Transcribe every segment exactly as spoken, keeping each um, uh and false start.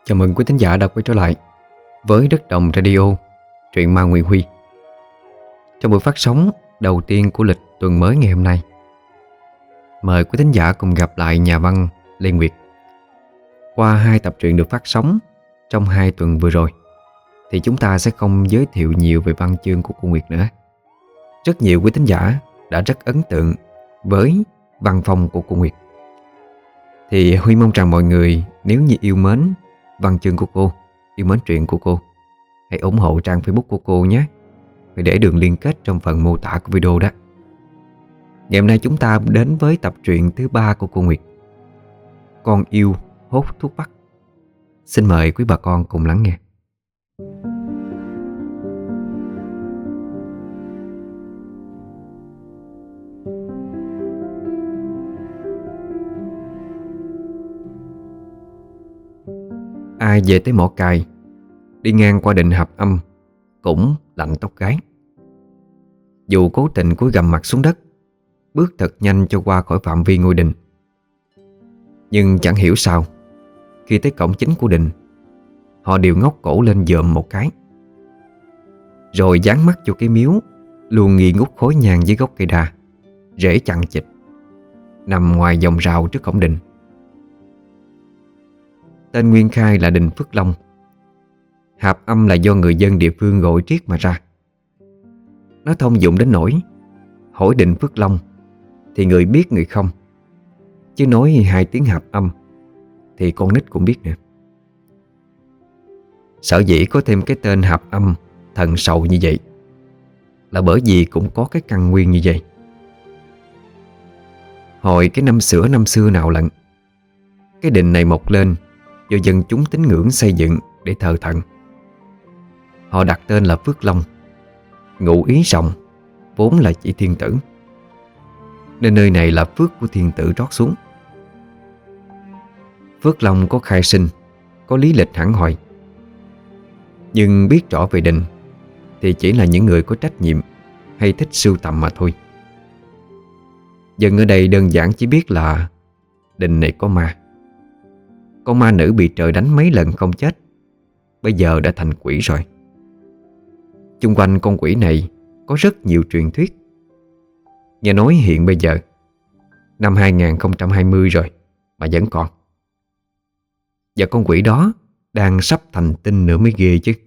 Chào mừng quý thính giả đã quay trở lại với Đất Đồng Radio, truyện ma Nguyễn Huy. Trong buổi phát sóng đầu tiên của lịch tuần mới ngày hôm nay, mời quý thính giả cùng gặp lại nhà văn Lê Nguyệt. Qua hai tập truyện được phát sóng trong hai tuần vừa rồi, thì chúng ta sẽ không giới thiệu nhiều về văn chương của cô Nguyệt nữa. Rất nhiều quý thính giả đã rất ấn tượng với văn phong của cô Nguyệt. Thì Huy mong rằng mọi người nếu như yêu mến văn chương của cô, yêu mến truyện của cô, hãy ủng hộ trang Facebook của cô nhé. Phải để đường liên kết trong phần mô tả của video đó. Ngày hôm nay chúng ta đến với tập truyện thứ ba của cô Nguyệt, Con Yêu Hốt Thuốc Bắc. Xin mời quý bà con cùng lắng nghe. Ai về tới Mỏ Cày, đi ngang qua đình Hạp Âm cũng lạnh tóc gái. Dù cố tình cúi gằm mặt xuống đất, bước thật nhanh cho qua khỏi phạm vi ngôi đình. Nhưng chẳng hiểu sao, khi tới cổng chính của đình, họ đều ngóc cổ lên dòm một cái, rồi dán mắt cho cái miếu luôn nghi ngút khói nhang dưới gốc cây đa, rễ chằng chịt, nằm ngoài vòng rào trước cổng đình. Tên nguyên khai là đình Phước Long. Hạp Âm là do người dân địa phương gọi triết mà ra. Nó thông dụng đến nỗi hỏi đình Phước Long thì người biết người không, chứ nói hai tiếng Hạp Âm thì con nít cũng biết nữa. Sở dĩ có thêm cái tên Hạp Âm thần sầu như vậy là bởi vì cũng có cái căn nguyên như vậy. Hồi cái năm xửa năm xưa nào lận, cái đình này mọc lên do dân chúng tín ngưỡng xây dựng để thờ thần. Họ đặt tên là Phước Long, ngụ ý rồng, vốn là chỉ thiên tử, nên nơi này là phước của thiên tử trót xuống. Phước Long có khai sinh, có lý lịch hẳn hoi, nhưng biết rõ về đình thì chỉ là những người có trách nhiệm hay thích sưu tầm mà thôi. Dân ở đây đơn giản chỉ biết là đình này có ma. Con ma nữ bị trời đánh mấy lần không chết, bây giờ đã thành quỷ rồi. Chung quanh con quỷ này có rất nhiều truyền thuyết. Nghe nói hiện bây giờ năm hai không hai không rồi mà vẫn còn. Và con quỷ đó đang sắp thành tinh nữa mới ghê chứ.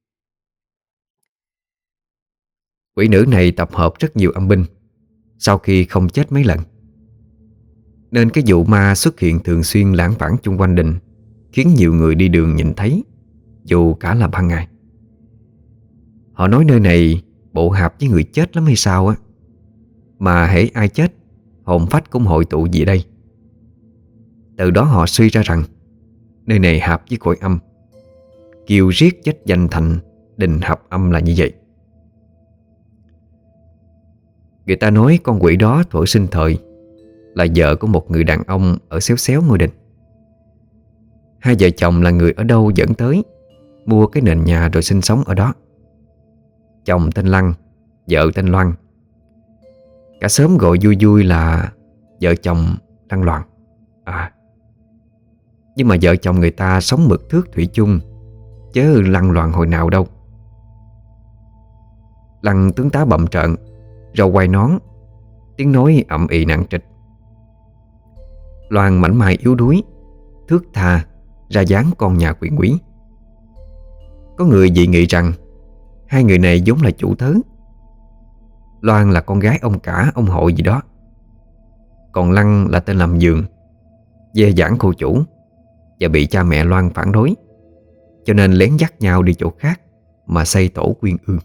Quỷ nữ này tập hợp rất nhiều âm binh sau khi không chết mấy lần, nên cái vụ ma xuất hiện thường xuyên lãng vãng chung quanh đình khiến nhiều người đi đường nhìn thấy, dù cả là ban ngày. Họ nói nơi này bộ hạp với người chết lắm hay sao á, mà hễ ai chết hồn phách cũng hội tụ về đây. Từ đó họ suy ra rằng nơi này hạp với cõi âm, kiều riết chết danh thành đình Hạp Âm là như vậy. Người ta nói con quỷ đó thuở sinh thời là vợ của một người đàn ông ở xéo xéo ngôi đình. Hai vợ chồng là người ở đâu dẫn tới mua cái nền nhà rồi sinh sống ở đó. Chồng tên Lăng, vợ tên Loan. Cả xóm gọi vui vui là vợ chồng Lăng Loan. À, nhưng mà vợ chồng người ta sống mực thước thủy chung, chứ Lăng Loan hồi nào đâu. Lăng tướng tá bậm trợn, râu quai nón, tiếng nói ậm ĩ nặng trịch. Loan mảnh mai yếu đuối, thước tha, ra dáng con nhà quyền quý. Có người dị nghị rằng hai người này vốn là chủ tớ. Loan là con gái ông cả, ông hội gì đó, còn Lăng là tên làm vườn, dè dãn cô chủ, và bị cha mẹ Loan phản đối, cho nên lén dắt nhau đi chỗ khác mà xây tổ quyên ương.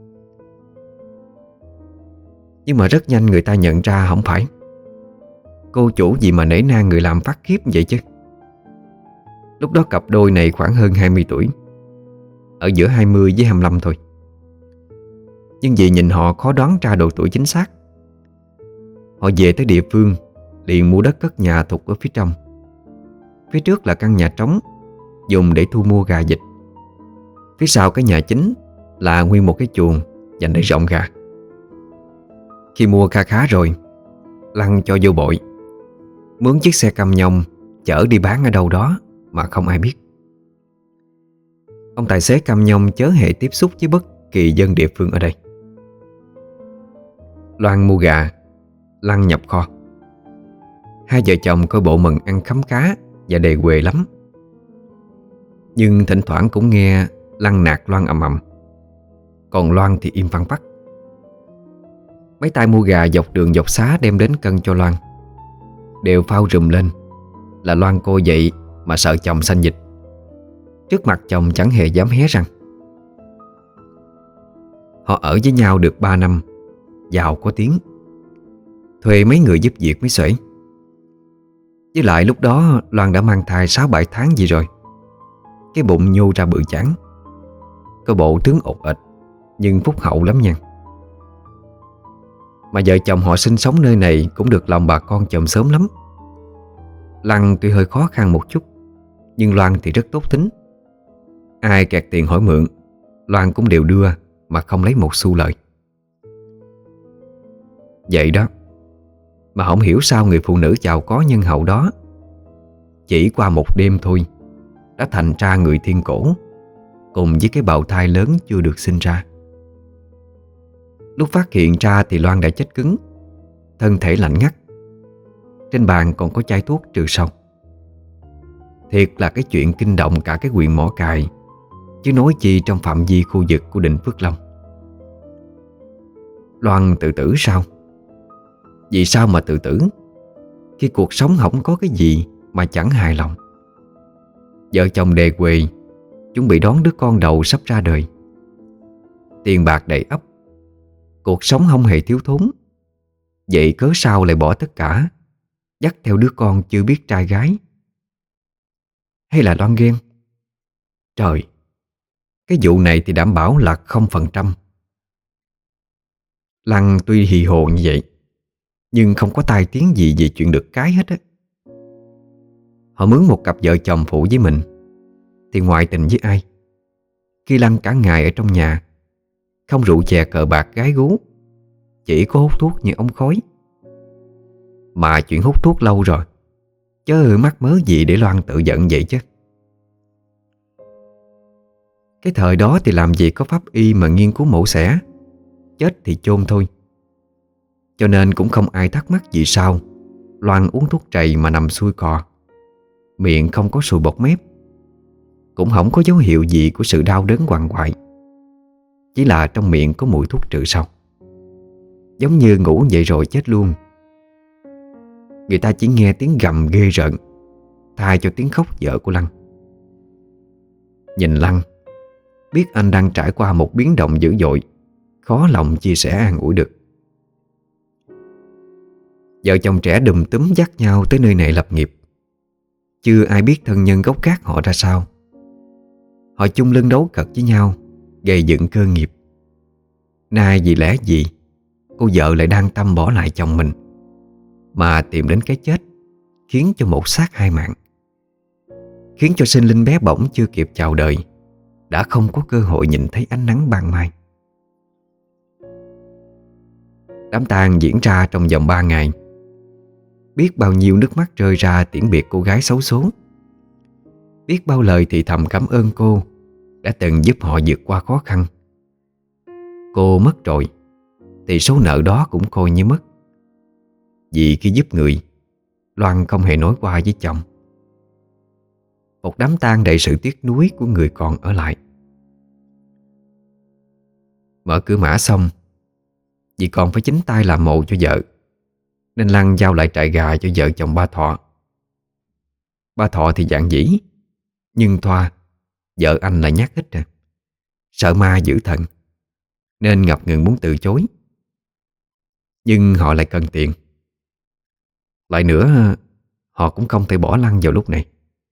Nhưng mà rất nhanh người ta nhận ra không phải. Cô chủ gì mà nể nang người làm phát khiếp vậy chứ. Lúc đó cặp đôi này khoảng hơn hai mươi tuổi, ở giữa hai mươi với hai mươi lăm thôi. Nhưng vì nhìn họ khó đoán ra độ tuổi chính xác, họ về tới địa phương liền mua đất cất nhà thục ở phía trong. Phía trước là căn nhà trống dùng để thu mua gà vịt. Phía sau cái nhà chính là nguyên một cái chuồng dành để rọng gà. Khi mua kha khá rồi, Lăng cho vô bội, mướn chiếc xe cam nhông chở đi bán ở đâu đó mà không ai biết. Ông tài xế cam nhông chớ hề tiếp xúc với bất kỳ dân địa phương ở đây. Loan mua gà, Lăng nhập kho. Hai vợ chồng coi bộ mừng ăn khấm cá và đề huề lắm. Nhưng thỉnh thoảng cũng nghe Lăng nạt Loan ầm ầm, còn Loan thì im phăng phắc. Mấy tay mua gà dọc đường dọc xá đem đến cân cho Loan đều phao rùm lên là Loan cô vậy mà sợ chồng sanh dịch. Trước mặt chồng chẳng hề dám hé răng. Họ ở với nhau được ba năm, giàu có tiếng, thuê mấy người giúp việc mới xuể. Với lại lúc đó Loan đã mang thai sáu bảy tháng gì rồi. Cái bụng nhô ra bự chán, có bộ tướng ột ịch nhưng phúc hậu lắm nha. Mà vợ chồng họ sinh sống nơi này cũng được lòng bà con chồng sớm lắm. Lăng tuy hơi khó khăn một chút, nhưng Loan thì rất tốt tính. Ai kẹt tiền hỏi mượn, Loan cũng đều đưa mà không lấy một xu lợi. Vậy đó mà không hiểu sao người phụ nữ giàu có nhân hậu đó chỉ qua một đêm thôi đã thành ra người thiên cổ, cùng với cái bào thai lớn chưa được sinh ra. Lúc phát hiện ra thì Loan đã chết cứng, thân thể lạnh ngắt. Trên bàn còn có chai thuốc trừ sâu. Thiệt là cái chuyện kinh động cả cái huyện Mỏ Cày, chứ nói chi trong phạm vi khu vực của Định Phước Long. Loan tự tử sao? Vì sao mà tự tử khi cuộc sống không có cái gì mà chẳng hài lòng? Vợ chồng đề huề chuẩn bị đón đứa con đầu sắp ra đời. Tiền bạc đầy ắp, cuộc sống không hề thiếu thốn. Vậy cớ sao lại bỏ tất cả, dắt theo đứa con chưa biết trai gái? Hay là Loan ghen? Trời, cái vụ này thì đảm bảo là không phần trăm. Lăng tuy hì hồ như vậy, nhưng không có tai tiếng gì về chuyện được cái hết á. Họ mướn một cặp vợ chồng phụ với mình thì ngoại tình với ai? Khi Lăng cả ngày ở trong nhà, không rượu chè cờ bạc gái gú, chỉ có hút thuốc như ống khói. Mà chuyện hút thuốc lâu rồi, chớ mắc mớ gì để Loan tự giận vậy chứ. Cái thời đó thì làm gì có pháp y mà nghiên cứu mổ xẻ, chết thì chôn thôi. Cho nên cũng không ai thắc mắc vì sao Loan uống thuốc trầy mà nằm xuôi cò, miệng không có sùi bọt mép, cũng không có dấu hiệu gì của sự đau đớn quằn quại. Chỉ là trong miệng có mùi thuốc trừ sâu, giống như ngủ vậy rồi chết luôn. Người ta chỉ nghe tiếng gầm ghê rợn thay cho tiếng khóc vợ của Lăng. Nhìn Lăng, biết anh đang trải qua một biến động dữ dội, khó lòng chia sẻ an ủi được. Vợ chồng trẻ đùm túm dắt nhau tới nơi này lập nghiệp. Chưa ai biết thân nhân gốc gác họ ra sao. Họ chung lưng đấu cật với nhau, gây dựng cơ nghiệp. Nay vì lẽ gì cô vợ lại đang tâm bỏ lại chồng mình, mà tìm đến cái chết, khiến cho một xác hai mạng, khiến cho sinh linh bé bỏng chưa kịp chào đời đã không có cơ hội nhìn thấy ánh nắng ban mai. Đám tang diễn ra trong vòng ba ngày. Biết bao nhiêu nước mắt rơi ra tiễn biệt cô gái xấu số. Biết bao lời thì thầm cảm ơn cô đã từng giúp họ vượt qua khó khăn. Cô mất rồi thì số nợ đó cũng coi như mất. Vì khi giúp người, Loan không hề nói qua với chồng. Một đám tang đầy sự tiếc nuối của người còn ở lại. Mở cửa mã xong, vì còn phải chính tay làm mộ cho vợ, nên Lăng giao lại trại gà cho vợ chồng ba Thọ. Ba Thọ thì dạn dĩ, nhưng Thoa, vợ anh lại nhát ít à. Sợ ma giữ thần, nên ngập ngừng muốn từ chối. Nhưng họ lại cần tiền. Lại nữa, họ cũng không thể bỏ Lăng vào lúc này.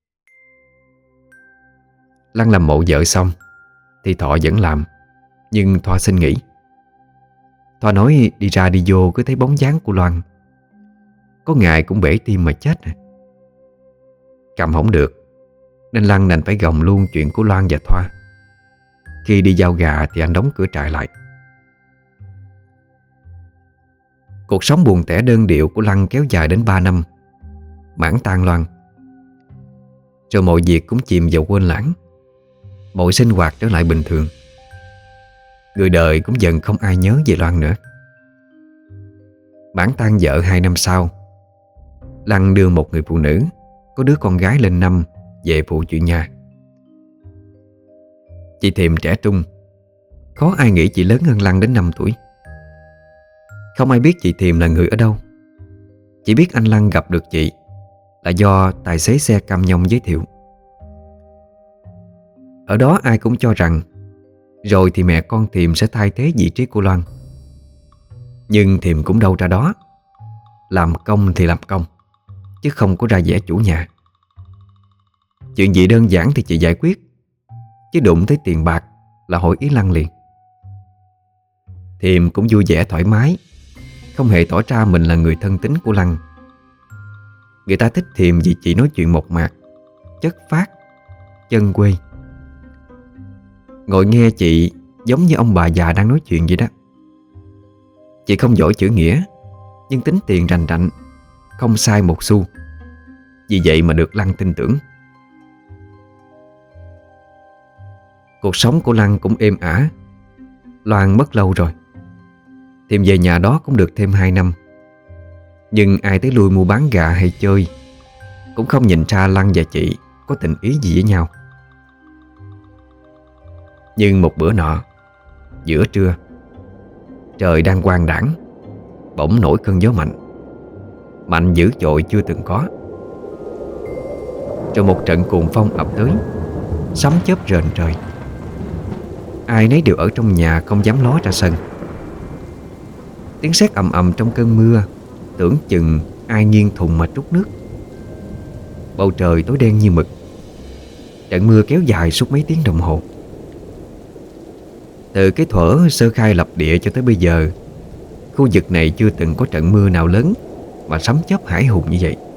Lăng làm mộ vợ xong thì Thọ vẫn làm, nhưng Thoa xin nghỉ. Thoa nói đi ra đi vô cứ thấy bóng dáng của Loan, có ngày cũng bể tim mà chết à. Cầm không được, nên Lăng đành phải gồng luôn chuyện của Loan và Thoa. Khi đi giao gà thì anh đóng cửa trại lại. Cuộc sống buồn tẻ đơn điệu của Lăng kéo dài đến ba năm, mãn tan Loan. Rồi mọi việc cũng chìm vào quên lãng. Mọi sinh hoạt trở lại bình thường. Người đời cũng dần không ai nhớ về Loan nữa. Bản tang vợ hai năm sau, Lăng đưa một người phụ nữ có đứa con gái lên năm về phụ chuyện nhà. Chị Thiềm trẻ trung, khó ai nghĩ chị lớn hơn Lăng đến năm tuổi. Không ai biết chị Thiềm là người ở đâu. Chỉ biết anh Lăng gặp được chị là do tài xế xe cam nhông giới thiệu. Ở đó ai cũng cho rằng rồi thì mẹ con Thiềm sẽ thay thế vị trí của Loan. Nhưng Thiềm cũng đâu ra đó. Làm công thì làm công, chứ không có ra vẻ chủ nhà. Chuyện gì đơn giản thì chị giải quyết, chứ đụng tới tiền bạc là hỏi ý Lăng liền. Thiềm cũng vui vẻ thoải mái, không hề tỏ ra mình là người thân tín của Lăng. Người ta thích Thiềm vì chị nói chuyện mộc mạc, chất phác, chân quê. Ngồi nghe chị giống như ông bà già đang nói chuyện vậy đó. Chị không giỏi chữ nghĩa, nhưng tính tiền rành rành, không sai một xu. Vì vậy mà được Lăng tin tưởng. Cuộc sống của Lăng cũng êm ả. Loan mất lâu rồi. Thiềm về nhà đó cũng được thêm hai năm. Nhưng ai tới lui mua bán gà hay chơi cũng không nhìn ra Lăng và chị có tình ý gì với nhau. Nhưng một bữa nọ, giữa trưa, trời đang quang đãng, bỗng nổi cơn gió mạnh. Mạnh dữ dội chưa từng có. Rồi một trận cuồng phong ập tới, sấm chớp rền trời. Ai nấy đều ở trong nhà, không dám ló ra sân. Tiếng sét ầm ầm trong cơn mưa, tưởng chừng ai nghiêng thùng mà trút nước. Bầu trời tối đen như mực. Trận mưa kéo dài suốt mấy tiếng đồng hồ. Từ cái thuở sơ khai lập địa cho tới bây giờ, khu vực này chưa từng có trận mưa nào lớn mà sấm chớp hãi hùng như vậy.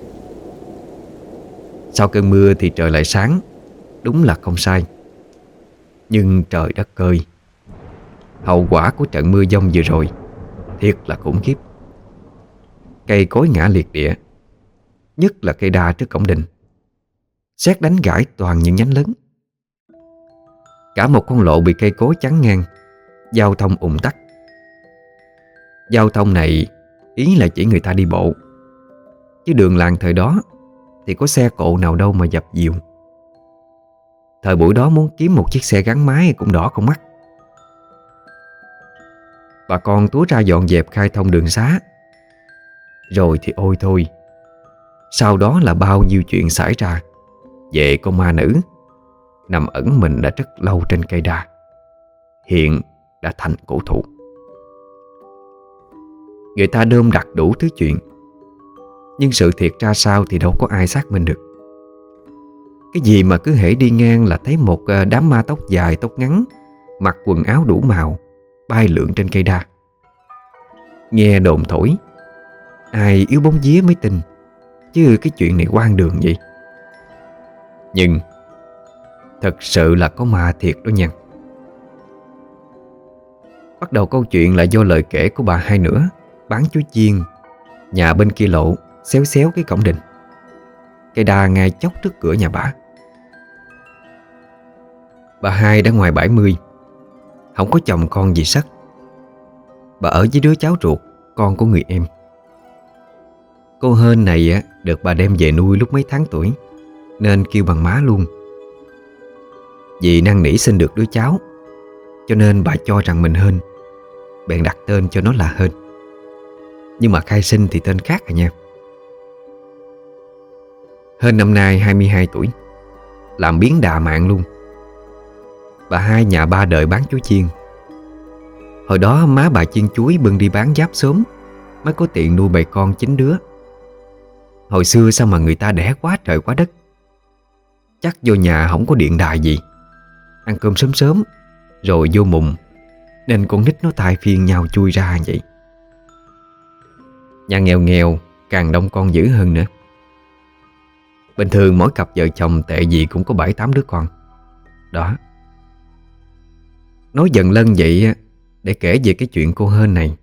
Sau cơn mưa thì trời lại sáng, đúng là không sai. Nhưng trời đất ơi, hậu quả của trận mưa giông vừa rồi thiệt là khủng khiếp. Cây cối ngã liệt địa, nhất là cây đa trước cổng đình. Sét đánh gãy toàn những nhánh lớn. Cả một con lộ bị cây cối chắn ngang, giao thông ùn tắc. Giao thông này ý là chỉ người ta đi bộ, chứ đường làng thời đó thì có xe cộ nào đâu mà dập dìu. Thời buổi đó muốn kiếm một chiếc xe gắn máy cũng đỏ con mắt. Bà con túa ra dọn dẹp khai thông đường xá. Rồi thì ôi thôi, sau đó là bao nhiêu chuyện xảy ra về con ma nữ nằm ẩn mình đã rất lâu trên cây đa, hiện đã thành cổ thụ. Người ta đơm đặt đủ thứ chuyện, nhưng sự thiệt ra sao thì đâu có ai xác minh được. Cái gì mà cứ hễ đi ngang là thấy một đám ma tóc dài tóc ngắn, mặc quần áo đủ màu, bay lượn trên cây đa. Nghe đồn thổi, ai yếu bóng vía mới tin, chứ cái chuyện này hoang đường vậy. Nhưng thật sự là có ma thiệt đó nha. Bắt đầu câu chuyện là do lời kể của bà Hai nữa, bán chuối chiên, nhà bên kia lộ, xéo xéo cái cổng đình. Cây đa ngay chốc trước cửa nhà bà. Bà Hai đã ngoài bảy mươi, không có chồng con gì sắt. Bà ở với đứa cháu ruột, con của người em. Cô Hên này á, được bà đem về nuôi lúc mấy tháng tuổi, nên kêu bằng má luôn. Vì năn nỉ xin được đứa cháu, cho nên bà cho rằng mình Hên, bèn đặt tên cho nó là Hên. Nhưng mà khai sinh thì tên khác à nha. Hên năm nay hai mươi hai tuổi, làm biến đà mạng luôn. Bà Hai nhà ba đời bán chuối chiên. Hồi đó má bà chiên chuối bưng đi bán giáp sớm mới có tiền nuôi bầy con chín đứa. Hồi xưa sao mà người ta đẻ quá trời quá đất. Chắc vô nhà không có điện đài gì, ăn cơm sớm sớm rồi vô mùng, nên con nít nó thay phiên nhau chui ra vậy. Nhà nghèo nghèo càng đông con dữ hơn nữa. Bình thường mỗi cặp vợ chồng tệ gì cũng có bảy tám đứa con. Đó. Nói dần lân vậy để kể về cái chuyện cô Hên này.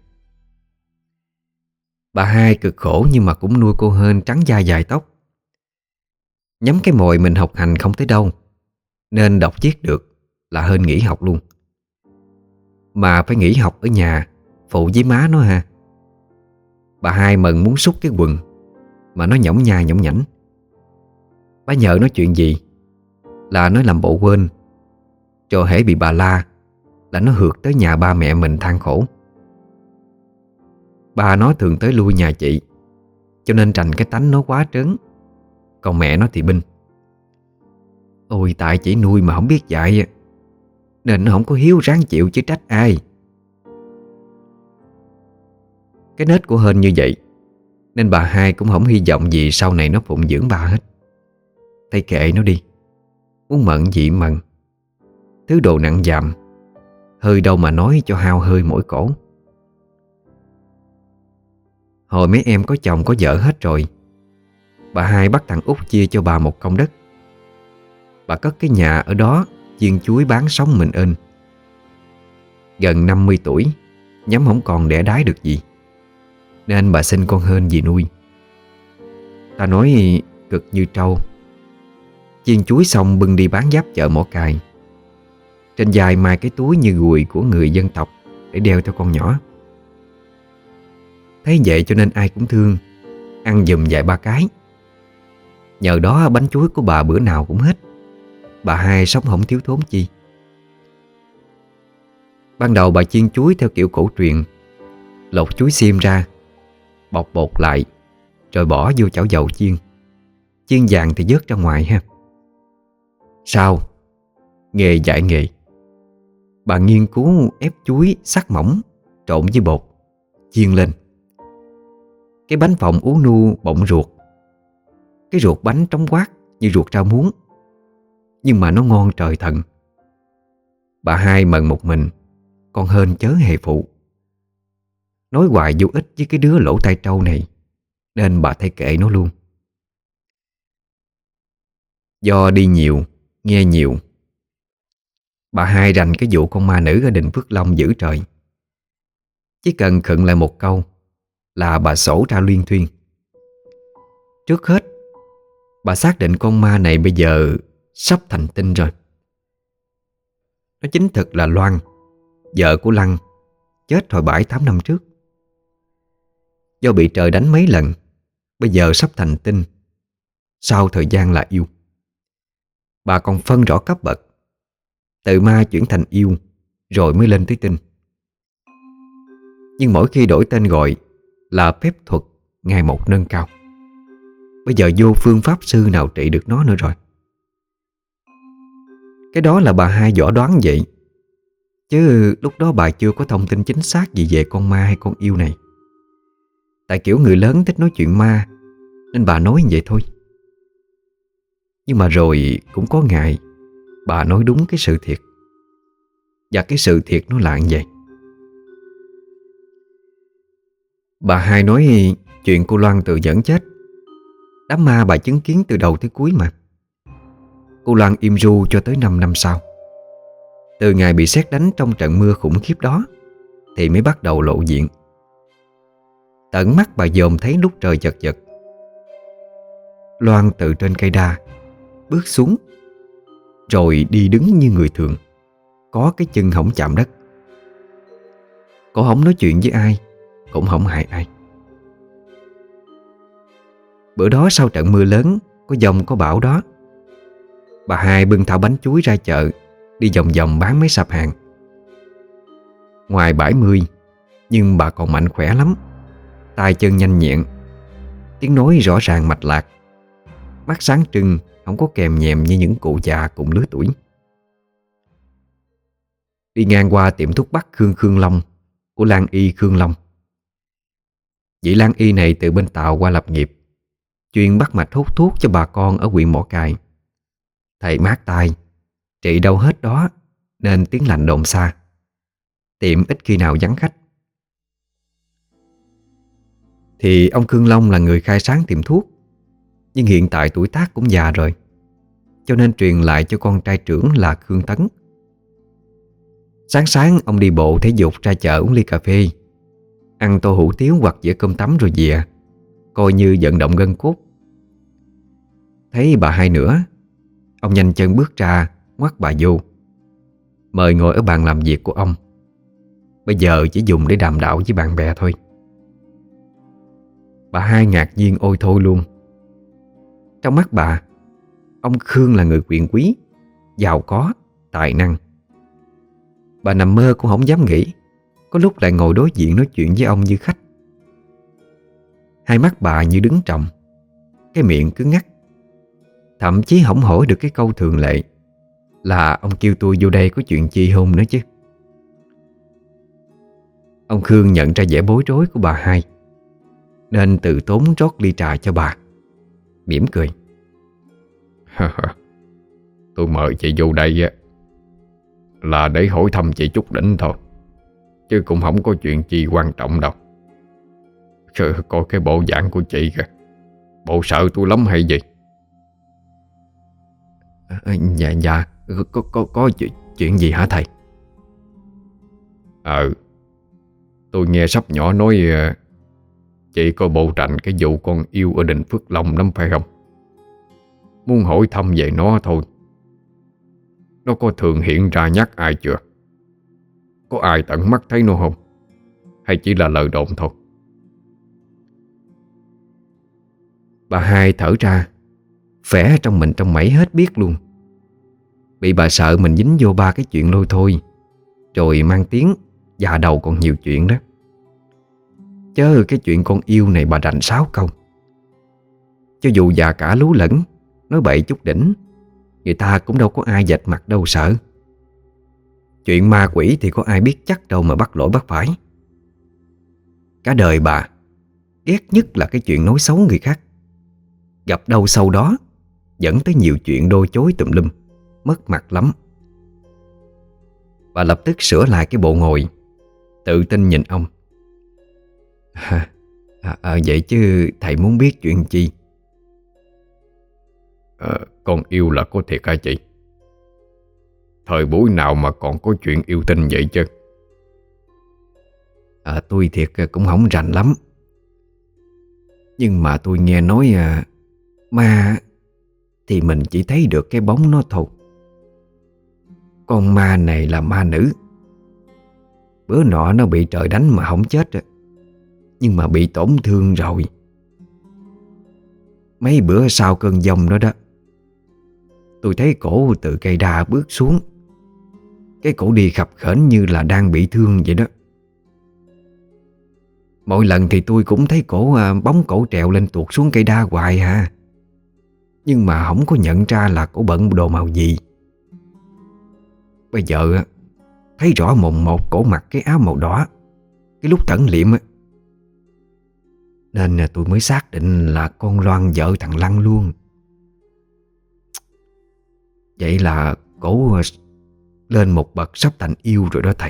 Bà Hai cực khổ nhưng mà cũng nuôi cô Hên trắng da dài tóc. Nhắm cái mồi mình học hành không tới đâu, nên đọc viết được là hên nghỉ học luôn. Mà phải nghỉ học ở nhà phụ với má nó ha. Bà hai mần muốn xúc cái quần mà nó nhõng nha nhõng nhảnh. Bà nhờ nói chuyện gì là nó làm bộ quên, cho hễ bị bà la là nó hượt tới nhà ba mẹ mình than khổ. Ba nó thường tới lui nhà chị, cho nên trành cái tánh nó quá trớn. Còn mẹ nó thì binh. Ôi tại chỉ nuôi mà không biết dạy, nên nó không có hiếu ráng chịu chứ trách ai. Cái nết của hên như vậy, nên bà hai cũng không hy vọng gì sau này nó phụng dưỡng bà hết. Thấy kệ nó đi, muốn mận gì mận. Thứ đồ nặng dàm, hơi đâu mà nói cho hao hơi mỗi cổ. Hồi mấy em có chồng có vợ hết rồi, bà hai bắt thằng Út chia cho bà một công đất. Bà cất cái nhà ở đó, chiên chuối bán sống mình ên. Gần năm mươi tuổi, nhắm không còn đẻ đái được gì, nên bà sinh con hên về nuôi. Ta nói cực như trâu. Chiên chuối xong bưng đi bán giáp chợ Mỏ Cày. Trên vai mai cái túi như gùi của người dân tộc để đeo theo con nhỏ. Thấy vậy cho nên ai cũng thương, ăn giùm vài ba cái. Nhờ đó bánh chuối của bà bữa nào cũng hết. Bà hai sống không thiếu thốn chi. Ban đầu bà chiên chuối theo kiểu cổ truyền, lột chuối xiêm ra, bọc bột lại, rồi bỏ vô chảo dầu chiên. Chiên vàng thì vớt ra ngoài ha. Sau, nghề dạy nghề. Bà nghiên cứu ép chuối sắc mỏng trộn với bột, chiên lên. Cái bánh phồng ú nu bọng ruột. Cái ruột bánh trống quát như ruột rau muống, nhưng mà nó ngon trời thần. Bà hai mần một mình, con hên chớ hề phụ. Nói hoài vô ích với cái đứa lỗ tai trâu này, nên bà thấy kệ nó luôn. Do đi nhiều, nghe nhiều, bà hai rành cái vụ con ma nữ ở đình Phước Long dữ trời. Chỉ cần khựng lại một câu là bà sổ ra luyên thuyên. Trước hết, bà xác định con ma này bây giờ sắp thành tinh rồi. Nó chính thực là Loan, vợ của Lăng, chết hồi bảy tám năm trước. Do bị trời đánh mấy lần, bây giờ sắp thành tinh. Sau thời gian là yêu. Bà còn phân rõ cấp bậc, từ ma chuyển thành yêu, rồi mới lên tới tinh. Nhưng mỗi khi đổi tên gọi là phép thuật ngày một nâng cao. Bây giờ vô phương pháp sư nào trị được nó nữa rồi. Cái đó là bà hai võ đoán vậy, chứ lúc đó bà chưa có thông tin chính xác gì về con ma hay con yêu này. Tại kiểu người lớn thích nói chuyện ma, nên bà nói như vậy thôi. Nhưng mà rồi cũng có ngày bà nói đúng cái sự thiệt. Và cái sự thiệt nó là như vậy. Bà hai nói chuyện cô Loan tự dẫn chết. Đám ma bà chứng kiến từ đầu tới cuối mà. Cô Loan im ru cho tới năm năm sau. Từ ngày bị sét đánh trong trận mưa khủng khiếp đó thì mới bắt đầu lộ diện. Tận mắt bà dòm thấy lúc trời chật chật, Loan từ trên cây đa bước xuống, rồi đi đứng như người thường, có cái chân hổng chạm đất. Cổ không nói chuyện với ai, cũng không hại ai. Bữa đó sau trận mưa lớn, có dông có bão đó, bà hai bưng thảo bánh chuối ra chợ, đi vòng vòng bán mấy sạp hàng. Ngoài bảy mươi, nhưng bà còn mạnh khỏe lắm, tay chân nhanh nhẹn, tiếng nói rõ ràng mạch lạc, mắt sáng trưng, không có kèm nhèm như những cụ già cùng lứa tuổi. Đi ngang qua tiệm thuốc bắc Khương Khương Long của Lan Y Khương Long. Vị Lan Y này từ bên Tàu qua lập nghiệp, chuyên bắt mạch hút thuốc cho bà con ở huyện Mỏ Cày. Thầy mát tay, trị đâu hết đó, nên tiếng lành đồn xa. Tiệm ít khi nào vắng khách. Thì ông Khương Long là người khai sáng tiệm thuốc, nhưng hiện tại tuổi tác cũng già rồi, cho nên truyền lại cho con trai trưởng là Khương Tấn. Sáng sáng ông đi bộ thể dục ra chợ uống ly cà phê, ăn tô hủ tiếu hoặc dĩa cơm tấm rồi về, coi như vận động gân cốt. Thấy bà hai nữa, ông nhanh chân bước ra, ngoắt bà vô, mời ngồi ở bàn làm việc của ông. Bây giờ chỉ dùng để đàm đạo với bạn bè thôi. Bà hai ngạc nhiên ôi thôi luôn. Trong mắt bà, ông Khương là người quyền quý, giàu có, tài năng. Bà nằm mơ cũng không dám nghĩ có lúc lại ngồi đối diện nói chuyện với ông như khách. Hai mắt bà như đứng trồng, cái miệng cứ ngắt. Thậm chí không hỏi được cái câu thường lệ là ông kêu tôi vô đây có chuyện chi hôn nữa chứ. Ông Khương nhận ra vẻ bối rối của bà hai, nên tự tốn rót ly trà cho bà, mỉm cười. Tôi mời chị vô đây á là để hỏi thăm chị chút đỉnh thôi, chứ cũng không có chuyện chi quan trọng đâu. Trời, coi cái bộ dạng của chị kìa, bộ sợ tôi lắm hay gì? À, dạ dạ có, có, có chuyện, chuyện gì hả thầy? Ờ Tôi nghe sắp nhỏ nói chị có bộ rành cái vụ con yêu ở Đình Phước Long lắm phải không? Muốn hỏi thăm về nó thôi. Nó có thường hiện ra nhắc ai chưa? Có ai tận mắt thấy nó không? Hay chỉ là lời đồn thôi? Bà hai thở ra, phẻ trong mình trong mẩy hết biết luôn. Bị bà sợ mình dính vô ba cái chuyện lôi thôi, rồi mang tiếng già đầu còn nhiều chuyện đó. Chớ cái chuyện con yêu này bà rành sáu câu. Cho dù già cả lú lẫn, nói bậy chút đỉnh, người ta cũng đâu có ai vạch mặt đâu sợ. Chuyện ma quỷ thì có ai biết chắc đâu mà bắt lỗi bắt phải. Cả đời bà ghét nhất là cái chuyện nói xấu người khác. Gặp đâu sau đó dẫn tới nhiều chuyện đôi chối tùm lum, mất mặt lắm. Bà lập tức sửa lại cái bộ ngồi, tự tin nhìn ông. À, à, à, vậy chứ thầy muốn biết chuyện chi? à, Con yêu là có thiệt hả chị? Thời buổi nào mà còn có chuyện yêu tinh vậy chứ? À, tôi thiệt cũng không rành lắm. Nhưng mà tôi nghe nói à, ma thì mình chỉ thấy được cái bóng nó thôi. Con ma này là ma nữ. Bữa nọ nó bị trời đánh mà không chết, nhưng mà bị tổn thương rồi. Mấy bữa sau cơn giông đó đó, tôi thấy cổ từ cây đa bước xuống. Cái cổ đi khập khểnh như là đang bị thương vậy đó. Mỗi lần thì tôi cũng thấy cổ à, bóng cổ trèo lên tuột xuống cây đa hoài ha. Nhưng mà không có nhận ra là cổ bận đồ màu gì. Bây giờ thấy rõ mồn một cổ mặc cái áo màu đỏ cái lúc tẩn liệm á, nên tôi mới xác định là con Loan vợ thằng Lăng luôn. Vậy là cổ lên một bậc sắp thành yêu rồi đó thầy.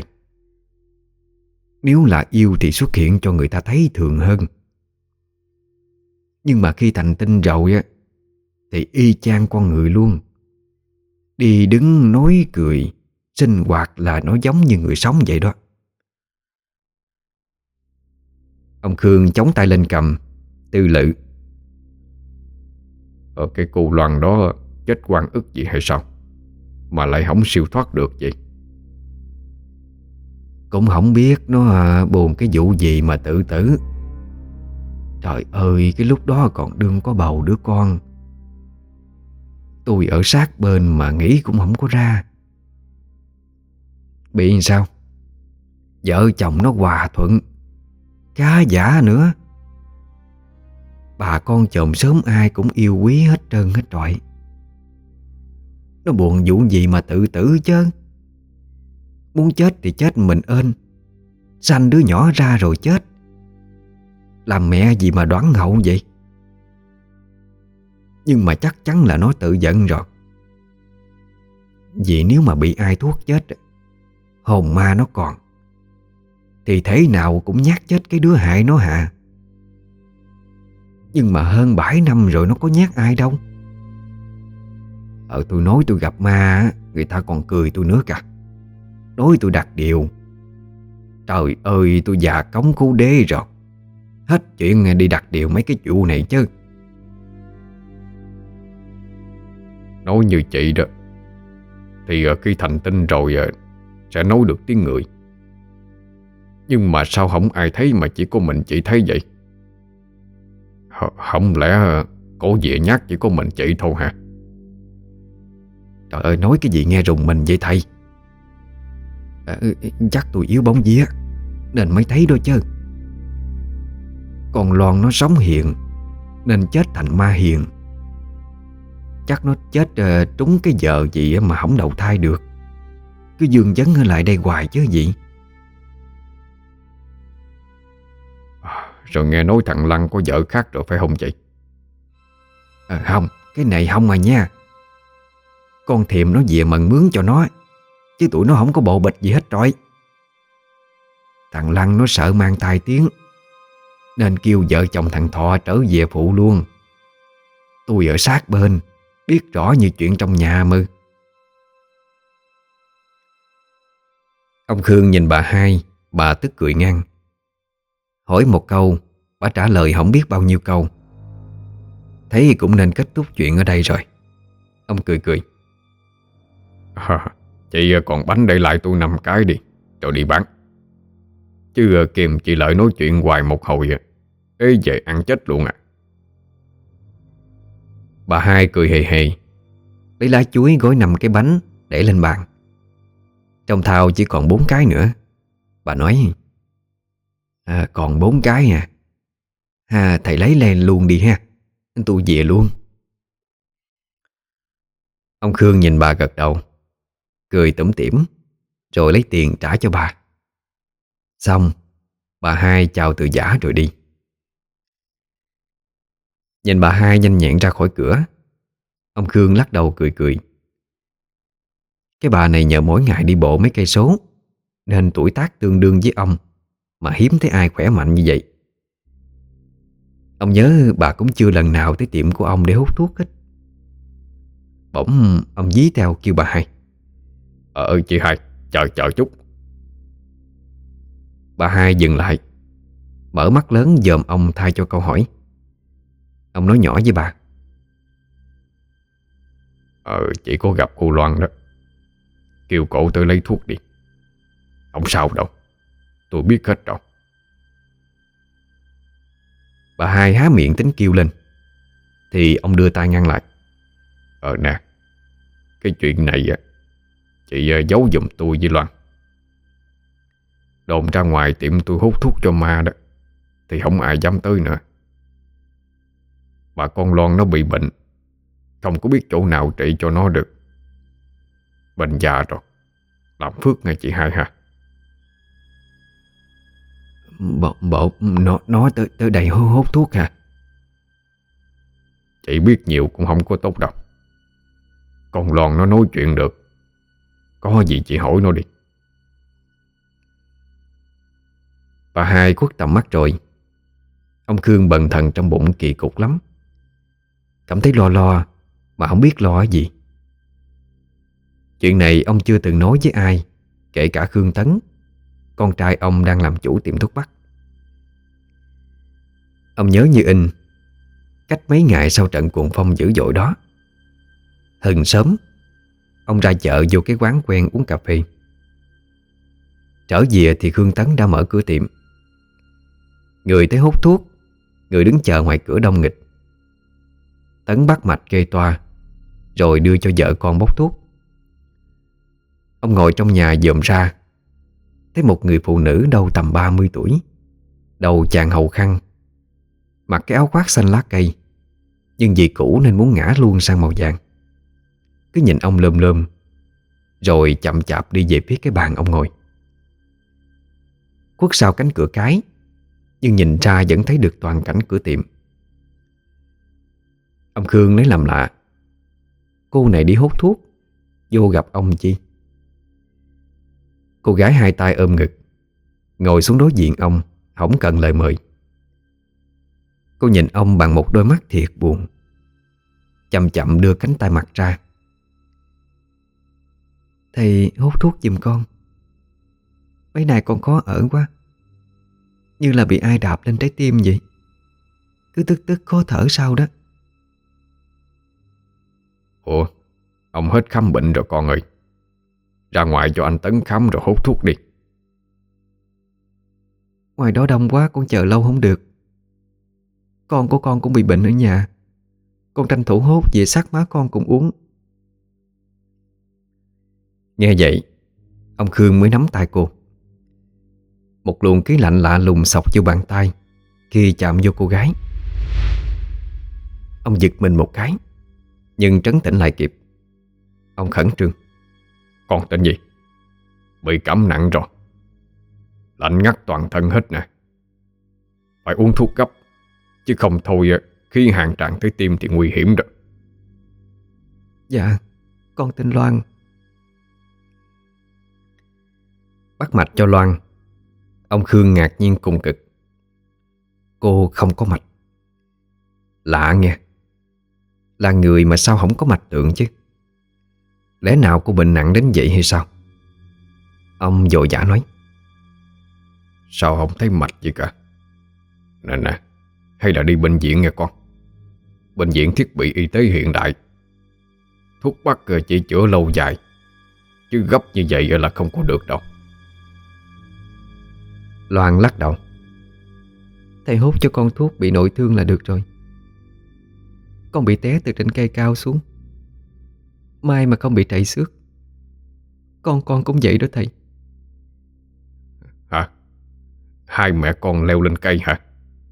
Nếu là yêu thì xuất hiện cho người ta thấy thường hơn. Nhưng mà khi thành tinh rồi á thì y chang con người luôn. Đi đứng nói cười sinh hoạt là nó giống như người sống vậy đó. Ông Khương chống tay lên cầm, tư lự. Ở cái cô Loan đó chết oan ức gì hay sao mà lại không siêu thoát được vậy? Cũng không biết nó à, buồn cái vụ gì mà tự tử. Trời ơi, cái lúc đó còn đương có bầu đứa con. Tôi ở sát bên mà nghĩ cũng không có ra. Bị sao? Vợ chồng nó hòa thuận, khá giả nữa. Bà con chòm sớm ai cũng yêu quý hết trơn hết trọi. Nó buồn vụ gì mà tự tử chứ? Muốn chết thì chết mình ên, sanh đứa nhỏ ra rồi chết. Làm mẹ gì mà đoán hậu vậy? Nhưng mà chắc chắn là nó tự giận rồi. Vì nếu mà bị ai thuốc chết, hồn ma nó còn, thì thế nào cũng nhát chết cái đứa hại nó hả? Nhưng mà hơn bảy năm rồi nó có nhát ai đâu. Ờ tôi nói tôi gặp ma, người ta còn cười tôi nữa cả. Nói tôi đặt điều. Trời ơi, tôi già cống cứu đế rồi. Hết chuyện đi đặt điều mấy cái vụ này chứ. Nói như chị đó, Thì ờ, khi thành tinh rồi ờ, sẽ nói được tiếng người. Nhưng mà sao không ai thấy mà chỉ có mình chị thấy vậy? H- Không lẽ ờ, cổ dịa nhát chỉ có mình chị thôi hả? Trời ơi, nói cái gì nghe rùng mình vậy thầy? À, ừ, ừ, chắc tôi yếu bóng vía nên mới thấy đó chứ. Còn Loan nó sống hiện nên chết thành ma hiền. Chắc nó chết ờ, trúng cái giờ gì á mà không đầu thai được, cứ dương vấn ở lại đây hoài chứ gì. À, rồi nghe nói thằng Lăng có vợ khác rồi phải không chị? À, không, cái này không à nha. Con Thiềm nó về mần mướn cho nó, chứ tụi nó không có bộ bịch gì hết rồi. Thằng Lăng nó sợ mang tai tiếng nên kêu vợ chồng thằng Thọ trở về phụ luôn. Tôi ở sát bên, biết rõ như chuyện trong nhà mơ. Ông Khương nhìn bà hai, bà tức cười ngang. Hỏi một câu, bà trả lời không biết bao nhiêu câu. Thấy cũng nên kết thúc chuyện ở đây rồi. Ông cười cười. À, chị ờ, còn bánh để lại tôi năm cái đi, rồi đi bán. Chứ ờ, kìm chị Lợi nói chuyện hoài một hồi à, ê về ăn chết luôn à. Bà hai cười hề hề, lấy lá chuối gói năm cái bánh để lên bàn. Trong thau chỉ còn bốn cái nữa. Bà nói, à, còn bốn cái à ha, thầy lấy lên luôn đi ha, tôi về luôn. Ông Khương nhìn bà gật đầu, cười tủm tỉm, rồi lấy tiền trả cho bà. Xong, bà hai chào từ giã rồi đi. Nhìn bà hai nhanh nhẹn ra khỏi cửa, ông Khương lắc đầu cười cười. Cái bà này nhờ mỗi ngày đi bộ mấy cây số nên tuổi tác tương đương với ông, mà hiếm thấy ai khỏe mạnh như vậy. Ông nhớ bà cũng chưa lần nào tới tiệm của ông để hút thuốc hết. Bỗng ông dí theo kêu bà hai. Ờ chị hai, chờ chờ chút. Bà hai dừng lại, mở mắt lớn dòm ông thay cho câu hỏi. Ông nói nhỏ với bà. Ờ chị có gặp cô Loan đó, kêu cổ tới lấy thuốc đi. Không sao đâu, tôi biết hết rồi. Bà hai há miệng tính kêu lên thì ông đưa tay ngăn lại. Ờ nè, cái chuyện này á, chị ờ, giấu giùm tôi với Loan. Đồn ra ngoài tiệm tôi hút thuốc cho ma đó thì không ai dám tới nữa. Bà con Loan nó bị bệnh, không có biết chỗ nào trị cho nó được. Bệnh già rồi, làm phước nghe chị hai ha. Bộ, bộ nó, nó tới, tới đây hút, hút thuốc hả? Chị biết nhiều cũng không có tốt đâu. Con Loan nó nói chuyện được, có gì chị hỏi nó đi. Bà hai khuất tầm mắt rồi. Ông Khương bần thần trong bụng kỳ cục lắm, cảm thấy lo lo mà không biết lo cái gì. Chuyện này ông chưa từng nói với ai, kể cả Khương Tấn, con trai ông đang làm chủ tiệm thuốc bắc. Ông nhớ như in, cách mấy ngày sau trận cuồng phong dữ dội đó, hừng sớm, ông ra chợ vô cái quán quen uống cà phê. Trở về thì Khương Tấn đã mở cửa tiệm. Người tới hút thuốc, người đứng chờ ngoài cửa đông nghịch. Tấn bắt mạch kê toa, rồi đưa cho vợ con bốc thuốc. Ông ngồi trong nhà dòm ra, thấy một người phụ nữ đâu tầm ba mươi tuổi, đầu chàng hầu khăn, mặc cái áo khoác xanh lá cây, nhưng vì cũ nên muốn ngã luôn sang màu vàng. Cứ nhìn ông lơm lơm, rồi chậm chạp đi về phía cái bàn ông ngồi. Khuất sau cánh cửa cái, nhưng nhìn ra vẫn thấy được toàn cảnh cửa tiệm. Ông Khương lấy làm lạ, cô này đi hút thuốc, vô gặp ông chi? Cô gái hai tay ôm ngực, ngồi xuống đối diện ông, không cần lời mời. Cô nhìn ông bằng một đôi mắt thiệt buồn, chậm chậm đưa cánh tay mặt ra. Thầy hút thuốc giùm con, mấy nay con khó ở quá, như là bị ai đạp lên trái tim vậy, cứ tức tức khó thở sao đó. Ủa, ông hết khám bệnh rồi con ơi. Ra ngoài cho anh Tấn khám rồi hút thuốc đi. Ngoài đó đông quá, con chờ lâu không được. Con của con cũng bị bệnh ở nhà. Con tranh thủ hốt về sát má con cùng uống. Nghe vậy, ông Khương mới nắm tay cô. Một luồng khí lạnh lạ lùng xộc vô bàn tay khi chạm vô cô gái. Ông giật mình một cái, nhưng trấn tĩnh lại kịp. Ông khẩn trương: Con tên gì? Bị cảm nặng rồi, lạnh ngắt toàn thân hết nè. Phải uống thuốc gấp, chứ không thôi khi hàng tràn tới tim thì nguy hiểm rồi. Dạ, con tên Loan. Bắt mạch cho Loan, ông Khương ngạc nhiên cùng cực. Cô không có mạch. Lạ nghe, là người mà sao không có mạch tượng chứ? Lẽ nào cô bệnh nặng đến vậy hay sao? Ông vội vã nói: Sao không thấy mạch gì cả? Nè nè, hay là đi bệnh viện nghe con. Bệnh viện thiết bị y tế hiện đại, thuốc bắc chỉ chữa lâu dài, chứ gấp như vậy là không có được đâu. Loan lắc đầu: Thầy hút cho con thuốc bị nội thương là được rồi. Con bị té từ trên cây cao xuống, may mà không bị trầy xước. Con con cũng vậy đó thầy. Hả? Hai mẹ con leo lên cây hả?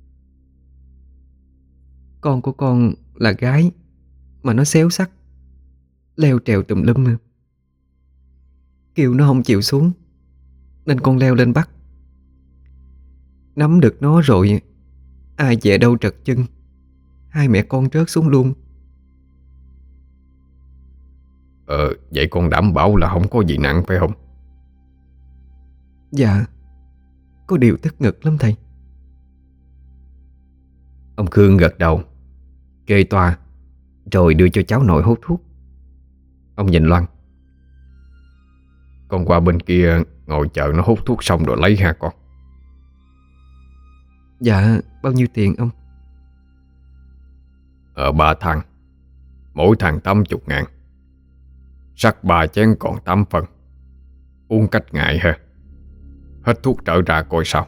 Con của con là gái mà nó xéo sắc, leo trèo tùm lum nữa. Kêu nó không chịu xuống, nên con leo lên bắt. Nắm được nó rồi, ai dè đâu trật chân, hai mẹ con rớt xuống luôn. Ờ, vậy con đảm bảo là không có gì nặng phải không? Dạ, có điều tức ngực lắm thầy. Ông Khương gật đầu, kê toa, rồi đưa cho cháu nội hút thuốc. Ông nhìn Loan: Con qua bên kia ngồi chờ nó hút thuốc xong rồi lấy ha con. Dạ, bao nhiêu tiền ông? Ở ba thằng, mỗi thằng tám chục ngàn. Sắc ba chén còn tám phần. Uống cách ngại ha. Hết thuốc trở ra coi sao.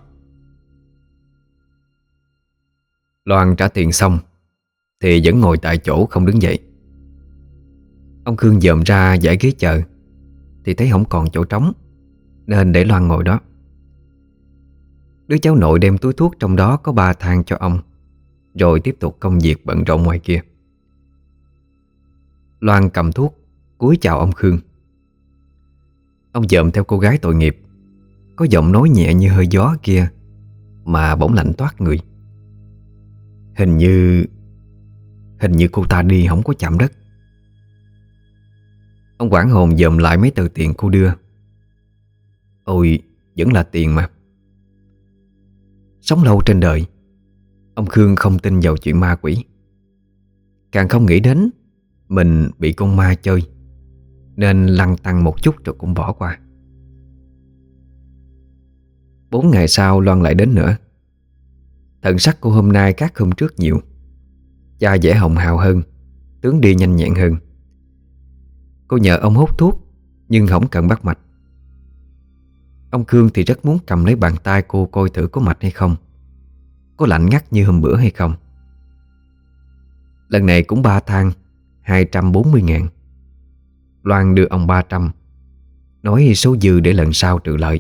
Loan trả tiền xong thì vẫn ngồi tại chỗ không đứng dậy. Ông Khương dòm ra dãy ghế chờ thì thấy không còn chỗ trống, nên để Loan ngồi đó. Đứa cháu nội đem túi thuốc trong đó có ba thang cho ông, rồi tiếp tục công việc bận rộn ngoài kia. Loan cầm thuốc, cúi chào ông Khương. Ông dòm theo cô gái tội nghiệp, có giọng nói nhẹ như hơi gió kia mà bỗng lạnh toát người. Hình như Hình như cô ta đi không có chạm đất. Ông hoảng hồn dòm lại mấy tờ tiền cô đưa. Ôi, vẫn là tiền mà. Sống lâu trên đời, ông Khương không tin vào chuyện ma quỷ, càng không nghĩ đến mình bị con ma chơi, nên lăn tăn một chút rồi cũng bỏ qua. Bốn ngày sau Loan lại đến nữa. Thần sắc cô hôm nay khác hôm trước nhiều. Da dẻ hồng hào hơn, tướng đi nhanh nhẹn hơn. Cô nhờ ông hút thuốc, nhưng không cần bắt mạch. Ông Khương thì rất muốn cầm lấy bàn tay cô coi thử có mạch hay không, có lạnh ngắt như hôm bữa hay không. Lần này cũng ba thang, hai trăm bốn mươi ngàn. Loan đưa ông ba trăm, nói số dư để lần sau trừ lợi.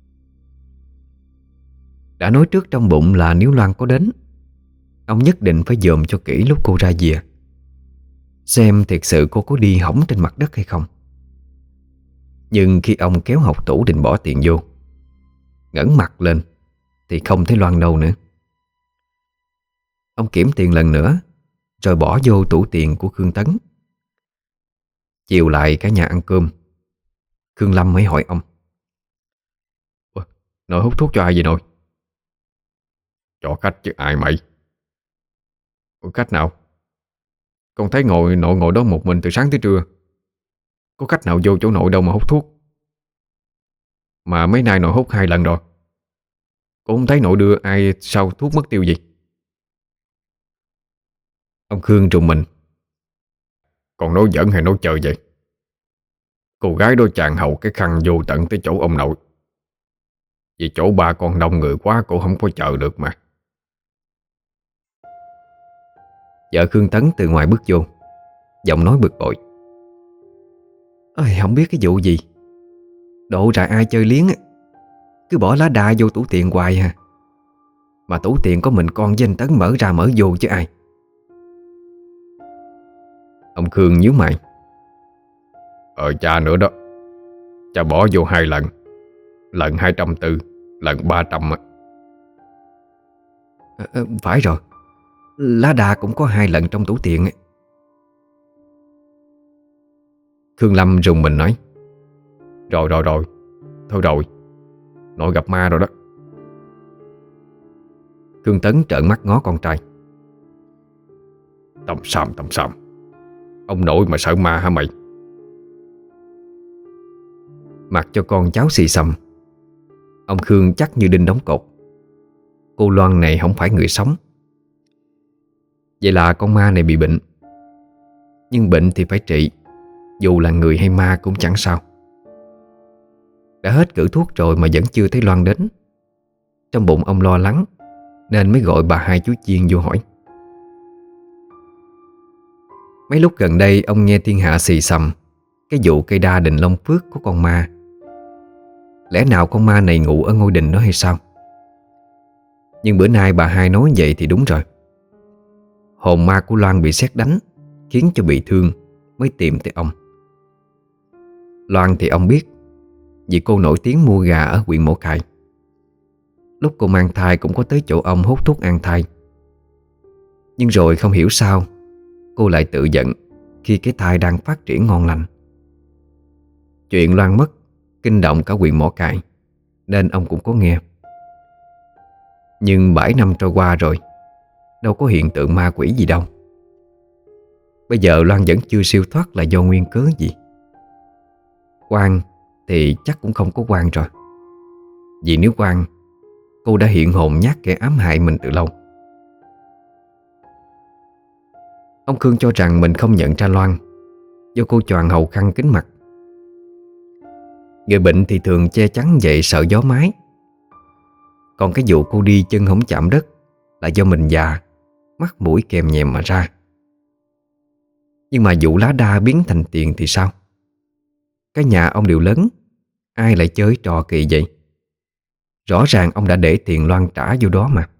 Đã nói trước trong bụng là nếu Loan có đến, ông nhất định phải dòm cho kỹ lúc cô ra về, xem thiệt sự cô có đi hỏng trên mặt đất hay không. Nhưng khi ông kéo hộc tủ định bỏ tiền vô, ngẩng mặt lên thì không thấy Loan đâu nữa. Ông kiểm tiền lần nữa, rồi bỏ vô tủ tiền của Khương Tấn. Chiều lại cả nhà ăn cơm, Khương Lâm mới hỏi ông: Ủa, nội hút thuốc cho ai vậy nội? Cho khách chứ ai mày. Ủa, khách nào? Con thấy ngồi nội ngồi đó một mình từ sáng tới trưa. Có khách nào vô chỗ nội đâu mà hút thuốc. Mà mấy nay nội hút hai lần rồi. Con không thấy nội đưa ai sau thuốc mất tiêu gì. Ông Khương trùng mình: Còn nói giỡn hay nói chơi vậy? Cô gái đó chàng hầu cái khăn vô tận tới chỗ ông nội. Vì chỗ ba con đông người quá, cô không có chờ được mà. Vợ Khương Tấn từ ngoài bước vô, giọng nói bực bội: Ôi, không biết cái vụ gì, độ ra ai chơi liếng á, cứ bỏ lá đa vô tủ tiền hoài ha. Mà tủ tiền có mình con với anh Tấn mở ra mở vô chứ ai. Ông Khương nhíu mày: Ờ cha nữa đó. Cha bỏ vô hai lần. Lần hai trăm tư, lần ba trăm á. à, à, Phải rồi, lá đa cũng có hai lần trong tủ tiền ấy. Khương Lâm rùng mình nói: Rồi rồi rồi, thôi rồi, nội gặp ma rồi đó. Khương Tấn trợn mắt ngó con trai: Tầm xàm tầm xàm, ông nội mà sợ ma hả mày? Mặc cho con cháu xì xầm, ông Khương chắc như đinh đóng cột. Cô Loan này không phải người sống. Vậy là con ma này bị bệnh. Nhưng bệnh thì phải trị, dù là người hay ma cũng chẳng sao. Đã hết cử thuốc rồi mà vẫn chưa thấy Loan đến. Trong bụng ông lo lắng, nên mới gọi bà hai chú Chiên vô hỏi. Mấy lúc gần đây ông nghe thiên hạ xì xầm cái vụ cây đa đình Long Phước của con ma. Lẽ nào con ma này ngủ ở ngôi đình đó hay sao? Nhưng bữa nay bà hai nói vậy thì đúng rồi. Hồn ma của Loan bị sét đánh, khiến cho bị thương, mới tìm tới ông. Loan thì ông biết, vì cô nổi tiếng mua gà ở huyện Mỏ Cày. Lúc cô mang thai cũng có tới chỗ ông hút thuốc an thai. Nhưng rồi không hiểu sao cô lại tự giận khi cái thai đang phát triển ngon lành. Chuyện Loan mất kinh động cả huyện Mỏ Cày, nên ông cũng có nghe. Nhưng bảy năm trôi qua rồi, đâu có hiện tượng ma quỷ gì đâu. Bây giờ Loan vẫn chưa siêu thoát là do nguyên cớ gì. Quan thì chắc cũng không có quan rồi. Vì nếu quan, cô đã hiện hồn nhát kẻ ám hại mình từ lâu. Ông Khương cho rằng mình không nhận ra Loan do cô choàng hầu khăn kín mặt. Người bệnh thì thường che chắn vậy sợ gió mái. Còn cái vụ cô đi chân không chạm đất là do mình già, mắt mũi kèm nhèm mà ra. Nhưng mà vụ lá đa biến thành tiền thì sao? Cái nhà ông đều lớn, ai lại chơi trò kỳ vậy? Rõ ràng ông đã để tiền Loan trả vô đó mà.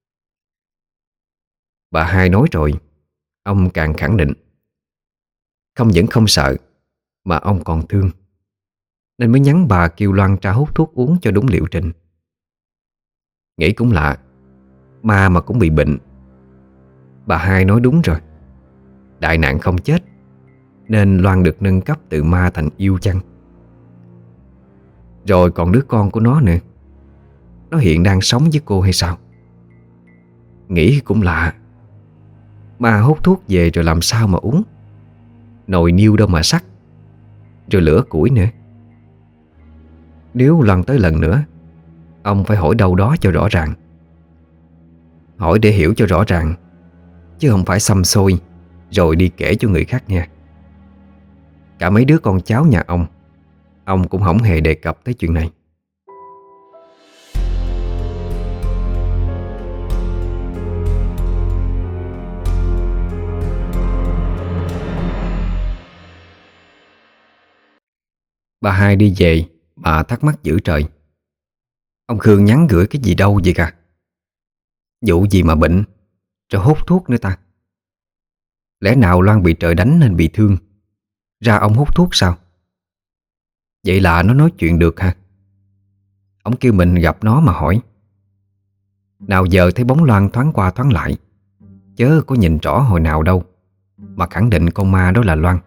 Bà hai nói rồi, ông càng khẳng định. Không những không sợ, mà ông còn thương, nên mới nhắn bà kêu Loan tra hút thuốc uống cho đúng liệu trình. Nghĩ cũng lạ, ma mà cũng bị bệnh. Bà hai nói đúng rồi. Đại nạn không chết, nên Loan được nâng cấp từ ma thành yêu chăng? Rồi còn đứa con của nó nữa, nó hiện đang sống với cô hay sao? Nghĩ cũng lạ. Ma hút thuốc về rồi làm sao mà uống? Nồi niêu đâu mà sắc, rồi lửa củi nữa. Nếu Loan tới lần nữa, ông phải hỏi đâu đó cho rõ ràng. Hỏi để hiểu cho rõ ràng, chứ không phải xăm xôi rồi đi kể cho người khác nha. Cả mấy đứa con cháu nhà ông, ông cũng không hề đề cập tới chuyện này. Bà hai đi về, bà thắc mắc dữ trời. Ông Khương nhắn gửi cái gì đâu vậy cả? Vụ gì mà bệnh rồi hút thuốc nữa ta? Lẽ nào Loan bị trời đánh nên bị thương, ra ông hút thuốc sao? Vậy là nó nói chuyện được hả? Ông kêu mình gặp nó mà hỏi. Nào giờ thấy bóng Loan thoáng qua thoáng lại, chớ có nhìn rõ hồi nào đâu mà khẳng định con ma đó là Loan.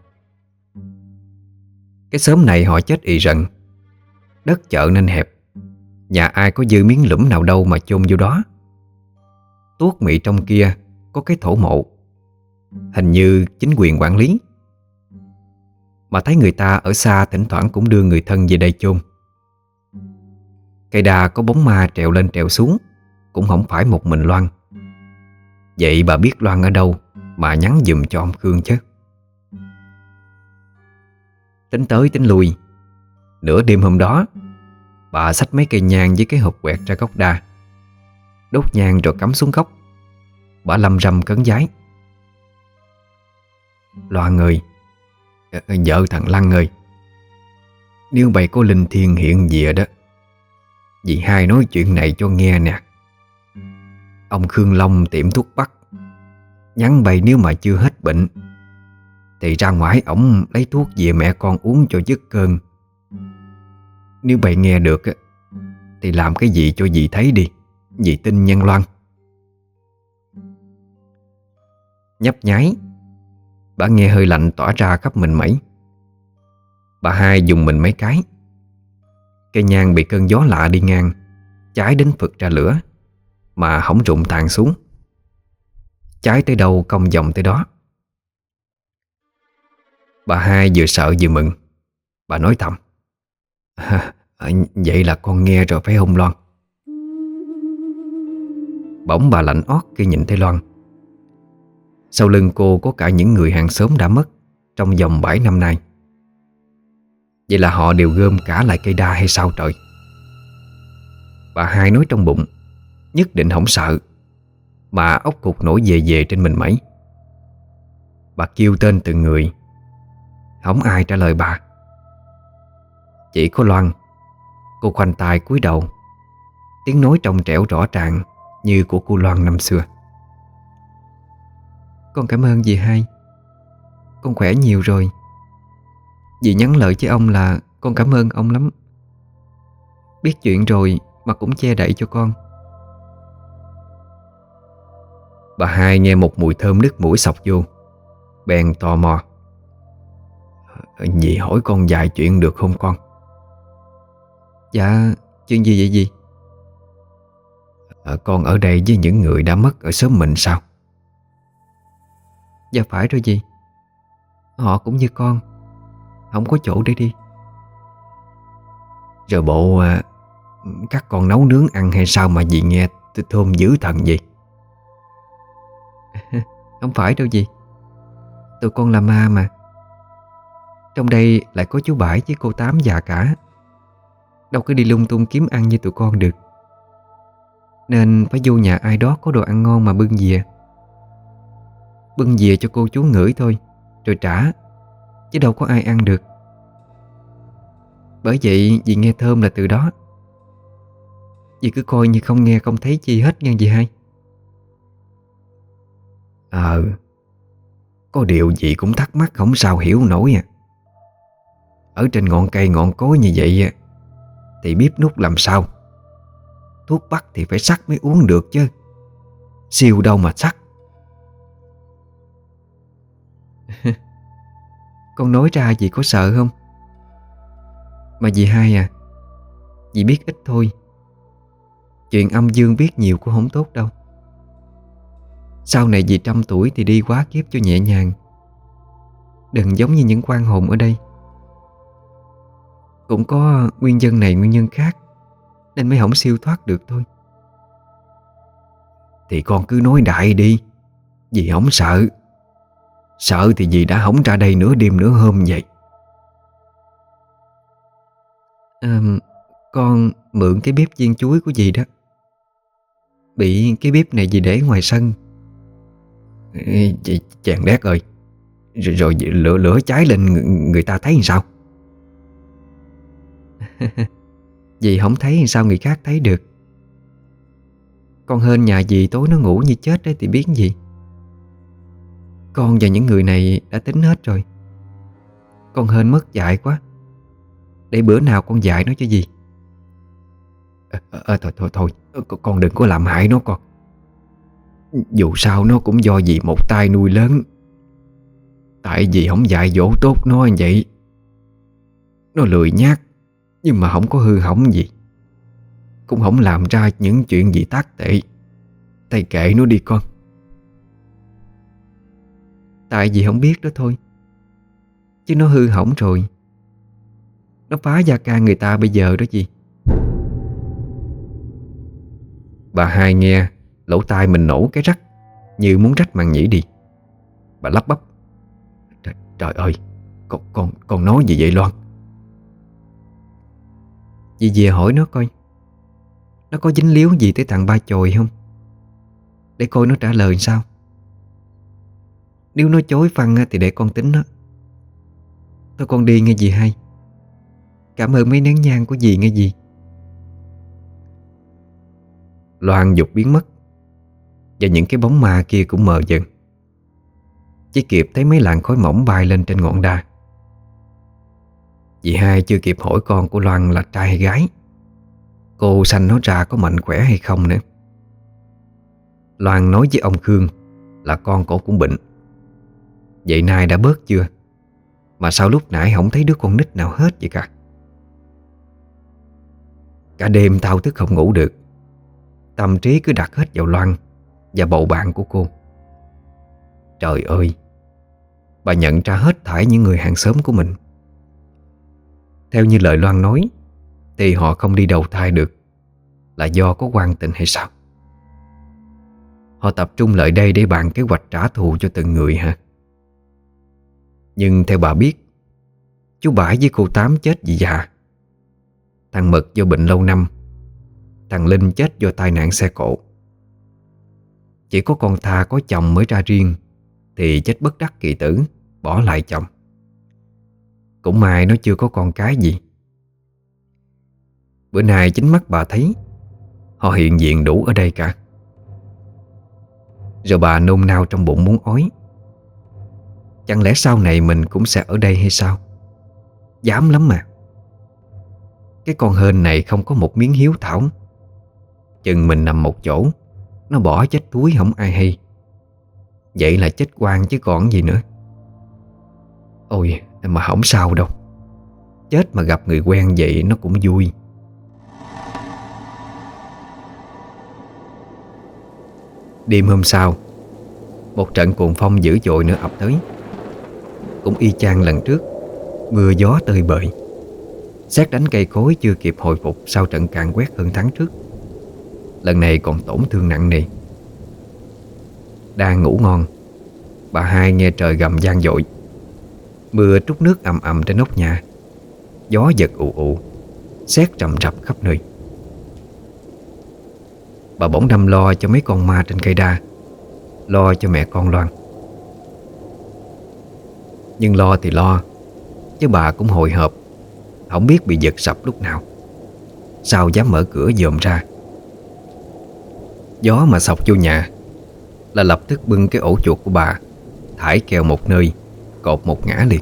Cái xóm này họ chết ì rận, đất chợ nên hẹp, nhà ai có dư miếng lũm nào đâu mà chôn vô đó. Tuốt Mị trong kia có cái thổ mộ, hình như chính quyền quản lý. Mà thấy người ta ở xa thỉnh thoảng cũng đưa người thân về đây chôn. Cây đa có bóng ma trèo lên trèo xuống, cũng không phải một mình Loan. Vậy bà biết Loan ở đâu mà nhắn giùm cho ông Khương chứ? Tính tới tính lui, nửa đêm hôm đó, bà xách mấy cây nhang với cái hộp quẹt ra gốc đa, đốt nhang rồi cắm xuống gốc. Bà lầm rầm cấn giái: Loan ơi, vợ thằng Lăng ơi, nếu bày có linh thiêng hiện về đó, dì hai nói chuyện này cho nghe nè. Ông Khương Long tiệm thuốc bắc, nhắn bày nếu mà chưa hết bệnh thì ra ngoài ổng lấy thuốc về mẹ con uống cho dứt cơn. Nếu bày nghe được thì làm cái gì cho dì thấy đi, dì tin nhân Loan. Nhấp nháy, bà nghe hơi lạnh tỏa ra khắp mình mẩy. Bà hai dùng mình mấy cái, cây nhang bị cơn gió lạ đi ngang cháy đến phực ra lửa, mà không rụng tàn xuống. Cháy tới đâu cong vòng tới đó. Bà hai vừa sợ vừa mừng. Bà nói thầm: à, vậy là con nghe rồi phải không Loan? Bỗng bà lạnh ót khi nhìn thấy Loan. Sau lưng cô có cả những người hàng xóm đã mất trong vòng bảy năm nay. Vậy là họ đều gom cả lại cây đa hay sao trời? Bà hai nói trong bụng nhất định không sợ, mà ốc cục nổi về về trên mình mẩy. Bà kêu tên từng người, không ai trả lời bà. Chỉ có Loan, cô khoanh tay cúi đầu, tiếng nói trong trẻo rõ ràng như của cô Loan năm xưa: Con cảm ơn dì hai, con khỏe nhiều rồi. Dì nhắn lời với ông là con cảm ơn ông lắm. Biết chuyện rồi mà cũng che đậy cho con. Bà hai nghe một mùi thơm nước mũi xộc vô, bèn tò mò: Dì hỏi con vài chuyện được không con? Dạ, chuyện gì vậy dì? À, con ở đây với những người đã mất ở xóm mình sao? Dạ phải rồi dì, họ cũng như con, không có chỗ để đi. Rồi bộ à, các con nấu nướng ăn hay sao mà dì nghe thơm dữ thần vậy? Không phải đâu dì, tụi con là ma mà. Trong đây lại có chú Bãi với cô Tám già cả, đâu có đi lung tung kiếm ăn như tụi con được, nên phải vô nhà ai đó có đồ ăn ngon mà bưng về. Bưng về cho cô chú ngửi thôi, rồi trả, chứ đâu có ai ăn được. Bởi vậy dì nghe thơm là từ đó. Dì cứ coi như không nghe không thấy chi hết nha dì hai. Ờ, có điều gì cũng thắc mắc không sao hiểu nổi à. Ở trên ngọn cây ngọn cối như vậy thì bếp nút làm sao? Thuốc bắc thì phải sắc mới uống được chứ, siêu đâu mà sắc. Con nói ra dì có sợ không? Mà dì hai à, dì biết ít thôi. Chuyện âm dương biết nhiều cũng không tốt đâu. Sau này dì trăm tuổi thì đi quá kiếp cho nhẹ nhàng, đừng giống như những quan hồn ở đây. Cũng có nguyên nhân này nguyên nhân khác, nên mới không siêu thoát được thôi. Thì con cứ nói đại đi, dì không sợ. Sợ thì dì đã hổng ra đây nửa đêm nửa hôm vậy. à, Con mượn cái bếp chiên chuối của dì đó. Bị cái bếp này dì để ngoài sân. Ê, chị chàng đét ơi, Rồi, rồi lửa lửa cháy lên người, người ta thấy làm sao? Dì không thấy sao người khác thấy được. Con hên nhà dì tối nó ngủ như chết đấy thì biết gì. Con và những người này đã tính hết rồi. Con hên mất dạy quá, để bữa nào con dạy nó cho dì. à, à, Thôi thôi thôi con đừng có làm hại nó con. Dù sao nó cũng do dì một tay nuôi lớn. Tại vì không dạy dỗ tốt nó như vậy. Nó lười nhác, nhưng mà không có hư hỏng gì, cũng không làm ra những chuyện gì tác tệ. Thầy kệ nó đi con. Tại vì không biết đó thôi, chứ nó hư hỏng rồi. Nó phá gia can người ta bây giờ đó gì. Bà hai nghe lỗ tai mình nổ cái rắc, như muốn rách màng nhĩ đi. Bà lắp bắp: Trời, trời ơi, Con, con, con nói gì vậy Loan? Dì về hỏi nó coi nó có dính líu gì tới thằng ba chồi không, để coi nó trả lời sao. Nếu nó chối phăng á, thì để con tính nó. Thôi con đi nghe dì hai. Cảm ơn mấy nén nhang của dì nghe dì. Loan dục biến mất, và những cái bóng ma kia cũng mờ dần. Chỉ kịp thấy mấy làn khói mỏng bay lên trên ngọn đa. Dì hai chưa kịp hỏi con của Loan là trai hay gái, cô sanh nó ra có mạnh khỏe hay không nữa. Loan nói với ông Khương là con cổ cũng bệnh. Vậy nay đã bớt chưa, mà sao lúc nãy không thấy đứa con nít nào hết vậy cả. Cả đêm tao thức không ngủ được, tâm trí cứ đặt hết vào Loan và bầu bạn của cô. Trời ơi, bà nhận ra hết thảy những người hàng xóm của mình. Theo như lời Loan nói thì họ không đi đầu thai được là do có oan tình hay sao? Họ tập trung lại đây để bàn kế hoạch trả thù cho từng người hả? Nhưng theo bà biết, chú Bãi với cô Tám chết vì già, thằng Mực do bệnh lâu năm, thằng Linh chết do tai nạn xe cộ. Chỉ có con Tha có chồng mới ra riêng thì chết bất đắc kỳ tử, bỏ lại chồng. Cũng may nó chưa có con cái gì. Bữa nay chính mắt bà thấy họ hiện diện đủ ở đây cả. Rồi bà nôn nao trong bụng muốn ói. Chẳng lẽ sau này mình cũng sẽ ở đây hay sao? Dám lắm mà. Cái con hên này không có một miếng hiếu thảo. Chừng mình nằm một chỗ, nó bỏ chết túi không ai hay. Vậy là chết quang chứ còn gì nữa. Ôi mà không sao đâu. Chết mà gặp người quen vậy nó cũng vui. Đêm hôm sau, một trận cuồng phong dữ dội nữa ập tới. Cũng y chang lần trước, mưa gió tơi bời, sét đánh cây cối chưa kịp hồi phục sau trận càn quét hơn tháng trước. Lần này còn tổn thương nặng nề. Đang ngủ ngon, bà hai nghe trời gầm vang dội. Mưa trút nước ầm ầm trên nóc nhà, gió giật ù ù, sét rầm rập khắp nơi. Bà bỗng đâm lo cho mấy con ma trên cây đa, lo cho mẹ con Loan. Nhưng lo thì lo, chứ bà cũng hồi hộp, không biết bị giật sập lúc nào, sao dám mở cửa dòm ra. Gió mà xộc vô nhà là lập tức bưng cái ổ chuột của bà thải kèo một nơi, cột một ngã liền.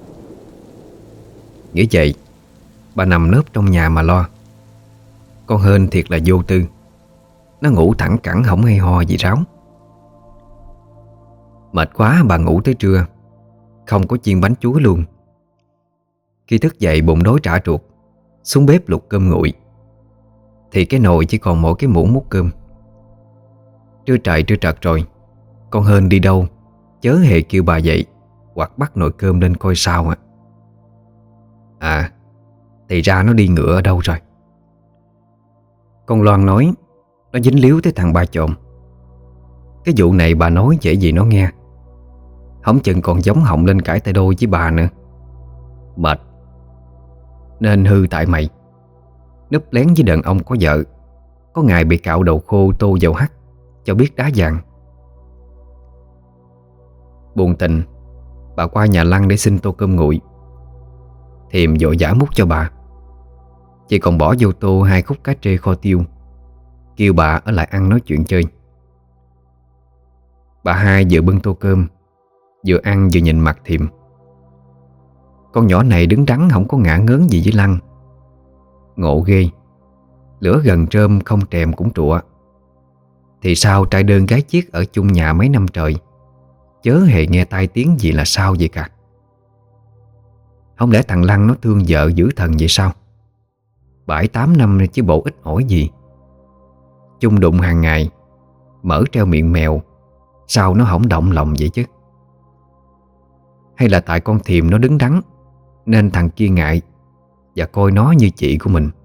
Nghĩ vậy, bà nằm nớp trong nhà mà lo. Con hên thiệt là vô tư, nó ngủ thẳng cẳng không hay ho gì ráo. Mệt quá bà ngủ tới trưa, không có chiên bánh chuối luôn. Khi thức dậy bụng đói trả ruột, xuống bếp luộc cơm nguội, thì cái nồi chỉ còn mỗi cái muỗng múc cơm. Trưa trại trưa trật rồi, con hên đi đâu chớ hề kêu bà dậy hoặc bắt nồi cơm lên coi sao à. À, thì ra nó đi ngựa ở đâu rồi. Con Loan nói nó dính líu tới thằng ba trộm. Cái vụ này bà nói dễ gì nó nghe, không chừng còn giống họng lên cãi tay đôi với bà nữa. Mệt nên hư tại mày. Núp lén với đàn ông có vợ, có ngày bị cạo đầu khô tô dầu hắt cho biết đá vàng. Buồn tình, bà qua nhà Lăng để xin tô cơm nguội. Thiềm vội vã múc cho bà. Chị còn bỏ vô tô hai khúc cá trê kho tiêu, kêu bà ở lại ăn nói chuyện chơi. Bà hai vừa bưng tô cơm, vừa ăn vừa nhìn mặt Thiềm. Con nhỏ này đứng đắn không có ngả ngớn gì với Lăng. Ngộ ghê. Lửa gần rơm không trèm cũng trụa. Thì sao trai đơn gái chiếc ở chung nhà mấy năm trời chớ hề nghe tai tiếng gì là sao vậy cả. Không lẽ thằng Lăng nó thương vợ dữ thần vậy sao? Bảy tám năm rồi chứ bộ ít ỏi gì. Chung đụng hàng ngày, mở treo miệng mèo, sao nó không động lòng vậy chứ? Hay là tại con Thiềm nó đứng đắn nên thằng kia ngại và coi nó như chị của mình?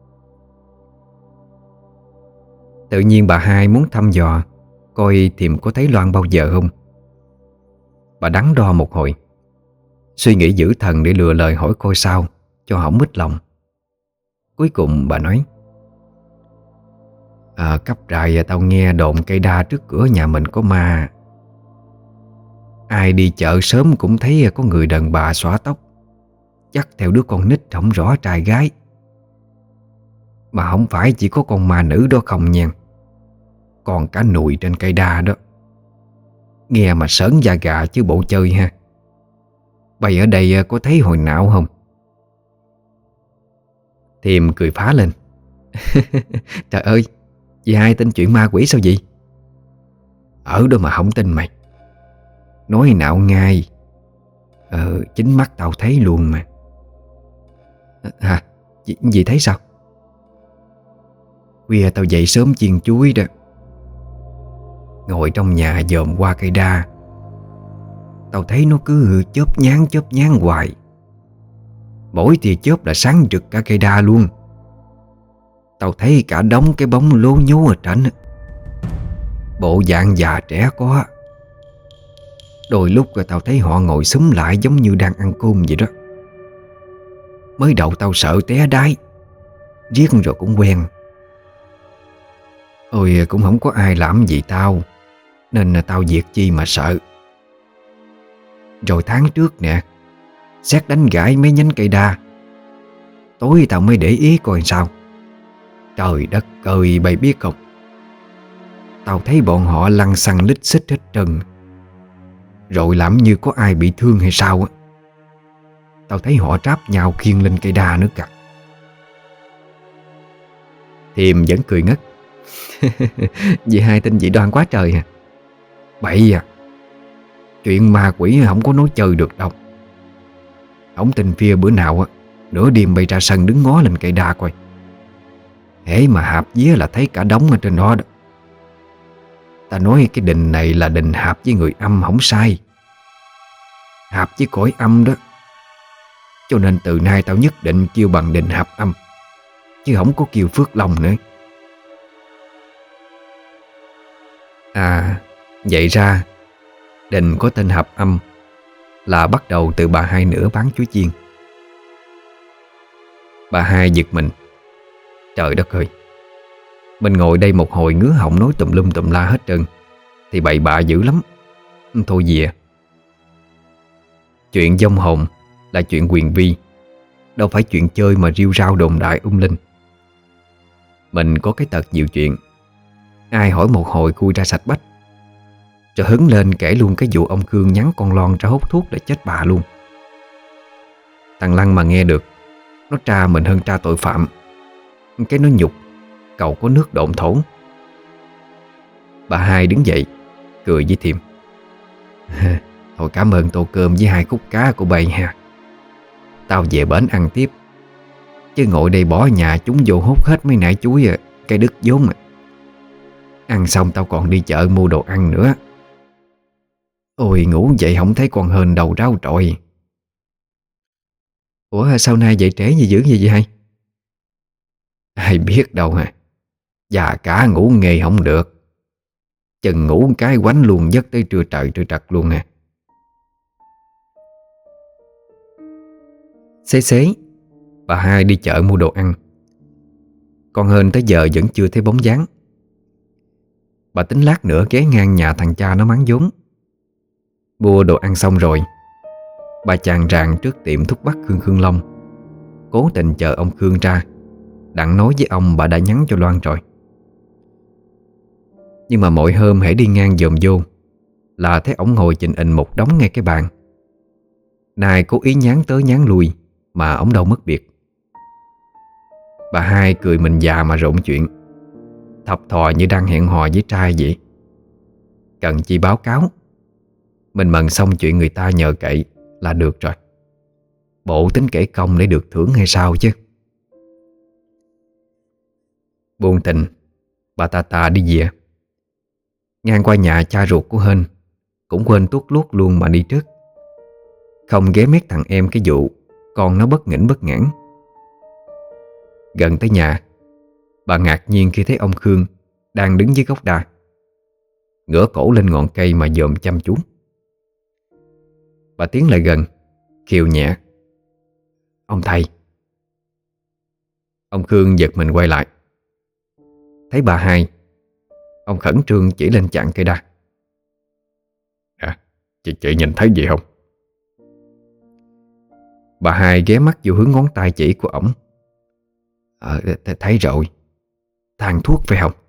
Tự nhiên bà hai muốn thăm dò coi Thiềm có thấy Loan bao giờ không. Bà đắn đo một hồi, Suy nghĩ giữ thần để lừa lời hỏi coi sao cho hỏng mít lòng. Cuối cùng bà nói: À, cấp trại tao nghe đồn cây đa trước cửa nhà mình có ma. Ai đi chợ sớm cũng thấy có người đàn bà xõa tóc, chắc theo đứa con nít không rõ trai gái. Mà không phải chỉ có con ma nữ đó không nha, còn cả nùi trên cây đa đó. Nghe mà sởn da gà chứ bộ chơi ha. Bày ở đây có thấy hồi nào không? Thiềm cười phá lên. Trời ơi, chị hai tin chuyện ma quỷ sao vậy? Ở đó mà không tin mày. Nói nạo ngay. Ờ, chính mắt tao thấy luôn mà. Hả? Gì, gì thấy sao? Khuya tao dậy sớm chiên chuối đó, ngồi trong nhà dòm qua cây đa. Tao thấy nó cứ chớp nháng chớp nháng hoài. Mỗi tia chớp là sáng rực cả cây đa luôn. Tao thấy cả đống cái bóng lố nhố ở trển, bộ dạng già trẻ quá. Đôi lúc rồi tao thấy họ ngồi xúm lại giống như đang ăn cơm vậy đó. Mới đầu tao sợ té đái, riết rồi cũng quen. Ôi cũng không có ai làm gì tao, nên là tao việc chi mà sợ. Rồi tháng trước nè, sét đánh gãy mấy nhánh cây đa. Tối tao mới để ý coi sao. Trời đất ơi, bày biết không, tao thấy bọn họ lăn xăng lít xích hết trơn. Rồi làm như có ai bị thương hay sao á. Tao thấy họ tráp nhau khiêng lên cây đa nữa cả. Thiềm vẫn cười ngất. Dì hai tin dị đoan quá trời à. Bậy à, chuyện ma quỷ không có nói chơi được đâu. Ông tin phia bữa nào á, nửa đêm bay ra sân đứng ngó lên cây đa coi. Hễ mà hạp vía là thấy cả đống ở trên đó đó. Ta nói cái đình này là đình hạp với người âm không sai. Hạp với cõi âm đó. Cho nên từ nay tao nhất định kêu bằng đình hạp âm, chứ không có kêu Phước Long nữa. À, vậy ra đình có tên hạp âm là bắt đầu từ bà hai nữa bán chuối chiên. Bà hai giật mình. Trời đất ơi, mình ngồi đây một hồi ngứa họng nói tùm lum tùm la hết trơn, thì bậy bạ dữ lắm. Thôi về. Chuyện vong hồn là chuyện quyền vi, đâu phải chuyện chơi mà riu rao đồn đại ung linh. Mình có cái tật nhiều chuyện, ai hỏi một hồi khui ra sạch bách. Rồi hứng lên kể luôn cái vụ ông Khương nhắn con Lon ra hút thuốc để chết bà luôn. Thằng Lăng mà nghe được, nó tra mình hơn tra tội phạm. Cái nó nhục, cậu có nước độn thổ. Bà hai đứng dậy cười với Thiềm. Thôi cảm ơn tô cơm với hai khúc cá của bay ha. Tao về bển ăn tiếp, chứ ngồi đây bỏ nhà chúng vô hút hết mấy nải chuối à, cái đứt vốn à. Ăn xong tao còn đi chợ mua đồ ăn nữa. Ôi ngủ dậy không thấy con hên đầu rau trọi. Ủa sao nay dậy trễ như dữ gì vậy hay? Ai biết đâu hả. Già cả ngủ nghề không được, chừng ngủ cái quánh luôn giấc tới trưa trời trưa trật luôn nè. Xế xế bà hai đi chợ mua đồ ăn. Con hên tới giờ vẫn chưa thấy bóng dáng. Bà tính lát nữa ghé ngang nhà thằng cha nó mắng vốn. Mua đồ ăn xong rồi, bà chàng ràng trước tiệm thuốc bắc Khương Khương Long, cố tình chờ ông Khương ra đặng nói với ông bà đã nhắn cho Loan rồi. Nhưng mà mỗi hôm hãy đi ngang dòm vô là thấy ổng ngồi chình ình một đống ngay cái bàn. Nay cố ý nhắn tới nhắn lui mà ổng đâu mất biệt. Bà hai cười mình già mà rộn chuyện, thập thò như đang hẹn hò với trai vậy. Cần chi báo cáo, mình mần xong chuyện người ta nhờ cậy là được rồi. Bộ tính kể công để được thưởng hay sao chứ. Buồn tình, bà ta ta đi về. Ngang qua nhà cha ruột của Hên, cũng quên tuốt luốt luôn mà đi trước, không ghé mét thằng em cái vụ con nó bất nghỉnh bất ngãn. Gần tới nhà, bà ngạc nhiên khi thấy ông Khương đang đứng dưới gốc đa, ngửa cổ lên ngọn cây mà dòm chăm chú. Bà tiến lại gần, Khiêu nhẹ: "Ông thầy." Ông Khương giật mình quay lại. Thấy bà hai, ông khẩn trương chỉ lên chặn cây đa. À, chị, chị nhìn thấy gì không? Bà hai ghé mắt vô hướng ngón tay chỉ của ổng. Ờ, th- thấy rồi. Tàn thuốc phải không?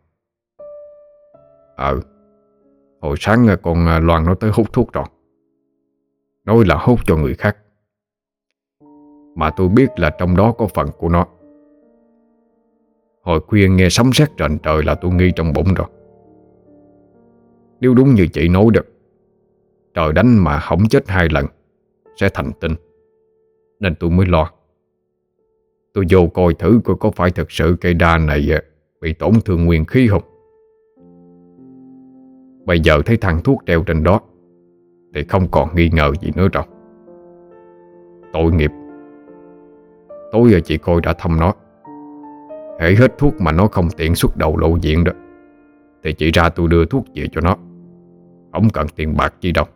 Ờ, hồi sáng con Loan nó tới hút thuốc rồi. Nói là hút cho người khác, mà tôi biết là trong đó có phần của nó. Hồi khuya nghe sấm sét rền trời là tôi nghi trong bụng rồi. Nếu đúng như chị nói được, trời đánh mà không chết hai lần sẽ thành tinh, nên tôi mới lo. Tôi vô coi thử coi có phải thật sự cây đa này bị tổn thương nguyên khí không. Bây giờ thấy thằng thuốc treo trên đó thì không còn nghi ngờ gì nữa rồi. Tội nghiệp. Tối giờ chị coi đã thăm nó, hễ hết thuốc mà nó không tiện xuất đầu lộ diện đó thì chị ra tôi đưa thuốc về cho nó, không cần tiền bạc gì đâu.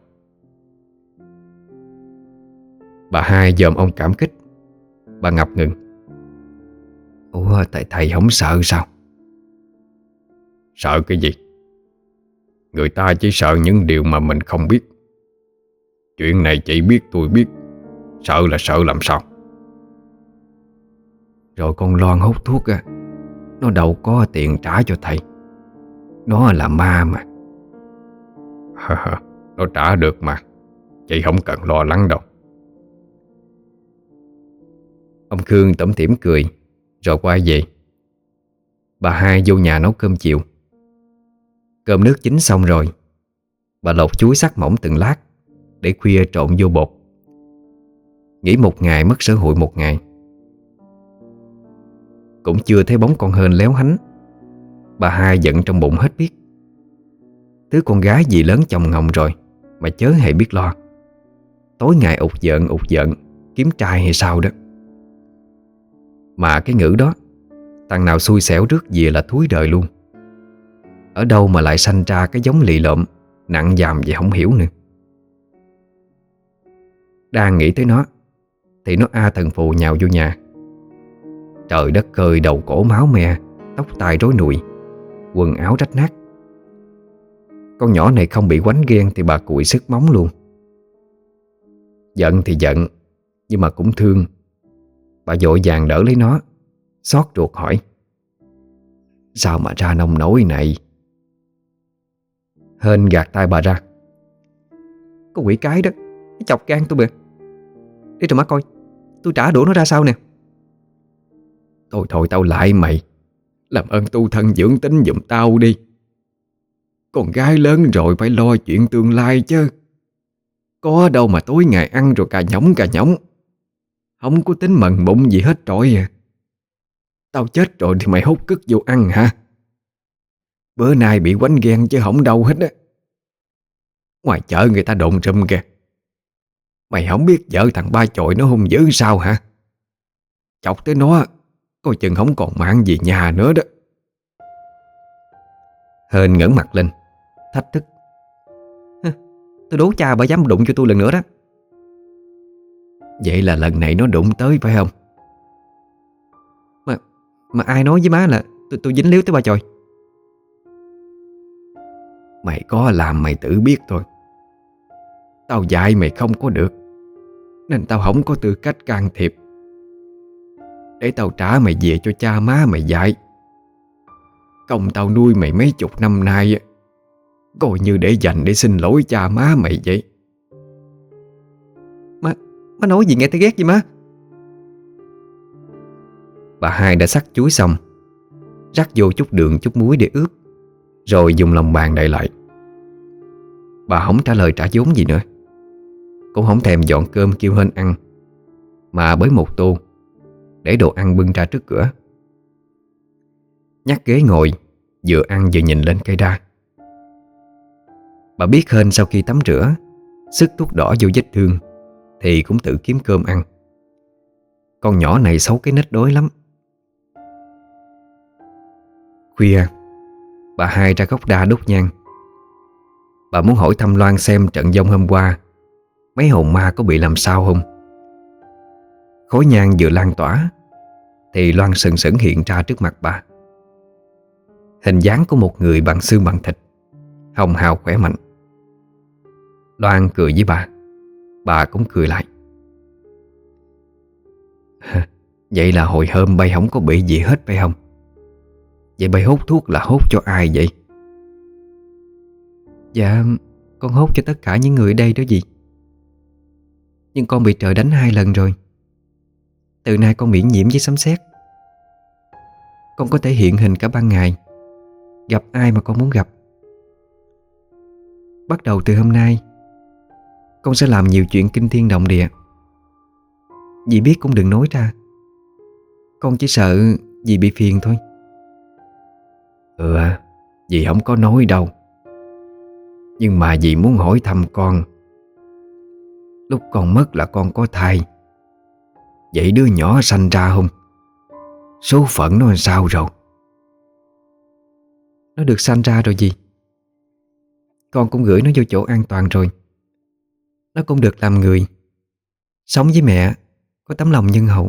Bà hai dòm ông cảm kích. Bà ngập ngừng: "Ủa tại thầy không sợ sao?" Sợ cái gì? Người ta chỉ sợ những điều mà mình không biết. Chuyện này chị biết tôi biết, sợ là sợ làm sao. Rồi con Loan hút thuốc á, nó đâu có tiền trả cho thầy. Nó là ma mà. Nó trả được mà, chị không cần lo lắng đâu. Ông Khương tủm tỉm cười rồi quay về. Bà hai vô nhà nấu cơm chiều. Cơm nước chín xong rồi, bà lột chuối sắc mỏng từng lát để khuya trộn vô bột. Nghỉ một ngày mất sở hụi một ngày. Cũng chưa thấy bóng con hên léo hánh. Bà hai giận trong bụng hết biết. Thứ con gái gì lớn chồng ngồng rồi mà chớ hề biết lo. Tối ngày ụt giận ụt giận kiếm trai hay sao đó. Mà cái ngữ đó, thằng nào xui xẻo rước về là thúi đời luôn. Ở đâu mà lại sanh ra cái giống lì lợm nặng dàm vậy không hiểu nữa. Đang nghĩ tới nó thì nó a thần phù nhào vô nhà. Trời đất ơi, đầu cổ máu me, tóc tai rối nùi, quần áo rách nát. Con nhỏ này không bị quánh ghen thì bà cụi sức móng luôn. Giận thì giận, nhưng mà cũng thương. Bà vội vàng đỡ lấy nó, xót ruột hỏi: "Sao mà ra nông nổi này?" Hên gạt tay bà ra: "Có quỷ cái đó, nó chọc gan tôi bè. Để rồi má coi, tôi trả đũa nó ra sao nè." "Thôi thôi tao lại mày, làm ơn tu thân dưỡng tính giùm tao đi. Con gái lớn rồi phải lo chuyện tương lai chứ. Có đâu mà tối ngày ăn rồi cà nhõng cà nhõng, không có tính mần bụng gì hết trọi à. Tao chết rồi thì mày hút cất vô ăn hả? Bữa nay bị quánh ghen chứ không đâu hết á. Ngoài chợ người ta đồn rùm kìa. Mày không biết vợ thằng ba chọi nó hung dữ sao hả? Chọc tới nó, coi chừng không còn mạng gì nhà nữa đó." Hên ngẩng mặt lên thách thức: "Tôi đố cha bà dám đụng cho tôi lần nữa đó." "Vậy là lần này nó đụng tới phải không?" Mà mà ai nói với má là tôi tôi dính líu tới bà chòi? "Mày có làm mày tự biết thôi. Tao dạy mày không có được, nên tao không có tư cách can thiệp. Để tao trả mày về cho cha má mày dạy. Công tao nuôi mày mấy chục năm nay, coi như để dành để xin lỗi cha má mày vậy." Má, má nói gì nghe thấy ghét vậy má? Bà hai đã sắc chuối xong, rắc vô chút đường chút muối để ướp, rồi dùng lòng bàn đậy lại. Bà không trả lời trả vốn gì nữa, cũng không thèm dọn cơm kêu Hên ăn, mà bới một tô để đồ ăn bưng ra trước cửa. Nhắc ghế ngồi, vừa ăn vừa nhìn lên cây đa. Bà biết Hên sau khi tắm rửa, sức thuốc đỏ vô vết thương thì cũng tự kiếm cơm ăn. Con nhỏ này xấu cái nết đói lắm. Khuya, bà hai ra gốc đa đốt nhang. Bà muốn hỏi thăm Loan xem trận giông hôm qua mấy hồn ma có bị làm sao không, Khói nhang vừa lan tỏa thì Loan sừng sững hiện ra trước mặt bà. Hình dáng của một người bằng xương bằng thịt, hồng hào khỏe mạnh. Loan cười với bà, bà cũng cười lại. Vậy là hồi hôm bay không có bị gì hết phải không? Vậy bay hút thuốc là hút cho ai vậy? Dạ, con hút cho tất cả những người ở đây đó dì. Nhưng con bị trời đánh hai lần rồi. Từ nay con miễn nhiễm với sấm sét. Con có thể hiện hình cả ban ngày, gặp ai mà con muốn gặp. Bắt đầu từ hôm nay, con sẽ làm nhiều chuyện kinh thiên động địa. Dì biết cũng đừng nói ra. Con chỉ sợ dì bị phiền thôi. Ừ, dì không có nói đâu. Nhưng mà dì muốn hỏi thăm con. Lúc con mất là con có thai. Vậy đứa nhỏ sanh ra không? Số phận nó làm sao rồi? Nó được sanh ra rồi dì. Con cũng gửi nó vô chỗ an toàn rồi. Nó cũng được làm người, sống với mẹ, có tấm lòng nhân hậu.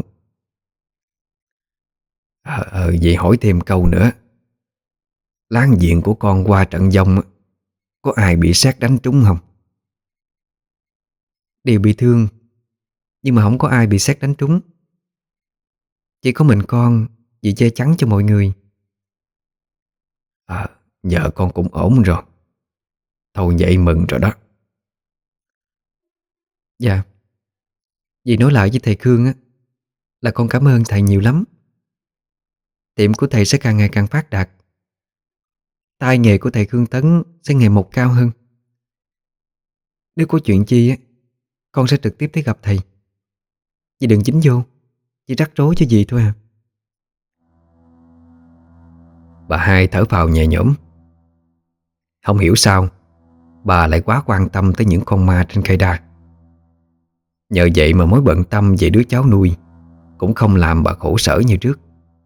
Ờ, ờ vậy hỏi thêm câu nữa. Láng giềng của con qua trận giông có ai bị sét đánh trúng không? Đều bị thương, nhưng mà không có ai bị sét đánh trúng. Chỉ có mình con vì che chắn cho mọi người. À, giờ con cũng ổn rồi. Thôi vậy mừng rồi đó. Dạ. Dì nói lại với thầy Khương á, là con cảm ơn thầy nhiều lắm. Tiệm của thầy sẽ càng ngày càng phát đạt. Tay nghề của thầy Khương Tấn sẽ ngày một cao hơn. Nếu có chuyện chi á, con sẽ trực tiếp tới gặp thầy. Dì đừng dính vô, chỉ rắc rối cho dì thôi à. Bà hai thở phào nhẹ nhõm. Không hiểu sao bà lại quá quan tâm tới những con ma trên cây đa. Nhờ vậy mà mối bận tâm về đứa cháu nuôi cũng không làm bà khổ sở như trước.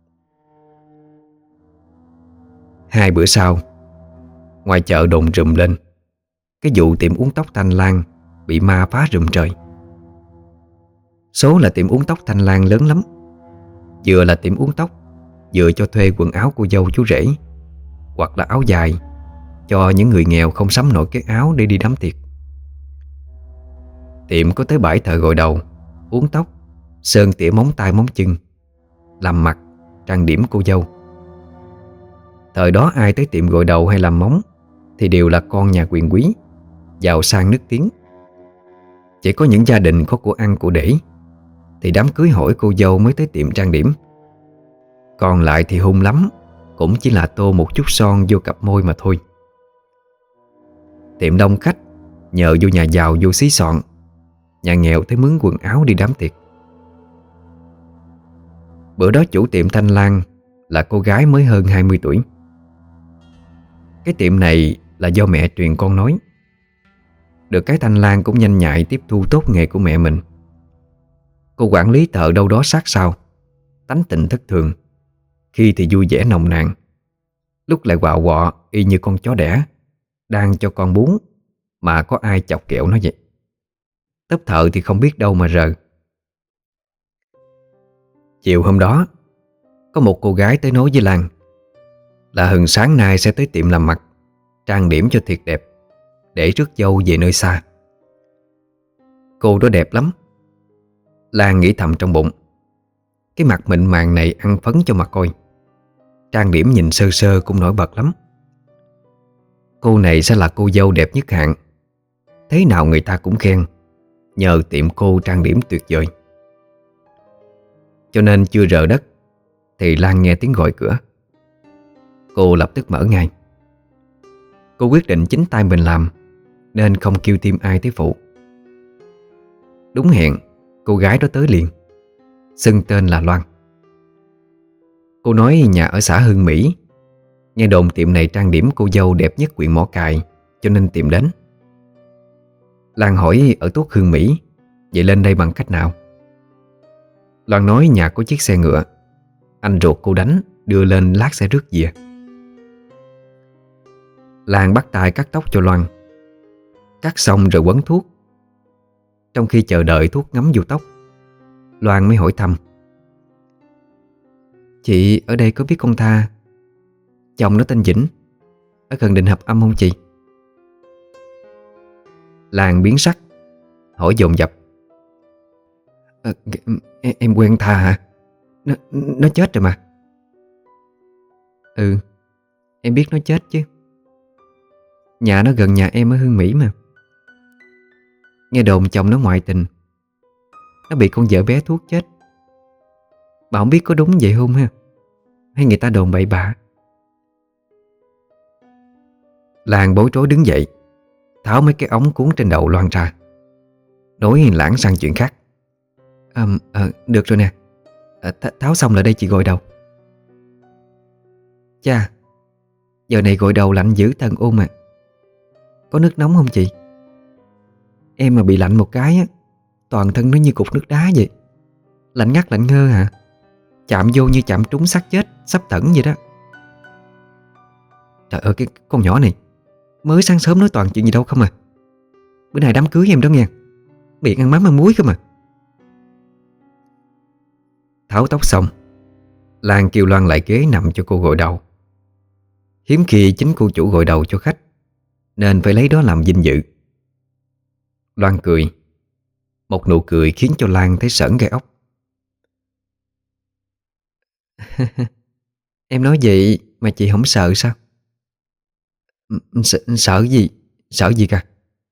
Hai bữa sau, ngoài chợ đồn rùm lên cái vụ tiệm uống tóc Thanh Lan bị ma phá rùm trời. Số là tiệm uống tóc Thanh Lan lớn lắm. Vừa là tiệm uống tóc, vừa cho thuê quần áo cô dâu chú rể, hoặc là áo dài cho những người nghèo không sắm nổi cái áo để đi đám tiệc. Tiệm có tới bảy thợ gội đầu, uống tóc, sơn tỉa móng tay móng chân, làm mặt, trang điểm cô dâu. Thời đó ai tới tiệm gội đầu hay làm móng thì đều là con nhà quyền quý, giàu sang nức tiếng. Chỉ có những gia đình có của ăn của để thì đám cưới hỏi cô dâu mới tới tiệm trang điểm. Còn lại thì hung lắm cũng chỉ là tô một chút son vô cặp môi mà thôi. Tiệm đông khách, nhờ vô nhà giàu vô xí xọn, nhà nghèo tới mướn quần áo đi đám tiệc. Bữa đó chủ tiệm Thanh Lan là cô gái mới hơn hai mươi tuổi. Cái tiệm này là do mẹ truyền con nói. Được cái Thanh Lan cũng nhanh nhạy tiếp thu tốt nghề của mẹ mình. Cô quản lý thợ đâu đó sát sao, tánh tình thất thường. Khi thì vui vẻ nồng nàn, lúc lại quạo quọ y như con chó đẻ đang cho con bú mà có ai chọc kẹo nó vậy. Tấp thợ thì không biết đâu mà rờ. Chiều hôm đó, có một cô gái tới nói với Lan là Hừng sáng nay sẽ tới tiệm làm mặt, trang điểm cho thiệt đẹp, để rước dâu về nơi xa. Cô đó đẹp lắm. Lan nghĩ thầm trong bụng, cái mặt mịn màng này ăn phấn cho mà coi. Trang điểm nhìn sơ sơ cũng nổi bật lắm. Cô này sẽ là cô dâu đẹp nhất hạng. Thế nào người ta cũng khen, nhờ tiệm cô trang điểm tuyệt vời. Cho nên chưa rờ đất thì Lan nghe tiếng gọi cửa. Cô lập tức mở ngay. Cô quyết định chính tay mình làm, nên không kêu thêm ai tới phụ. Đúng hẹn, cô gái đó tới liền, xưng tên là Loan. Cô nói nhà ở xã Hưng Mỹ, nghe đồn tiệm này trang điểm cô dâu đẹp nhất huyện Mỏ Cày, cho nên tìm đến. Lan hỏi ở tuốt Hưng Mỹ, vậy lên đây bằng cách nào? Loan nói nhà có chiếc xe ngựa, anh ruột cô đánh đưa lên lát sẽ rước về. Lan bắt tay cắt tóc cho Loan. Cắt xong rồi quấn thuốc. Trong khi chờ đợi thuốc ngấm vô tóc, Loan mới hỏi thăm: "Chị ở đây có biết con Tha, chồng nó tên Vĩnh, ở gần Định Hợp Âm không chị?" Lan biến sắc, hỏi dồn dập: "Ờ, em, em quen Tha hả? Nó, nó chết rồi mà." "Ừ, em biết nó chết chứ. Nhà nó gần nhà em ở Hương Mỹ mà. Nghe đồn chồng nó ngoại tình, nó bị con vợ bé thuốc chết. Bà không biết có đúng vậy không ha? Hay người ta đồn bậy bạ?" Lan bối rối đứng dậy, tháo mấy cái ống cuốn trên đầu Loan ra, nói lãng sang chuyện khác. À, à, được rồi nè, à, th tháo xong lại đây chị gội đầu. Chà, giờ này gội đầu lạnh dữ thần ôn mà. Có nước nóng không chị? Em mà bị lạnh một cái á, toàn thân nó như cục nước đá vậy. Lạnh ngắt lạnh ngơ hả? Chạm vô như chạm trúng xác chết, sắp tẩn vậy đó. Trời ơi, cái con nhỏ này mới sáng sớm nói toàn chuyện gì đâu không à. Bữa nay đám cưới em đó nghe, miệng ăn mắm ăn muối cơ mà. Tháo tóc xong, Lan kêu Loan lại ghế nằm cho cô gội đầu. Hiếm khi chính cô chủ gội đầu cho khách, nên phải lấy đó làm vinh dự. Loan cười, một nụ cười khiến cho Lan thấy sởn gai ốc. Em nói vậy mà chị không sợ sao? S sợ gì? Sợ gì cả?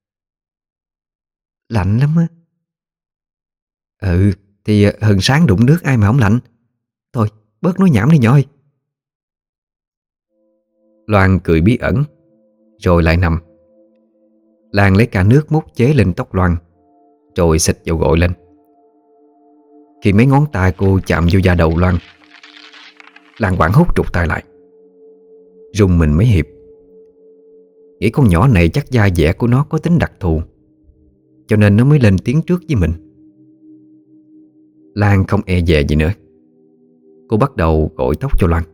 Lạnh lắm á. Ừ, thì hừng sáng đụng nước ai mà không lạnh. Thôi, bớt nói nhảm đi nhỏ ơi. Loan cười bí ẩn, rồi lại nằm. Lan lấy cả nước múc chế lên tóc Loan, rồi xịt dầu gội lên. Khi mấy ngón tay cô chạm vô da đầu Loan, Lan hoảng hốt trục tay lại, rùng mình mấy hiệp. Nghĩ con nhỏ này chắc da dẻ của nó có tính đặc thù, cho nên nó mới lên tiếng trước với mình. Lan không e dè gì nữa. Cô bắt đầu gội tóc cho Loan.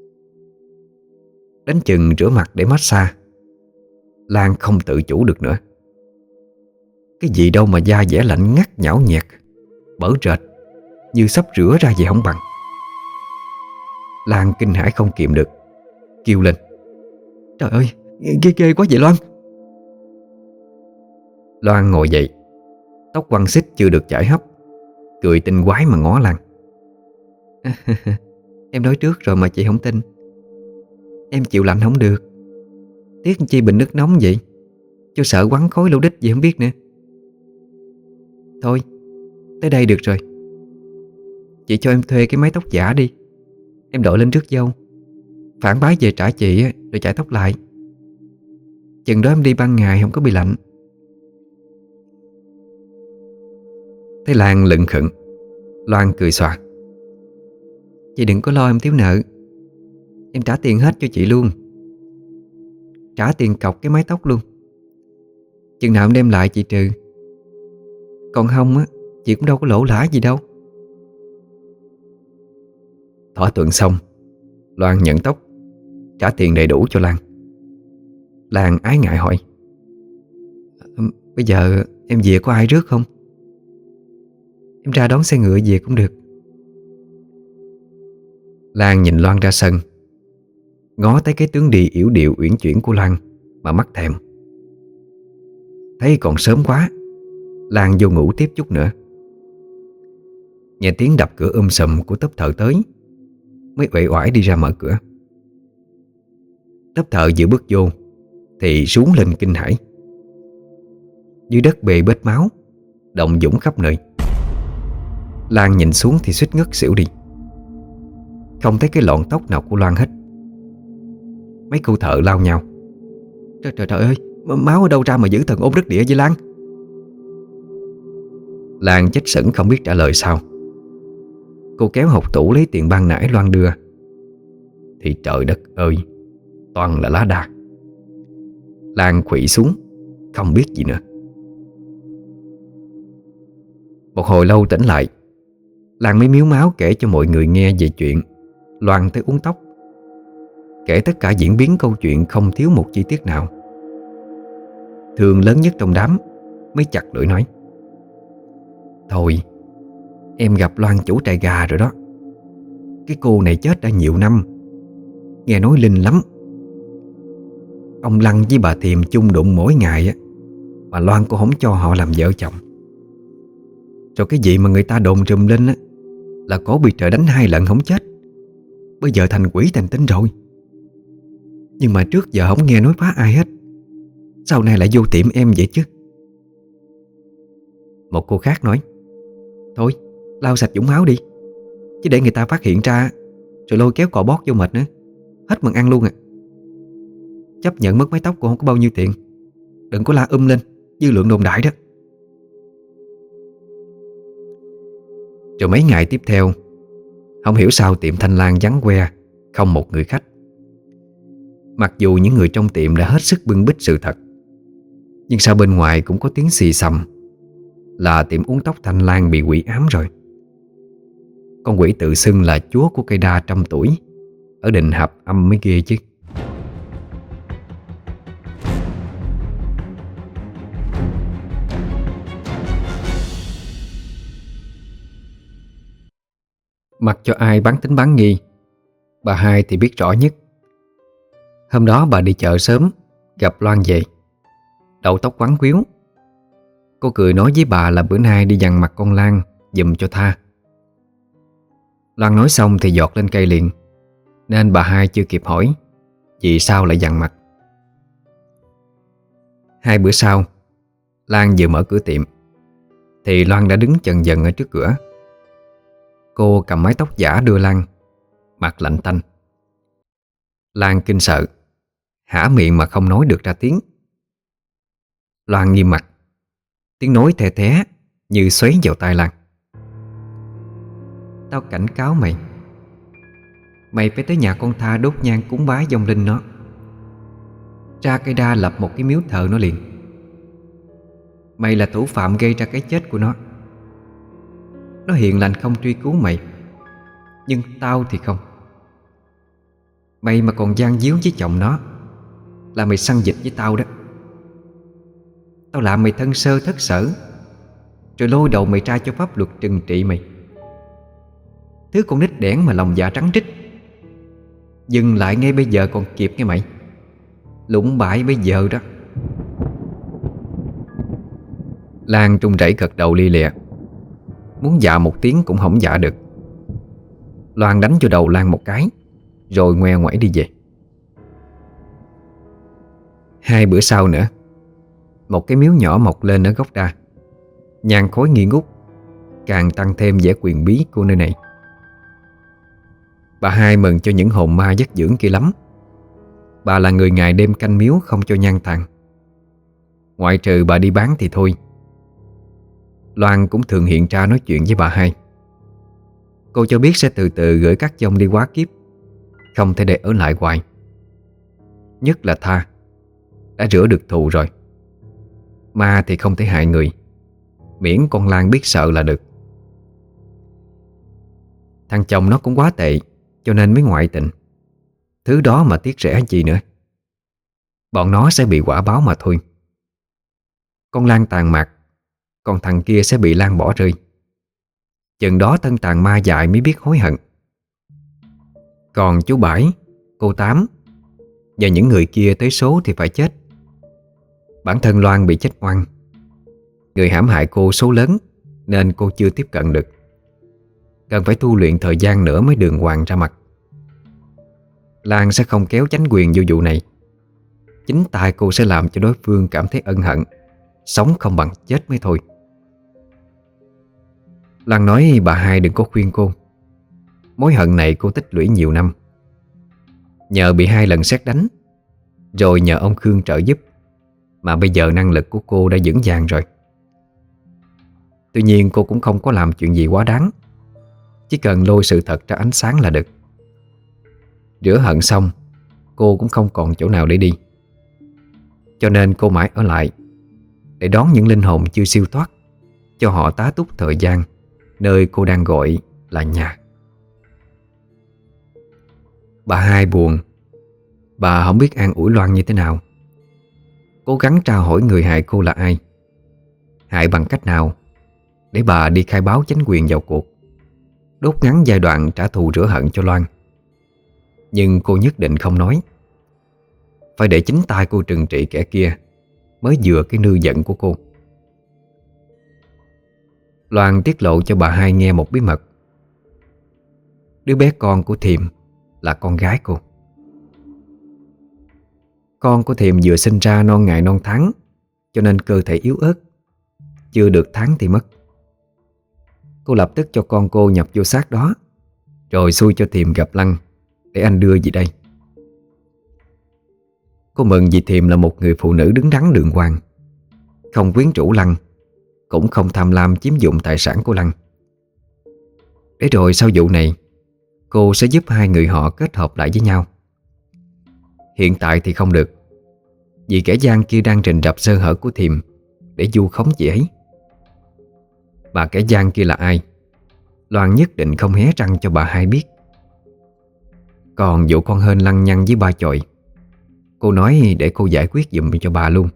Đến chừng rửa mặt để massage, Lan không tự chủ được nữa. Cái gì đâu mà da dẻ lạnh ngắt nhão nhẹt, bở rệt, như sắp rửa ra vậy không bằng. Lan kinh hãi không kiềm được, kêu lên: "Trời ơi, ghê ghê quá vậy Loan." Loan ngồi dậy, tóc quăn xích chưa được chải hấp, cười tinh quái mà ngó Lan. Em nói trước rồi mà chị không tin. Em chịu lạnh không được. Tiếc chi bình nước nóng vậy, cho sợ quắn khối lỗ đít gì không biết nữa. Thôi, tới đây được rồi. Chị cho em thuê cái mái tóc giả đi. Em đội lên rước dâu, phản bái về trả chị rồi chải tóc lại. Chừng đó em đi ban ngày không có bị lạnh. Thấy Lan lựng khựng, Loan cười xòa: "Chị đừng có lo em thiếu nợ. Em trả tiền hết cho chị luôn. Trả tiền cọc cái mái tóc luôn. Chừng nào em đem lại chị trừ. Còn không á, chị cũng đâu có lỗ lã gì đâu." Thỏa thuận xong, Loan nhận tóc, trả tiền đầy đủ cho Lan. Lan ái ngại hỏi: "Bây giờ em về có ai rước không? Em ra đón xe ngựa về cũng được." Lan nhìn Loan ra sân, ngó thấy cái tướng đi yểu điệu uyển chuyển của Loan mà mắc thèm. Thấy còn sớm quá, Lan vô ngủ tiếp chút nữa. Nghe tiếng đập cửa um sùm của tốp thợ tới, mới uể oải đi ra mở cửa. Tốp thợ vừa bước vô thì rú lên kinh hãi. Dưới đất bê bết máu, động dũng khắp nơi. Lan nhìn xuống thì suýt ngất xỉu đi. Không thấy cái lọn tóc nào của Loan hết. Mấy cô thợ lao nhau: Trời trời trời ơi, máu ở đâu ra mà giữ thần ôm đất địa vậy Lan? Lan chết sững không biết trả lời sao. Cô kéo hộc tủ lấy tiền ban nãy Loan đưa, thì trời đất ơi, toàn là lá đa. Lan khuỵu xuống, không biết gì nữa. Một hồi lâu tỉnh lại, Lan mới miếu máu kể cho mọi người nghe về chuyện Loan tới uống tóc. Kể tất cả diễn biến câu chuyện không thiếu một chi tiết nào. Thường lớn nhất trong đám mới chặt lưỡi nói: Thôi, Em gặp Loan chủ trại gà rồi đó. Cái cô này chết đã nhiều năm, nghe nói linh lắm. Ông Lăng với bà Thiềm chung đụng mỗi ngày á, mà Loan cô không cho họ làm vợ chồng. Rồi cái gì mà người ta đồn rùm lên á là cổ bị trời đánh hai lần không chết, bây giờ thành quỷ thành tinh rồi. Nhưng mà trước giờ không nghe nói phá ai hết, sau này lại vô tiệm em vậy chứ? Một cô khác nói: Thôi lau sạch vũng máu đi, chứ để người ta phát hiện ra rồi lôi kéo cò bót vô mệt nữa, hết mần ăn luôn à. Chấp nhận mất mái tóc cũng không có bao nhiêu tiền, đừng có la um lên, dư lượng đồn đại đó. Rồi mấy ngày tiếp theo, không hiểu sao tiệm Thanh Lan vắng que, không một người khách. Mặc dù những người trong tiệm đã hết sức bưng bít sự thật, nhưng sao bên ngoài cũng có tiếng xì xầm là tiệm uống tóc Thanh Lan bị quỷ ám rồi. Con quỷ tự xưng là chúa của cây đa trăm tuổi ở Định Hạp Âm mới ghê chứ. Mặc cho ai bán tính bán nghi, bà hai thì biết rõ nhất. Hôm đó bà đi chợ sớm, gặp Loan về, đầu tóc quắn quýu. Cô cười nói với bà là bữa nay đi dằn mặt con Lan giùm cho tha. Loan nói xong thì giọt lên cây liền, nên bà hai chưa kịp hỏi vì sao lại dằn mặt. Hai bữa sau, Lan vừa mở cửa tiệm thì Loan đã đứng chần chừ ở trước cửa. Cô cầm mái tóc giả đưa Lan, mặt lạnh tanh. Lan kinh sợ, há miệng mà không nói được ra tiếng. Loan nghiêm mặt, tiếng nói the thé như xoáy vào tai Lan: Tao cảnh cáo mày, mày phải tới nhà con Tha đốt nhang cúng bái vong linh nó, ra cây đa lập một cái miếu thờ nó liền. Mày là thủ phạm gây ra cái chết của nó. Nó hiền lành không truy cứu mày, nhưng tao thì không. Mày mà còn gian díu với chồng nó là mày săn vịt với tao đó. Tao làm mày thân sơ thất sở, rồi lôi đầu mày ra cho pháp luật trừng trị mày. Thứ con nít đẻn mà lòng dạ trắng trích. Dừng lại ngay bây giờ còn kịp nghe mày. Lụng bại bây giờ đó. Lan trung rẩy gật đầu li lịa, muốn dạ một tiếng cũng không dạ được. Loan đánh cho đầu Lan một cái, rồi ngoe ngoẩy đi về. Hai bữa sau nữa, một cái miếu nhỏ mọc lên ở gốc đa, nhang khói nghi ngút, càng tăng thêm vẻ quyền bí của nơi này. Bà hai mừng cho những hồn ma dắt dưỡng kia lắm. Bà là người ngày đêm canh miếu không cho nhang tàn. Ngoại trừ bà đi bán thì thôi. Loan cũng thường hiện ra nói chuyện với bà hai. Cô cho biết sẽ từ từ gửi các dông đi hóa kiếp, không thể để ở lại hoài. Nhất là Tha đã rửa được thù rồi. Ma thì không thể hại người, miễn con Lan biết sợ là được. Thằng chồng nó cũng quá tệ, cho nên mới ngoại tình. Thứ đó mà tiếc rẻ gì nữa. Bọn nó sẽ bị quả báo mà thôi. Con Lan tàn mạc, còn thằng kia sẽ bị Lan bỏ rơi. Chừng đó thân tàn ma dại mới biết hối hận. Còn chú Bảy, cô Tám và những người kia tới số thì phải chết. Bản thân Loan bị chết oan. Người hãm hại cô số lớn nên cô chưa tiếp cận được. Cần phải tu luyện thời gian nữa mới đường hoàng ra mặt. Lan sẽ không kéo chánh quyền vô vụ này. Chính tay cô sẽ làm cho đối phương cảm thấy ân hận, sống không bằng chết mới thôi. Lan nói bà hai đừng có khuyên cô. Mối hận này cô tích lũy nhiều năm. Nhờ bị hai lần sét đánh, rồi nhờ ông Khương trợ giúp, mà bây giờ năng lực của cô đã vững vàng rồi. Tuy nhiên cô cũng không có làm chuyện gì quá đáng. Chỉ cần lôi sự thật ra ánh sáng là được. Rửa hận xong, cô cũng không còn chỗ nào để đi. Cho nên cô mãi ở lại để đón những linh hồn chưa siêu thoát, cho họ tá túc thời gian nơi cô đang gọi là nhà. Bà hai buồn. Bà không biết an ủi Loan như thế nào. Cố gắng tra hỏi người hại cô là ai, hại bằng cách nào, để bà đi khai báo chính quyền vào cuộc, đốt ngắn giai đoạn trả thù rửa hận cho Loan. Nhưng cô nhất định không nói. Phải để chính tay cô trừng trị kẻ kia mới vừa cái nư giận của cô. Loan tiết lộ cho bà hai nghe một bí mật. Đứa bé con của Thiềm là con gái cô. Con của Thiềm vừa sinh ra non ngày non tháng, cho nên cơ thể yếu ớt. Chưa được tháng thì mất. Cô lập tức cho con cô nhập vô xác đó, rồi xui cho Thiềm gặp Lăng để anh đưa về đây. Cô mừng vì Thiềm là một người phụ nữ đứng đắn đàng hoàng, không quyến rũ Lăng, cũng không tham lam chiếm dụng tài sản của Lăng. Để rồi sau vụ này, cô sẽ giúp hai người họ kết hợp lại với nhau. Hiện tại thì không được, vì kẻ gian kia đang rình rập sơ hở của Thiềm để vu khống chị ấy. Mà kẻ gian kia là ai, Loan nhất định không hé răng cho bà hai biết. Còn vụ con hên lăng nhăng với ba chọi, cô nói để cô giải quyết giùm cho bà luôn.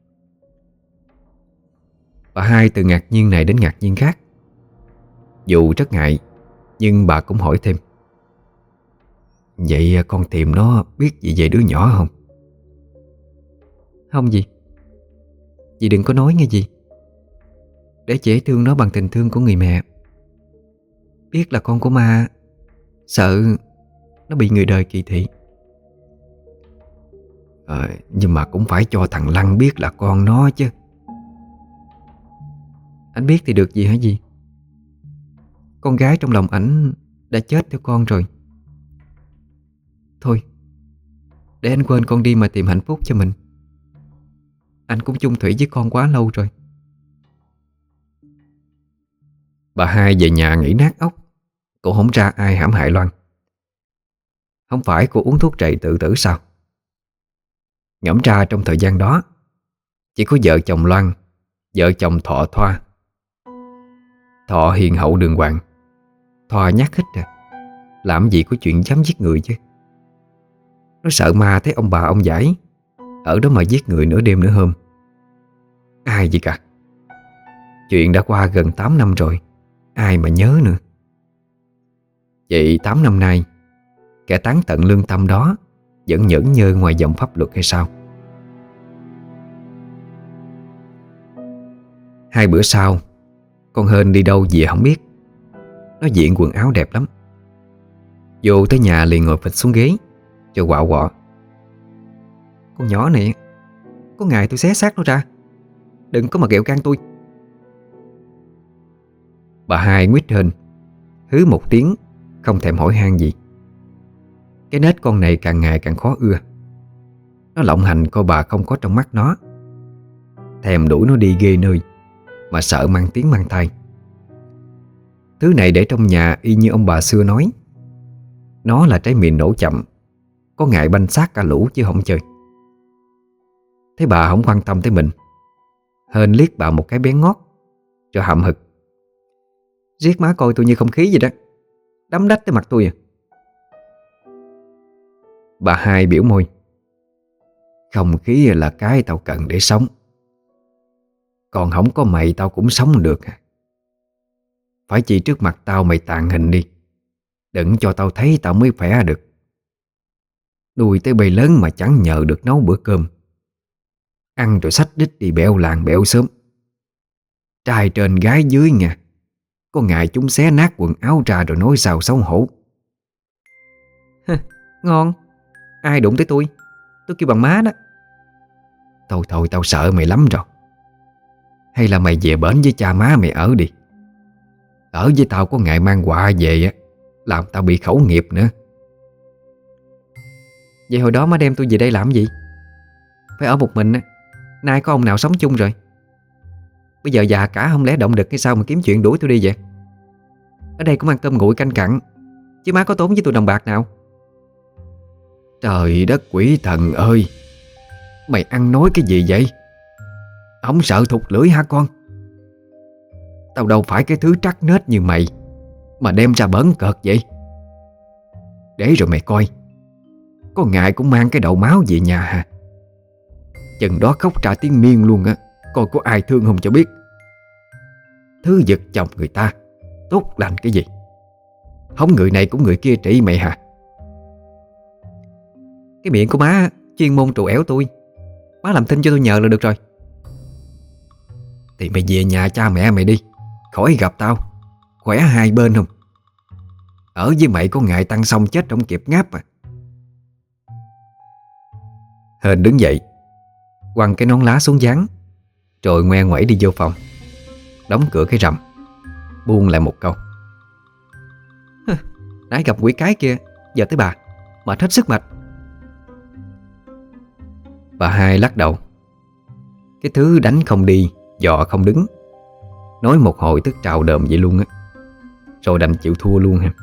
Bà hai từ ngạc nhiên này đến ngạc nhiên khác. Dù rất ngại, nhưng bà cũng hỏi thêm: Vậy con Thiềm nó biết gì về đứa nhỏ không? Không gì. Dì đừng có nói nghe gì, để dễ thương nó bằng tình thương của người mẹ. Biết là con của ma, sợ nó bị người đời kỳ thị. à, Nhưng mà cũng phải cho thằng Lăng biết là con nó chứ. Anh biết thì được gì hả gì? Con gái trong lòng ảnh đã chết theo con rồi. Thôi, để anh quên con đi mà tìm hạnh phúc cho mình. Anh cũng chung thủy với con quá lâu rồi. Bà hai về nhà nghĩ nát óc. Cô không ra ai hãm hại Loan. Không phải cô uống thuốc trầy tự tử sao? Ngẫm ra trong thời gian đó chỉ có vợ chồng Loan, vợ chồng Thọ Thoa. Thọ hiền hậu đường hoàng, Thoa nhát hít à. Làm gì có chuyện dám giết người chứ. Nó sợ ma thấy ông bà ông giải ở đó mà giết người nửa đêm nửa hôm. Ai gì cả. Chuyện đã qua gần tám năm rồi, ai mà nhớ nữa. Vậy tám năm nay, kẻ tán tận lương tâm đó vẫn nhẫn nhơ ngoài vòng pháp luật hay sao? Hai bữa sau, con hên đi đâu về không biết. Nó diện quần áo đẹp lắm. Vô tới nhà liền ngồi phịch xuống ghế cho quạo quọ: Con nhỏ này, có ngày tôi xé xác nó ra, đừng có mà ghẹo can tôi. Bà hai nguyết hên, hứ một tiếng, không thèm hỏi han gì. Cái nết con này càng ngày càng khó ưa. Nó lộng hành coi bà không có trong mắt nó, thèm đuổi nó đi ghê nơi, mà sợ mang tiếng mang thai. Thứ này để trong nhà y như ông bà xưa nói, nó là trái mìn nổ chậm, có ngại banh xác cả lũ chứ không chơi. Thấy bà không quan tâm tới mình, hên liếc bà một cái bén ngót, rồi hậm hực: Riết má coi tôi như không khí vậy đó, đấm đách tới mặt tôi à. Bà hai biểu môi: Không khí là cái tao cần để sống, còn không có mày tao cũng sống được à. Phải chỉ trước mặt tao mày tàn hình đi, đừng cho tao thấy tao mới khỏe được. Nuôi tới bầy lớn mà chẳng nhờ được nấu bữa cơm, ăn rồi xách đít đi bẹo làng bẹo sớm. Trai trên gái dưới nha, có ngày chúng xé nát quần áo ra rồi nói sao xấu hổ. Ngon, ai đụng tới tôi, tôi kêu bằng má đó. Thôi thôi tao sợ mày lắm rồi. Hay là mày về bển với cha má mày ở đi. Ở với tao có ngày mang quà về á, làm tao bị khẩu nghiệp nữa. Vậy hồi đó má đem tôi về đây làm gì? Phải ở một mình á, nay có ông nào sống chung rồi. Bây giờ già cả không lẽ động đực hay sao mà kiếm chuyện đuổi tôi đi vậy? Ở đây cũng ăn cơm nguội canh cặn, chứ má có tốn với tôi đồng bạc nào. Trời đất quỷ thần ơi, mày ăn nói cái gì vậy? Không sợ thụt lưỡi hả con? Tao đâu phải cái thứ trắc nết như mày mà đem ra bỡn cợt vậy. Để rồi mày coi, có ngại cũng mang cái đầu máu về nhà hả? Chừng đó khóc trả tiếng miên luôn á, coi có ai thương không cho biết. Thứ giật chồng người ta tốt lành cái gì? Không người này cũng người kia trị mày hả? Cái miệng của má chuyên môn trù ẻo tôi. Má làm thinh cho tôi nhờ là được rồi. Thì mày về nhà cha mẹ mày đi, khỏi gặp tao. Khỏe hai bên không? Ở với mày có ngại tăng xong chết trong kịp ngáp à. Hên đứng dậy, quăng cái nón lá xuống gián, rồi ngoe ngoẩy đi vô phòng, đóng cửa cái rầm, buông lại một câu: nãy gặp quỷ cái kia, giờ tới bà, mệt hết sức mệt. Bà hai lắc đầu. Cái thứ đánh không đi, dọ không đứng, nói một hồi tức trào đờm vậy luôn á. Rồi đành chịu thua luôn ha.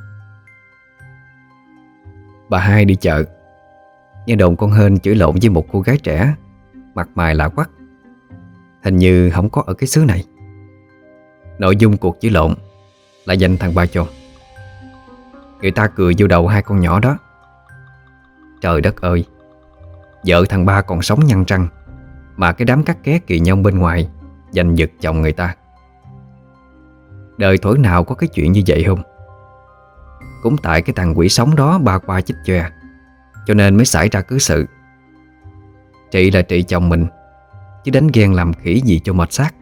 Bà hai đi chợ, nghe đồn con hên chửi lộn với một cô gái trẻ, mặt mày lạ quắc, hình như không có ở cái xứ này. Nội dung cuộc chửi lộn là dành thằng Ba Chồn. Người ta cười vô đầu hai con nhỏ đó. Trời đất ơi, vợ thằng Ba còn sống nhăn răng, mà cái đám cắt ké kỳ nhông bên ngoài giành giật chồng người ta. Đời thổi nào có cái chuyện như vậy không? Cũng tại cái thằng quỷ sống đó ba qua chích chòe, cho nên mới xảy ra cứ sự. Trị là trị chồng mình, chứ đánh ghen làm khỉ gì cho mệt xác.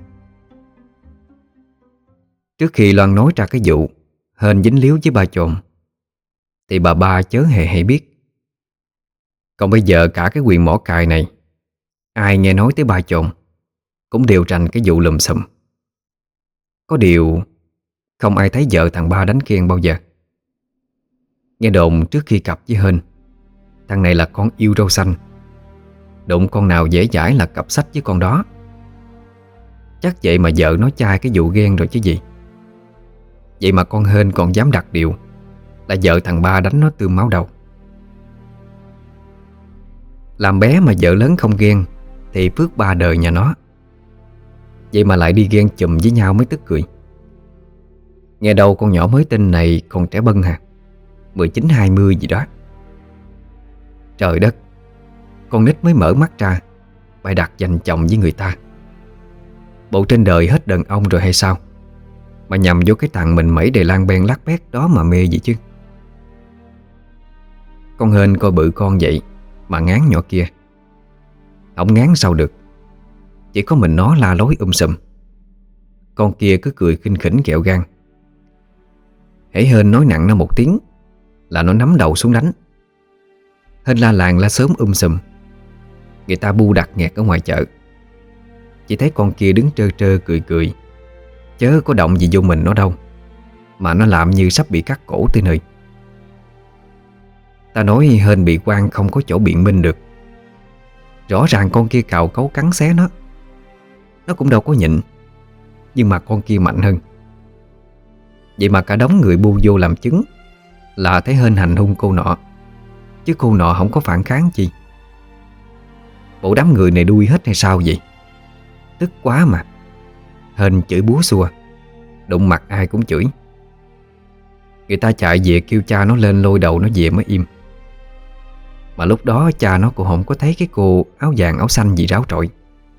Trước khi Loan nói ra cái vụ hên dính líu với Ba Chồn, thì bà ba chớ hề hay biết. Còn bây giờ cả cái quyền mỏ cài này, ai nghe nói tới Ba Chồn cũng đều rành cái vụ lùm xùm. Có điều không ai thấy vợ thằng Ba đánh ghen bao giờ. Nghe đồn trước khi cặp với hên, thằng này là con yêu rau xanh, đụng con nào dễ dãi là cặp sách với con đó. Chắc vậy mà vợ nó chai cái vụ ghen rồi chứ gì. Vậy mà con hên còn dám đặt điều là vợ thằng Ba đánh nó tươm máu đầu. Làm bé mà vợ lớn không ghen thì phước ba đời nhà nó. Vậy mà lại đi ghen chùm với nhau mới tức cười. Nghe đâu con nhỏ mới tinh này còn trẻ bân hả, mười chín hai mươi gì đó. Trời đất, con nít mới mở mắt ra phải đặt giành chồng với người ta. Bộ trên đời hết đàn ông rồi hay sao, mà nhầm vô cái thằng mình mẩy đầy lan ben lắc bét đó mà mê vậy chứ. Con hên coi bự con vậy mà ngán nhỏ kia. Không ngán sao được, chỉ có mình nó la lối um sùm. Con kia cứ cười khinh khỉnh kẹo gan. Hễ hên nói nặng nó một tiếng là nó nắm đầu xuống đánh. Hên la làng la sớm um sùm, người ta bu đặt nghẹt ở ngoài chợ. Chỉ thấy con kia đứng trơ trơ cười cười, chớ có động gì vô mình nó đâu, mà nó làm như sắp bị cắt cổ tới nơi. Ta nói hên bị quan không có chỗ biện minh được. Rõ ràng con kia cào cấu cắn xé nó, nó cũng đâu có nhịn. Nhưng mà con kia mạnh hơn. Vậy mà cả đống người bu vô làm chứng là thấy hên hành hung cô nọ, chứ cô nọ không có phản kháng chi. Bộ đám người này đuôi hết hay sao vậy? Tức quá mà. Hên chửi búa xua, đụng mặt ai cũng chửi. Người ta chạy về kêu cha nó lên lôi đầu nó về mới im. Mà lúc đó cha nó cũng không có thấy cái cô áo vàng áo xanh gì ráo trội.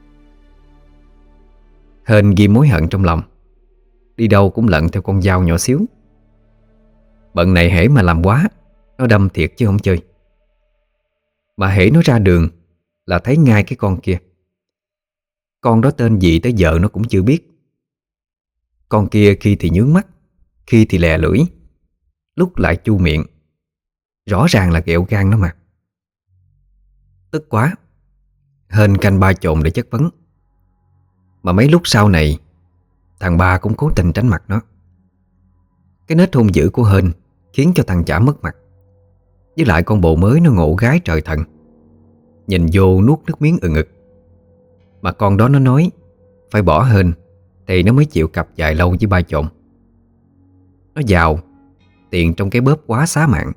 Hên ghi mối hận trong lòng, đi đâu cũng lận theo con dao nhỏ xíu. Bận này hễ mà làm quá, nó đâm thiệt chứ không chơi. Mà hễ nó ra đường là thấy ngay cái con kia. Con đó tên gì tới giờ nó cũng chưa biết. Con kia khi thì nhướng mắt, khi thì lè lưỡi, lúc lại chu miệng. Rõ ràng là ghẹo gan nó mà. Tức quá, hên canh Ba Chồn để chất vấn. Mà mấy lúc sau này, thằng Ba cũng cố tình tránh mặt nó. Cái nết hung dữ của hên khiến cho thằng chả mất mặt. Với lại con bồ mới nó ngộ gái trời thần, nhìn vô nuốt nước miếng ừ ngực. Mà con đó nó nói phải bỏ hên thì nó mới chịu cặp dài lâu với Ba Chồn. Nó giàu, tiền trong cái bóp quá xá mạng.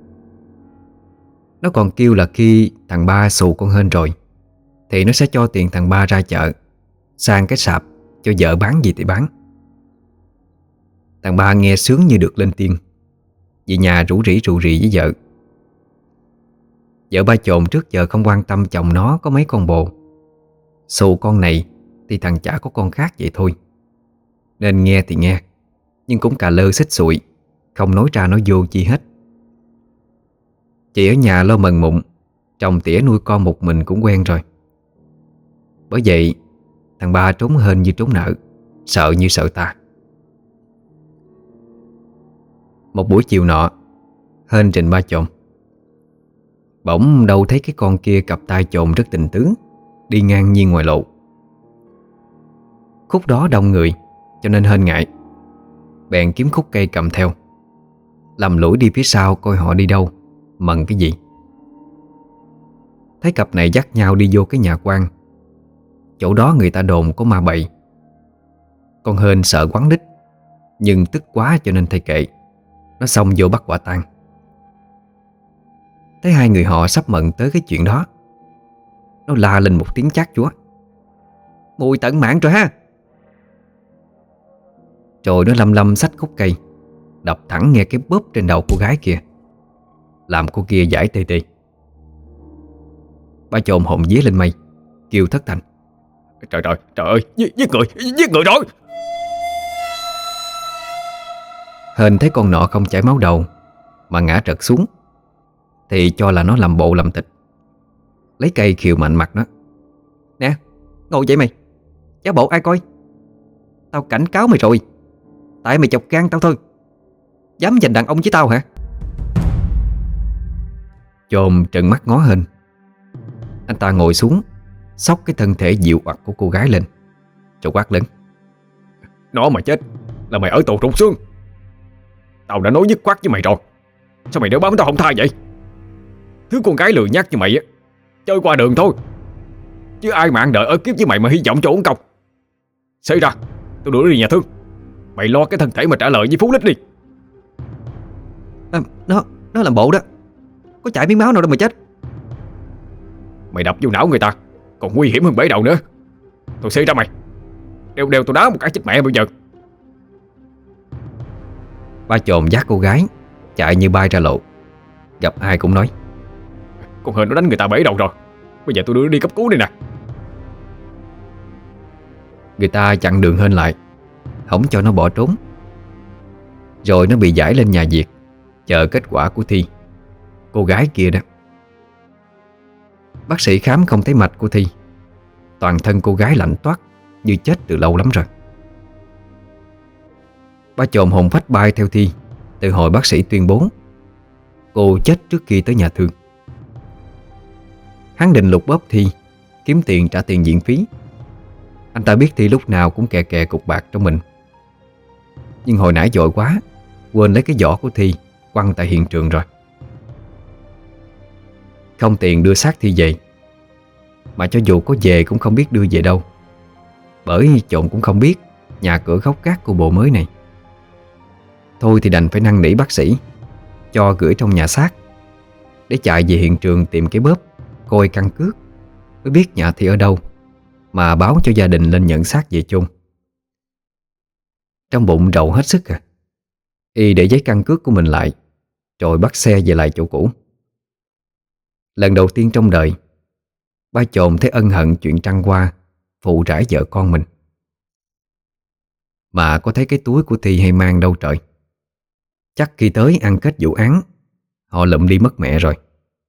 Nó còn kêu là khi thằng Ba xù con hên rồi thì nó sẽ cho tiền thằng Ba ra chợ, sang cái sạp cho vợ bán gì thì bán. Thằng Ba nghe sướng như được lên tiên, vì nhà rủ rỉ rủ rỉ với vợ. Vợ Ba Chồn trước giờ không quan tâm chồng nó có mấy con bồ. Xù con này thì thằng chả có con khác vậy thôi. nên nghe thì nghe, nhưng cũng cà lơ xích xụi, không nói ra nói vô chi hết. Chị ở nhà lo mần mụn, chồng tỉa nuôi con một mình cũng quen rồi. Bởi vậy thằng ba trốn hên như trốn nợ, sợ như sợ ta. Một buổi chiều nọ, hên trình ba chồng. Bỗng đâu thấy cái con kia cặp tay chồn rất tình tứ, đi ngang nhiên ngoài lộ. Khúc đó đông người, cho nên hên ngại, bèn kiếm khúc cây cầm theo, làm lũi đi phía sau coi họ đi đâu, mần cái gì. Thấy cặp này dắt nhau đi vô cái nhà quan. Chỗ đó người ta đồn có ma bậy. Con hên sợ quắn đít, nhưng tức quá cho nên thay kệ. Nó xông vô bắt quả tang. Thấy hai người họ sắp mận tới cái chuyện đó, nó la lên một tiếng chát chúa: "Mùi tận mạng rồi ha!" Rồi nó lâm lâm xách khúc cây, đập thẳng nghe cái bóp trên đầu cô gái kia, làm cô kia giải tê tê. Ba chồn hồn vía lên mây, kêu thất thanh: Trời trời, trời ơi, giết, giết người, giết người rồi! Hên thấy con nọ không chảy máu đầu mà ngã trật xuống, thì cho là nó làm bộ làm tịch, lấy cây khều mạnh mặt nó: "Nè, ngồi vậy mày, giả bộ ai coi? Tao cảnh cáo mày rồi, tại mày chọc gan tao thôi. Dám giành đàn ông với tao hả?" Chồn trợn mắt ngó Hên. Anh ta ngồi xuống, xốc cái thân thể dịu oặt của cô gái lên, rồi quát lớn: "Nó mà chết là mày ở tù rụng xương. Tao đã nói dứt khoát với mày rồi, sao mày đỡ bám tao không tha vậy? Thứ con gái lười nhác như mày á, chơi qua đường thôi, chứ ai mạng đợi ở kiếp với mày mà hy vọng cho uổng công. Xảy ra, tôi đuổi đi nhà thương. Mày lo cái thân thể mà trả lời với Phú Lích đi." à, Nó nó làm bộ đó, có chảy miếng máu nào đâu mà chết. Mày đập vô não người ta còn nguy hiểm hơn bể đầu nữa. Tôi xê ra mày, đeo đeo tôi đá một cái chết mẹ bây giờ. Ba chồn dắt cô gái chạy như bay ra lộ. Gặp ai cũng nói: "Con Hên nó đánh người ta bể đầu rồi, bây giờ tôi đưa nó đi cấp cứu đây nè." Người ta chặn đường Hên lại, không cho nó bỏ trốn. Rồi nó bị giải lên nhà Việt, chờ kết quả của Thi, cô gái kia đó. Bác sĩ khám không thấy mạch của Thi. Toàn thân cô gái lạnh toát, như chết từ lâu lắm rồi. Ba chồn hồn phách bay theo Thi từ hồi bác sĩ tuyên bố cô chết trước khi tới nhà thương. Hắn định lục bóp Thi, kiếm tiền trả tiền viện phí. Anh ta biết Thi lúc nào cũng kè kè cục bạc trong mình. Nhưng hồi nãy vội quá, quên lấy cái giỏ của Thi quăng tại hiện trường rồi. Không tiền đưa xác Thi về, mà cho dù có về cũng không biết đưa về đâu, bởi trộm cũng không biết nhà cửa gốc gác của bộ mới này. Thôi thì đành phải năn nỉ bác sĩ cho gửi trong nhà xác, để chạy về hiện trường tìm cái bóp, coi căn cước, mới biết nhà Thi ở đâu, mà báo cho gia đình lên nhận xác về chôn. Trong bụng rầu hết sức à, y để giấy căn cước của mình lại, rồi bắt xe về lại chỗ cũ. Lần đầu tiên trong đời, ba chồn thấy ân hận chuyện trăng qua phụ rải vợ con mình. Mà có thấy cái túi của Thi hay mang đâu trời. Chắc khi tới ăn kết vụ án, họ lụm đi mất mẹ rồi.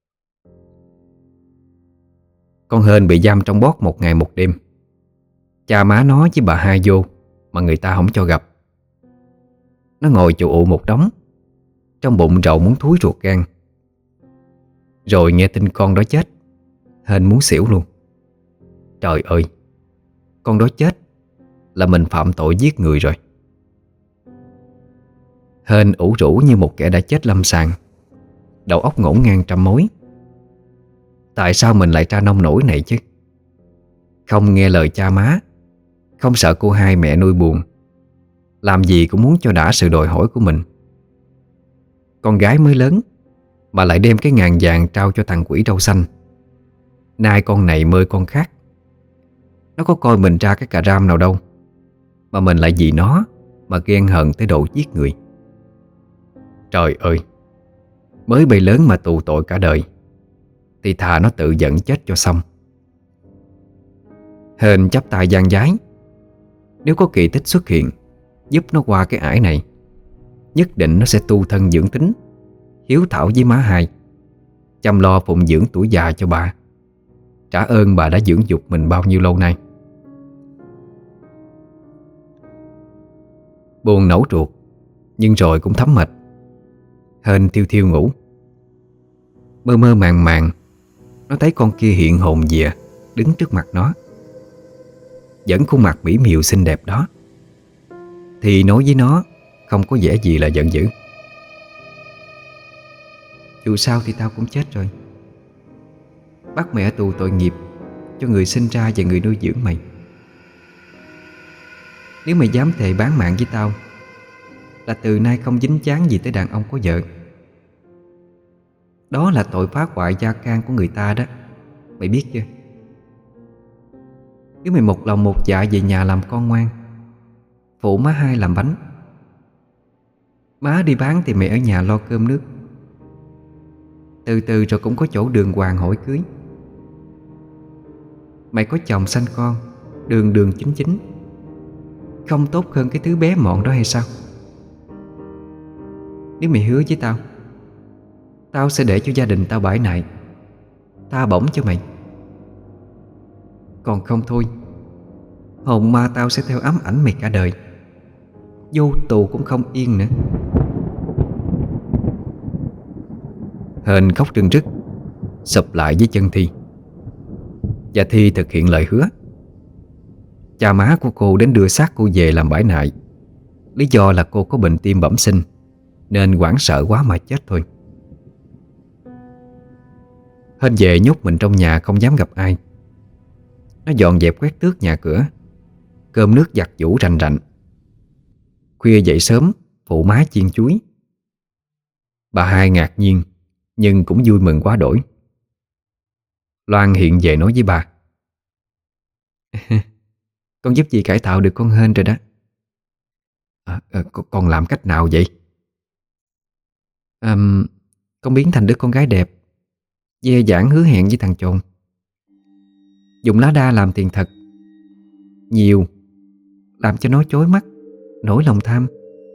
Con Hên bị giam trong bót một ngày một đêm. Cha má nó với bà hai vô mà người ta không cho gặp. Nó ngồi chù ụ một đống, trong bụng rầu muốn thúi ruột gan. Rồi nghe tin con đó chết, Hên muốn xỉu luôn. Trời ơi, con đó chết là mình phạm tội giết người rồi. Hên ủ rũ như một kẻ đã chết lâm sàng, đầu óc ngổn ngang trăm mối. Tại sao mình lại ra nông nổi này chứ? Không nghe lời cha má, không sợ cô hai mẹ nuôi buồn, làm gì cũng muốn cho đã sự đòi hỏi của mình. Con gái mới lớn mà lại đem cái ngàn vàng trao cho thằng quỷ râu xanh. Nay con này mơi con khác. Nó có coi mình ra cái cà ram nào đâu, mà mình lại vì nó mà ghen hận tới độ giết người. Trời ơi, mới bay lớn mà tù tội cả đời, thì thà nó tự giận chết cho xong. Hên chắp tay gian giái. Nếu có kỳ tích xuất hiện giúp nó qua cái ải này, nhất định nó sẽ tu thân dưỡng tính, hiếu thảo với má hai, chăm lo phụng dưỡng tuổi già cho bà, trả ơn bà đã dưỡng dục mình bao nhiêu lâu nay. Buồn nẫu ruột, nhưng rồi cũng thấm mệt. Hên thiêu thiêu ngủ. Mơ mơ màng màng, nó thấy con kia hiện hồn vía đứng trước mặt nó, vẫn khuôn mặt mỹ miều xinh đẹp đó, thì nói với nó không có vẻ gì là giận dữ. Dù sao thì tao cũng chết rồi. Bắt mày ở tù tội nghiệp cho người sinh ra và người nuôi dưỡng mày. Nếu mày dám thề bán mạng với tao là từ nay không dính dáng gì tới đàn ông có vợ, đó là tội phá hoại gia can của người ta đó. Mày biết chưa? Nếu mày một lòng một dạ về nhà làm con ngoan, phụ má hai làm bánh, má đi bán thì mày ở nhà lo cơm nước. Từ từ rồi cũng có chỗ đường hoàng hỏi cưới. Mày có chồng sanh con, đường đường chính chính, không tốt hơn cái thứ bé mọn đó hay sao? Nếu mày hứa với tao, tao sẽ để cho gia đình tao bãi nại, tha bổng cho mày. Còn không thôi, hồn ma tao sẽ theo ám ảnh mày cả đời, vô tù cũng không yên nữa. Hên khóc rưng rức, sụp lại với chân Thi. Và Thi thực hiện lời hứa. Cha má của cô đến đưa xác cô về làm bãi nại. Lý do là cô có bệnh tim bẩm sinh, nên hoảng sợ quá mà chết thôi. Hên về nhốt mình trong nhà không dám gặp ai. Nó dọn dẹp quét tước nhà cửa, cơm nước giặt giũ rành rành. Khuya dậy sớm phụ má chiên chuối. Bà hai ngạc nhiên nhưng cũng vui mừng quá đổi. Loan hiện về nói với bà: Con giúp dì cải tạo được con hên rồi đó. à, à, Con làm cách nào vậy? à, Con biến thành đứa con gái đẹp, dè dãn hứa hẹn với thằng chồn. Dùng lá đa làm tiền thật nhiều, làm cho nó chói mắt, nổi lòng tham.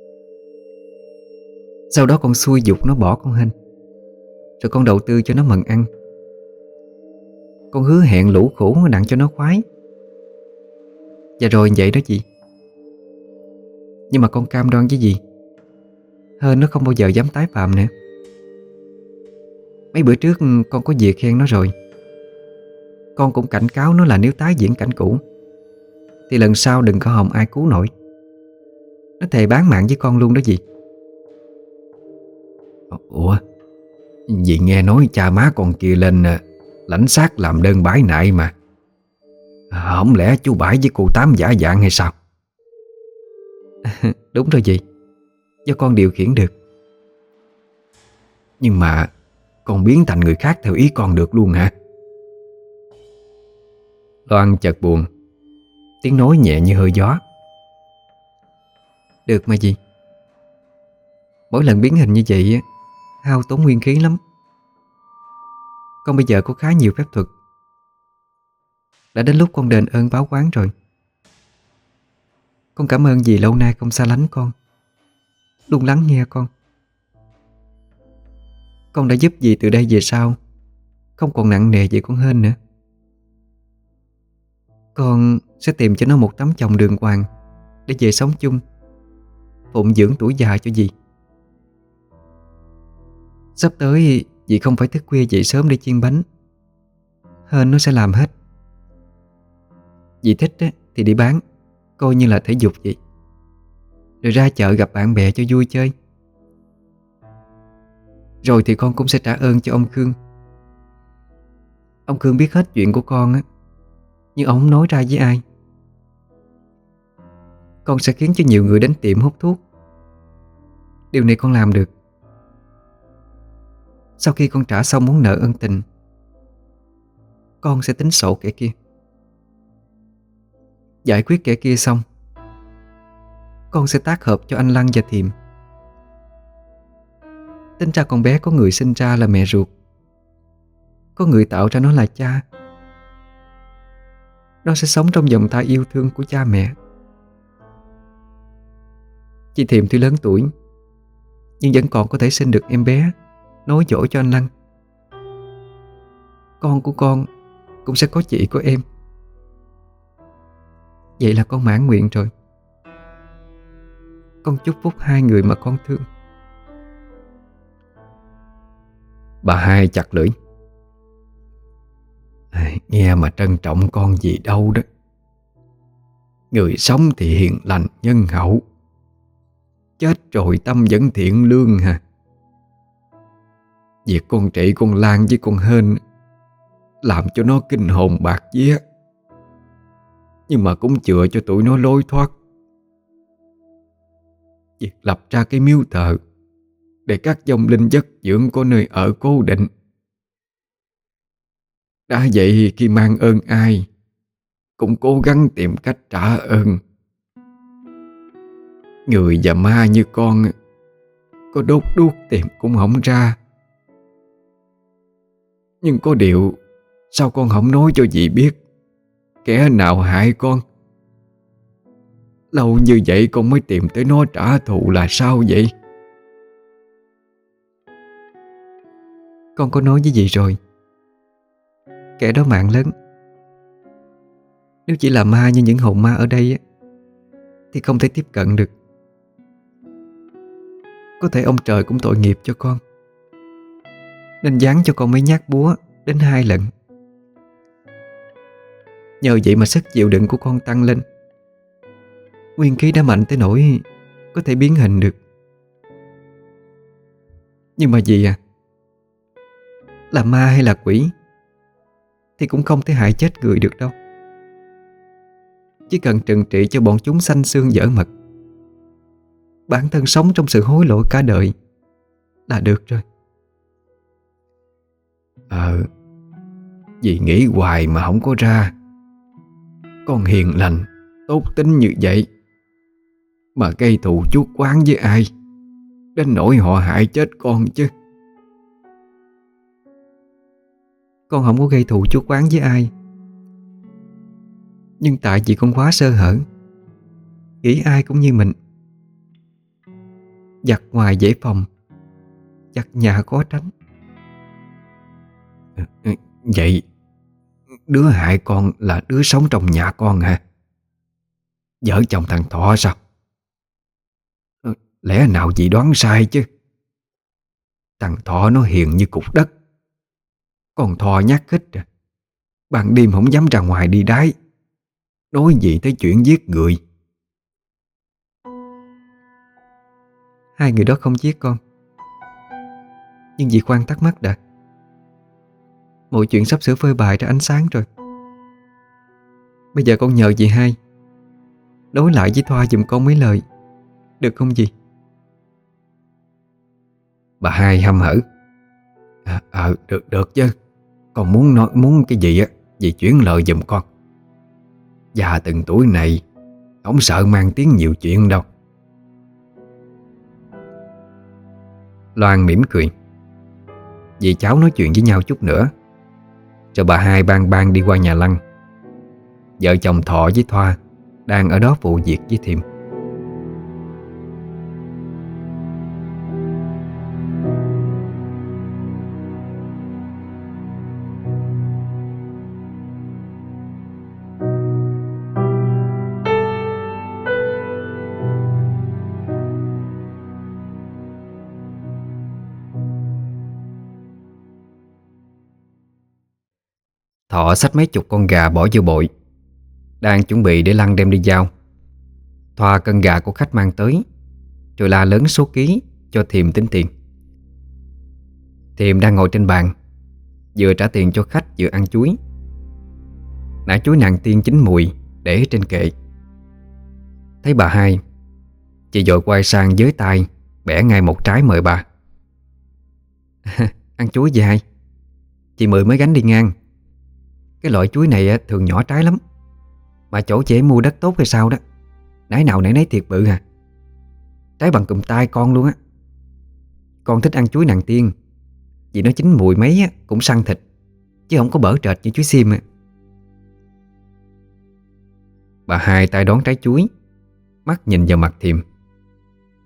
Sau đó con xui giục nó bỏ con hên, rồi con đầu tư cho nó mần ăn. Con hứa hẹn lũ khổ đặng cho nó khoái. Và rồi vậy đó chị. Nhưng mà con cam đoan với dì, hên nó không bao giờ dám tái phạm nữa. Mấy bữa trước con có việc khen nó rồi. Con cũng cảnh cáo nó là nếu tái diễn cảnh cũ thì lần sau đừng có hòng ai cứu nổi. Nó thề bán mạng với con luôn đó dì. Ủa, dì nghe nói cha má con kia lên lãnh xác làm đơn bãi nại mà. Không lẽ chú bãi với cô Tám giả dạng hay sao? Đúng rồi dì, do con điều khiển được. Nhưng mà con biến thành người khác theo ý con được luôn hả? Loan chợt buồn, tiếng nói nhẹ như hơi gió. Được mà dì. Mỗi lần biến hình như vậy hao tốn nguyên khí lắm. Con bây giờ có khá nhiều phép thuật. Đã đến lúc con đền ơn báo oán rồi. Con cảm ơn dì lâu nay không xa lánh con, luôn lắng nghe con. Con đã giúp dì từ đây về sau không còn nặng nề về con hên nữa. Con sẽ tìm cho nó một tấm chồng đường hoàng để về sống chung, phụng dưỡng tuổi già cho dì. Sắp tới dì không phải thức khuya dậy sớm để chiên bánh, hên nó sẽ làm hết. Dì thích thì đi bán, coi như là thể dục vậy. Rồi ra chợ gặp bạn bè cho vui chơi. Rồi thì con cũng sẽ trả ơn cho ông Khương. Ông Khương biết hết chuyện của con á, nhưng ông không nói ra với ai. Con sẽ khiến cho nhiều người đến tiệm hút thuốc. Điều này con làm được. Sau khi con trả xong món nợ ân tình, con sẽ tính sổ kẻ kia. Giải quyết kẻ kia xong, con sẽ tác hợp cho anh Lăng và Thiềm. Tính ra con bé có người sinh ra là mẹ ruột, có người tạo ra nó là cha. Nó sẽ sống trong vòng tay yêu thương của cha mẹ. Chị Thiềm tuy lớn tuổi nhưng vẫn còn có thể sinh được em bé nối dõi cho anh Lăng. Con của con cũng sẽ có chị của em. Vậy là con mãn nguyện rồi. Con chúc phúc hai người mà con thương. Bà hai chặt lưỡi. Nghe mà trân trọng con gì đâu đó. Người sống thì hiền lành nhân hậu, chết rồi tâm vẫn thiện lương hả? Việc con trị con Lan với con Hên làm cho nó kinh hồn bạc vía, nhưng mà cũng chừa cho tụi nó lối thoát. Việc lập ra cái miếu thờ để các vong linh giấc dưỡng có nơi ở cố định. Đã vậy khi mang ơn ai cũng cố gắng tìm cách trả ơn. Người và ma như con có đốt đuốc tìm cũng không ra. Nhưng có điều, sao con không nói cho dì biết kẻ nào hại con? Lâu như vậy con mới tìm tới nó trả thù là sao vậy? Con có nói với dì rồi. Kẻ đó mạng lớn. Nếu chỉ là ma như những hồn ma ở đây thì không thể tiếp cận được. Có thể ông trời cũng tội nghiệp cho con, nên giáng cho con mấy nhát búa đến hai lần. Nhờ vậy mà sức chịu đựng của con tăng lên. Nguyên khí đã mạnh tới nỗi có thể biến hình được. Nhưng mà dì à, là ma hay là quỷ thì cũng không thể hại chết người được đâu. Chỉ cần trừng trị cho bọn chúng xanh xương dở mật, bản thân sống trong sự hối lỗi cả đời là được rồi. Ờ, dì nghĩ hoài mà không có ra. Con hiền lành, tốt tính như vậy mà gây thù chuốc oán với ai, đến nỗi họ hại chết con chứ. Con không có gây thù chuốc oán với ai, nhưng tại vì con quá sơ hở, nghĩ ai cũng như mình. Giặc ngoài dễ phòng, giặc nhà khó tránh. Vậy đứa hại con là đứa sống trong nhà con hả? Vợ chồng thằng Thọ sao? Lẽ nào dì đoán sai chứ? Thằng Thọ nó hiền như cục đất. Còn Thọ nhát khích à. Ban đêm không dám ra ngoài đi đái, nói gì tới chuyện giết người. Hai người đó không giết con. Nhưng dì khoan thắc mắc đã. Mọi chuyện sắp sửa phơi bày ra ánh sáng rồi. Bây giờ con nhờ dì hai đối lại với Thoa giùm con mấy lời, được không dì? Bà hai hăm hở. À, à, được được chứ. Con muốn nói muốn cái gì á, dì chuyển lời giùm con. Già từng tuổi này không sợ mang tiếng nhiều chuyện đâu. Loan mỉm cười. Dì cháu nói chuyện với nhau chút nữa, rồi bà hai bang bang đi qua nhà Lăng. Vợ chồng Thọ với Thoa đang ở đó phụ việc với Thiềm. Thọ xách mấy chục con gà bỏ vô bội, đang chuẩn bị để Lăng đem đi giao. Thoa cân gà của khách mang tới, rồi la lớn số ký cho Thiềm tính tiền. Thiềm đang ngồi trên bàn, vừa trả tiền cho khách vừa ăn chuối. Nã chuối nàng tiên chín mùi để trên kệ. Thấy bà hai, chị vội quay sang với tay bẻ ngay một trái mời bà. Ăn chuối gì hai? Chị mời mới gánh đi ngang. Cái loại chuối này thường nhỏ trái lắm, mà chỗ chị ấy mua đất tốt hay sao đó. Nãy nào nãy nấy thiệt bự à. Trái bằng cụm tay con luôn á. Con thích ăn chuối nàng tiên, vì nó chín mùi mấy á, cũng săn thịt, chứ không có bở trệt như chuối xiêm à. Bà hai tay đón trái chuối, mắt nhìn vào mặt Thiềm.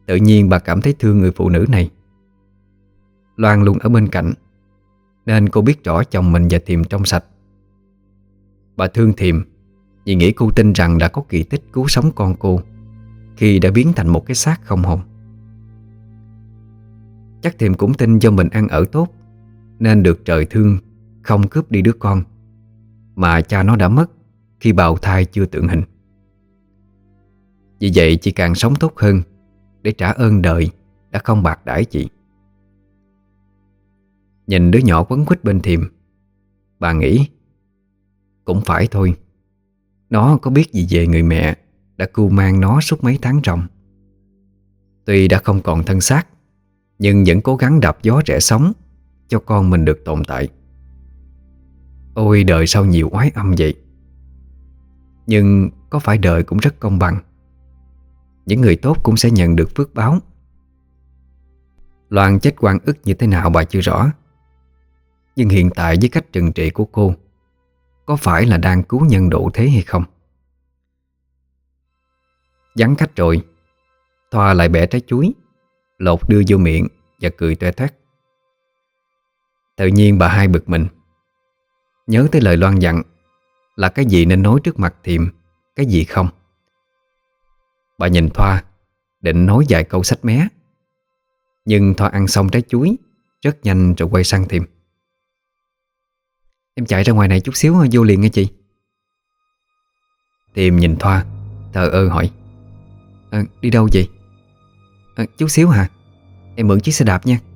Tự nhiên bà cảm thấy thương người phụ nữ này. Loan luôn ở bên cạnh, nên cô biết rõ chồng mình và Thiềm trong sạch. Bà thương Thiềm vì nghĩ cô tin rằng đã có kỳ tích cứu sống con cô khi đã biến thành một cái xác không hồn. Chắc Thiềm cũng tin do mình ăn ở tốt nên được trời thương, không cướp đi đứa con mà cha nó đã mất khi bào thai chưa tượng hình. Vì vậy chị càng sống tốt hơn để trả ơn đời đã không bạc đãi chị. Nhìn đứa nhỏ quấn quýt bên Thiềm, bà nghĩ cũng phải thôi. Nó có biết gì về người mẹ đã cưu mang nó suốt mấy tháng ròng. Tuy đã không còn thân xác, nhưng vẫn cố gắng đạp gió rẽ sóng cho con mình được tồn tại. Ôi đời sao nhiều oái âm vậy. Nhưng có phải đời cũng rất công bằng. Những người tốt cũng sẽ nhận được phước báo. Loan chết oan ức như thế nào bà chưa rõ, nhưng hiện tại với cách trừng trị của cô, có phải là đang cứu nhân độ thế hay không? Vắng khách rồi, Thoa lại bẻ trái chuối, lột đưa vô miệng và cười toe toét. Tự nhiên bà hai bực mình, nhớ tới lời Loan dặn là cái gì nên nói trước mặt Thiềm, cái gì không. Bà nhìn Thoa, định nói vài câu xách mé, nhưng Thoa ăn xong trái chuối rất nhanh rồi quay sang Thiềm. Em chạy ra ngoài này chút xíu vô liền nghe chị. Thiềm nhìn Thoa, thờ ơ hỏi: à, đi đâu vậy? À, chút xíu hả? Em mượn chiếc xe đạp nha.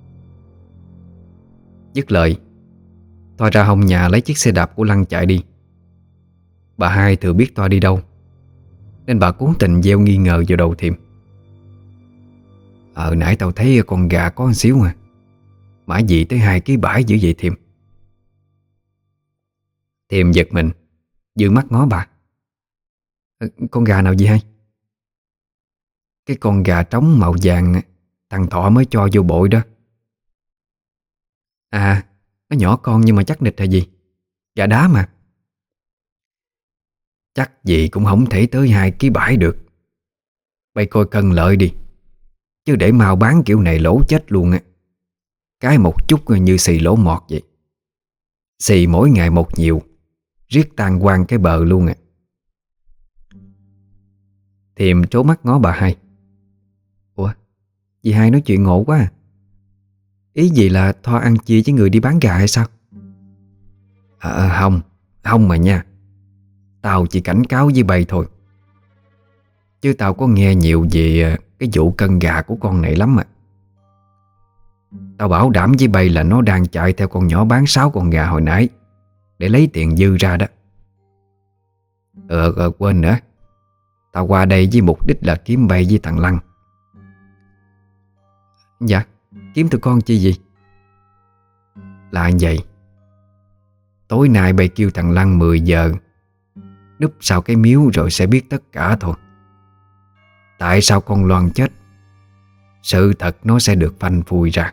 Dứt lời, Thoa ra hông nhà lấy chiếc xe đạp của Lăng chạy đi. Bà hai thừa biết Thoa đi đâu, nên bà cố tình gieo nghi ngờ vào đầu Thiềm. Ờ nãy tao thấy con gà có một xíu à, mã gì tới hai ký bãi dữ vậy Thiềm? Thiềm giật mình, dương mắt ngó bà. À, con gà nào vậy hay? Cái con gà trống màu vàng thằng Thọ mới cho vô bội đó. À, nó nhỏ con nhưng mà chắc nịch hay gì? Gà đá mà. Chắc gì cũng không thể tới hai ký bãi được. Bây coi cân lợi đi, chứ để mau bán kiểu này lỗ chết luôn á. Cái một chút như xì lỗ mọt vậy. Xì mỗi ngày một nhiều, riết tan quang cái bờ luôn à. Thiềm trố mắt ngó bà hai. Ủa, dì hai nói chuyện ngộ quá à. Ý gì là Thoa ăn chia với người đi bán gà hay sao? À, không, không mà nha. Tao chỉ cảnh cáo với bầy thôi, chứ tao có nghe nhiều về cái vụ cân gà của con này lắm à. Tao bảo đảm với bầy là nó đang chạy theo con nhỏ bán sáu con gà hồi nãy để lấy tiền dư ra đó. Ờ, ờ quên nữa, tao qua đây với mục đích là kiếm bầy với thằng Lăng. Dạ, kiếm tụi con chi gì? Là vậy. Tối nay bầy kêu thằng Lăng mười giờ núp sau cái miếu rồi sẽ biết tất cả thôi. Tại sao con Loan chết, sự thật nó sẽ được phanh phui ra.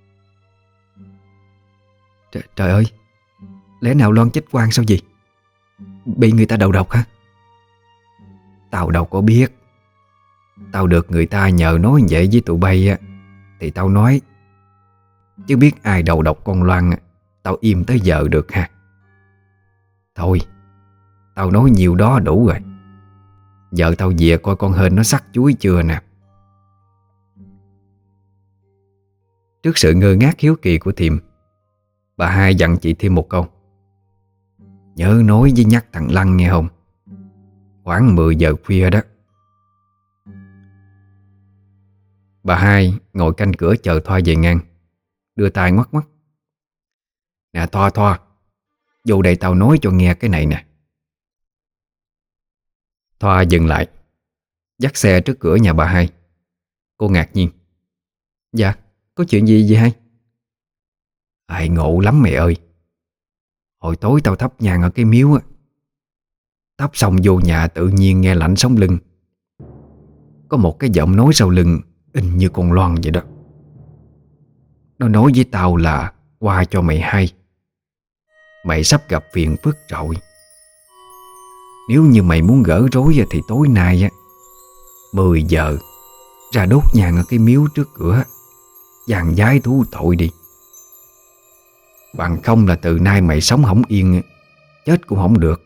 Trời, trời ơi, lẽ nào Loan chết oan sao gì? Bị người ta đầu độc hả? Tao đâu có biết. Tao được người ta nhờ nói vậy với tụi bay á, thì tao nói. Chứ biết ai đầu độc con Loan, tao im tới giờ được ha. Thôi, tao nói nhiều đó đủ rồi. Giờ tao về coi con hên nó sắc chuối chưa nè. Trước sự ngơ ngác hiếu kỳ của Thiềm, bà hai dặn chị thêm một câu: nhớ nói với nhắc thằng Lăng nghe không? Khoảng mười giờ khuya đó. Bà hai ngồi canh cửa chờ Thoa về ngang, đưa tay ngoắc ngoắc. Nè Thoa Thoa, vô đây tao nói cho nghe cái này nè. Thoa dừng lại, dắt xe trước cửa nhà bà hai. Cô ngạc nhiên: dạ, có chuyện gì vậy hai? Ai ngộ lắm mẹ ơi. Hồi tối tao thắp nhang ở cái miếu á, thắp xong vô nhà tự nhiên nghe lạnh sống lưng. Có một cái giọng nói sau lưng in như con Loan vậy đó. Nó nói với tao là qua cho mày hay, mày sắp gặp phiền phức rồi. Nếu như mày muốn gỡ rối thì tối nay á, mười giờ ra đốt nhang ở cái miếu trước cửa giàn giái thú tội đi. Bằng không là từ nay mày sống không yên, chết cũng không được.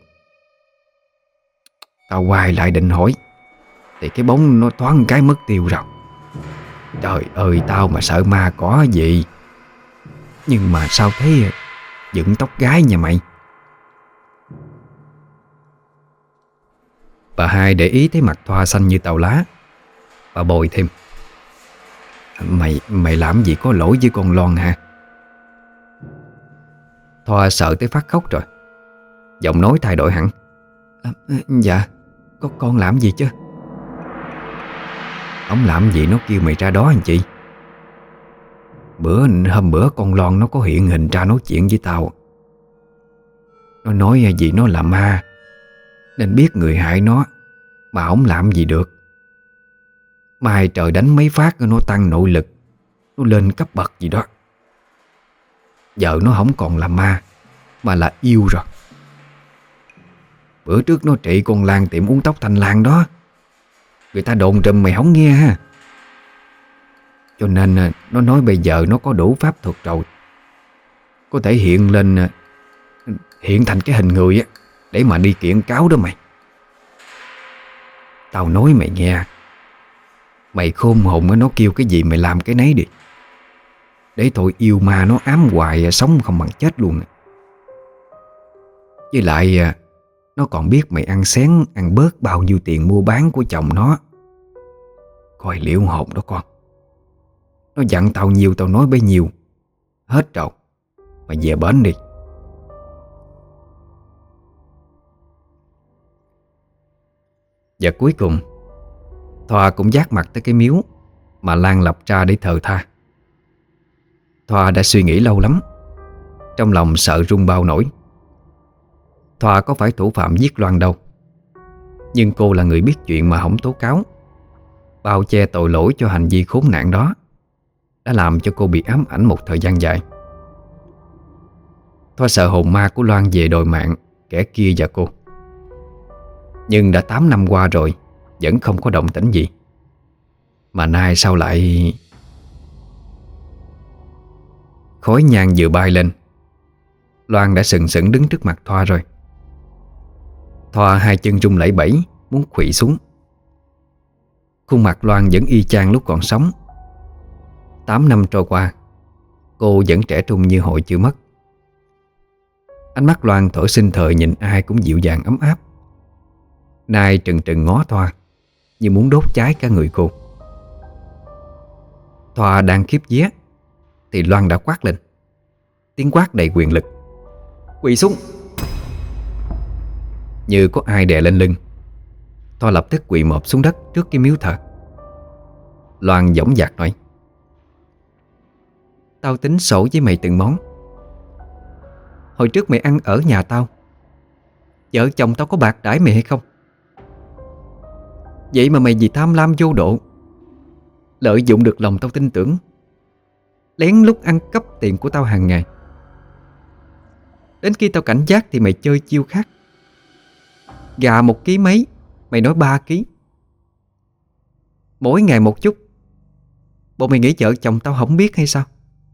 Tao quay lại định hỏi thì cái bóng nó thoáng cái mất tiêu rồi. Trời ơi, tao mà sợ ma có gì. Nhưng mà sao thế dựng tóc gái nhà mày. Bà hai để ý thấy mặt Thoa xanh như tàu lá. Bà bồi thêm: Mày mày làm gì có lỗi với con Loan hả? Thoa sợ tới phát khóc rồi. Giọng nói thay đổi hẳn: à, Dạ, có con làm gì chứ? Ông làm gì nó kêu mày ra đó anh chị? Bữa hôm bữa con Loan nó có hiện hình ra nói chuyện với tao. Nó nói gì nó là ma, nên biết người hại nó mà không làm gì được. Mai trời đánh mấy phát nó tăng nội lực, nó lên cấp bậc gì đó. Giờ nó không còn là ma mà là yêu rồi. Bữa trước nó trị con Lan tiệm uống tóc Thanh Lan đó. Người ta đồn rùm mày không nghe ha. Cho nên nó nói bây giờ nó có đủ pháp thuật rồi, có thể hiện lên, hiện thành cái hình người á, để mà đi kiện cáo đó mày. Tao nói mày nghe, mày khôn hồn á, nó kêu cái gì mày làm cái nấy đi. Để thôi yêu ma nó ám hoài, sống không bằng chết luôn. Với lại nó còn biết mày ăn xén, ăn bớt bao nhiêu tiền mua bán của chồng nó. Coi liệu hồn đó con. Nó dặn tao nhiều tao nói bấy nhiêu. Hết rồi, mày về bến đi. Và cuối cùng Thoa cũng dát mặt tới cái miếu mà Lan lập ra để thờ tha. Thoa đã suy nghĩ lâu lắm, trong lòng sợ run bao nổi. Thoa có phải thủ phạm giết Loan đâu, nhưng cô là người biết chuyện mà không tố cáo, bao che tội lỗi cho hành vi khốn nạn đó, đã làm cho cô bị ám ảnh một thời gian dài. Thoa sợ hồn ma của Loan về đòi mạng kẻ kia và cô. Nhưng đã tám năm qua rồi vẫn không có động tĩnh gì. Mà nay sao lại... Khói nhang vừa bay lên, Loan đã sừng sững đứng trước mặt Thoa rồi. Thoa hai chân run lẩy bẩy, muốn khuỵu xuống. Khuôn mặt Loan vẫn y chang lúc còn sống. Tám năm trôi qua, cô vẫn trẻ trung như hồi chưa mất. Ánh mắt Loan thở sinh thời nhìn ai cũng dịu dàng ấm áp. Nay trừng trừng ngó Thoa như muốn đốt cháy cả người cô. Thoa đang khiếp vía thì Loan đã quát lên, tiếng quát đầy quyền lực: Quỳ xuống! Như có ai đè lên lưng, Thoa lập tức quỳ mọp xuống đất trước cái miếu thờ. Loan dõng dạc nói: Tao tính sổ với mày từng món. Hồi trước mày ăn ở nhà tao, vợ chồng tao có bạc đãi mày hay không? Vậy mà mày vì tham lam vô độ, lợi dụng được lòng tao tin tưởng, lén lút ăn cắp tiền của tao hàng ngày. Đến khi tao cảnh giác thì mày chơi chiêu khác. Gà một ký mấy, mày nói ba ký. Mỗi ngày một chút. Bộ mày nghĩ vợ chồng tao không biết hay sao?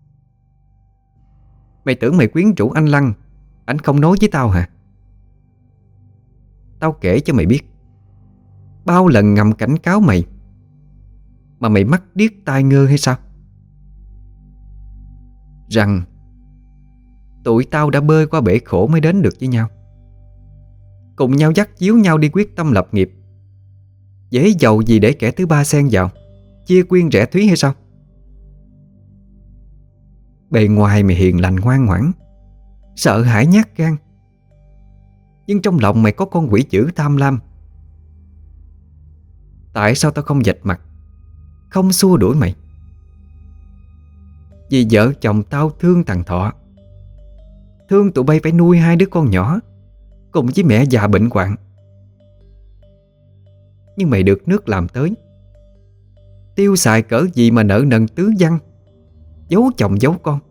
Mày tưởng mày quyến rũ anh Lăng, anh không nói với tao hả? Tao kể cho mày biết bao lần ngầm cảnh cáo mày mà mày mắc điếc tai ngơ hay sao? Rằng tụi tao đã bơi qua bể khổ mới đến được với nhau, cùng nhau dắt díu nhau đi quyết tâm lập nghiệp. Dễ giàu gì để kẻ thứ ba xen vào, chia quyên rẻ thúy hay sao? Bề ngoài mày hiền lành ngoan ngoãn, sợ hãi nhát gan, nhưng trong lòng mày có con quỷ dữ tham lam. Tại sao tao không vạch mặt, không xua đuổi mày? Vì vợ chồng tao thương thằng Thọ, thương tụi bay phải nuôi hai đứa con nhỏ cùng với mẹ già bệnh hoạn. Nhưng mày được nước làm tới, tiêu xài cỡ gì mà nợ nần tứ văn, giấu chồng giấu con.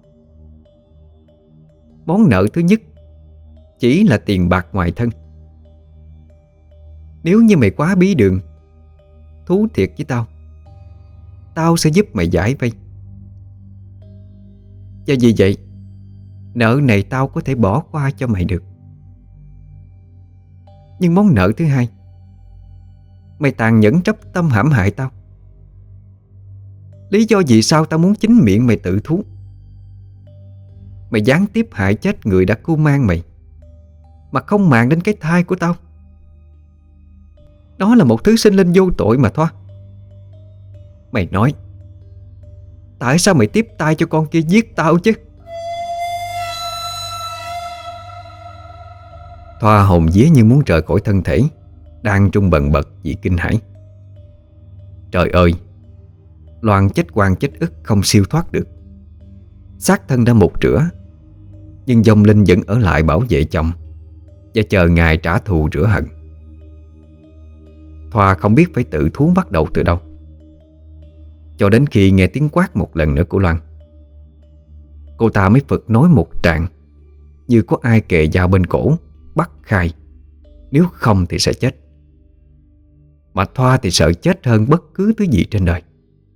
Món nợ thứ nhất chỉ là tiền bạc ngoài thân. Nếu như mày quá bí đường, thú thiệt với tao, tao sẽ giúp mày giải vây. Và vì vậy, nợ này tao có thể bỏ qua cho mày được. Nhưng món nợ thứ hai, mày tàn nhẫn trắp tâm hãm hại tao. Lý do vì sao tao muốn chính miệng mày tự thú. Mày gián tiếp hại chết người đã cưu mang mày, mà không màng đến cái thai của tao. Nó là một thứ sinh linh vô tội mà Thoa. Mày nói, tại sao mày tiếp tay cho con kia giết tao chứ? Thoa hồn vía như muốn rời khỏi thân thể đang trung bần bật vì kinh hãi. Trời ơi, Loan chết oan chết ức không siêu thoát được. Xác thân đã một rửa, nhưng vong linh vẫn ở lại bảo vệ chồng và chờ ngày trả thù rửa hận. Thoa không biết phải tự thú bắt đầu từ đâu, cho đến khi nghe tiếng quát một lần nữa của Loan. Cô ta mới phật nói một tràng, như có ai kề dao bên cổ bắt khai, nếu không thì sẽ chết. Mà Thoa thì sợ chết hơn bất cứ thứ gì trên đời.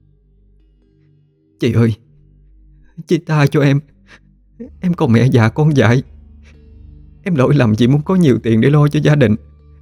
Chị ơi, chị tha cho em. Em còn mẹ già con dại. Em lỗi lầm chị muốn có nhiều tiền để lo cho gia đình.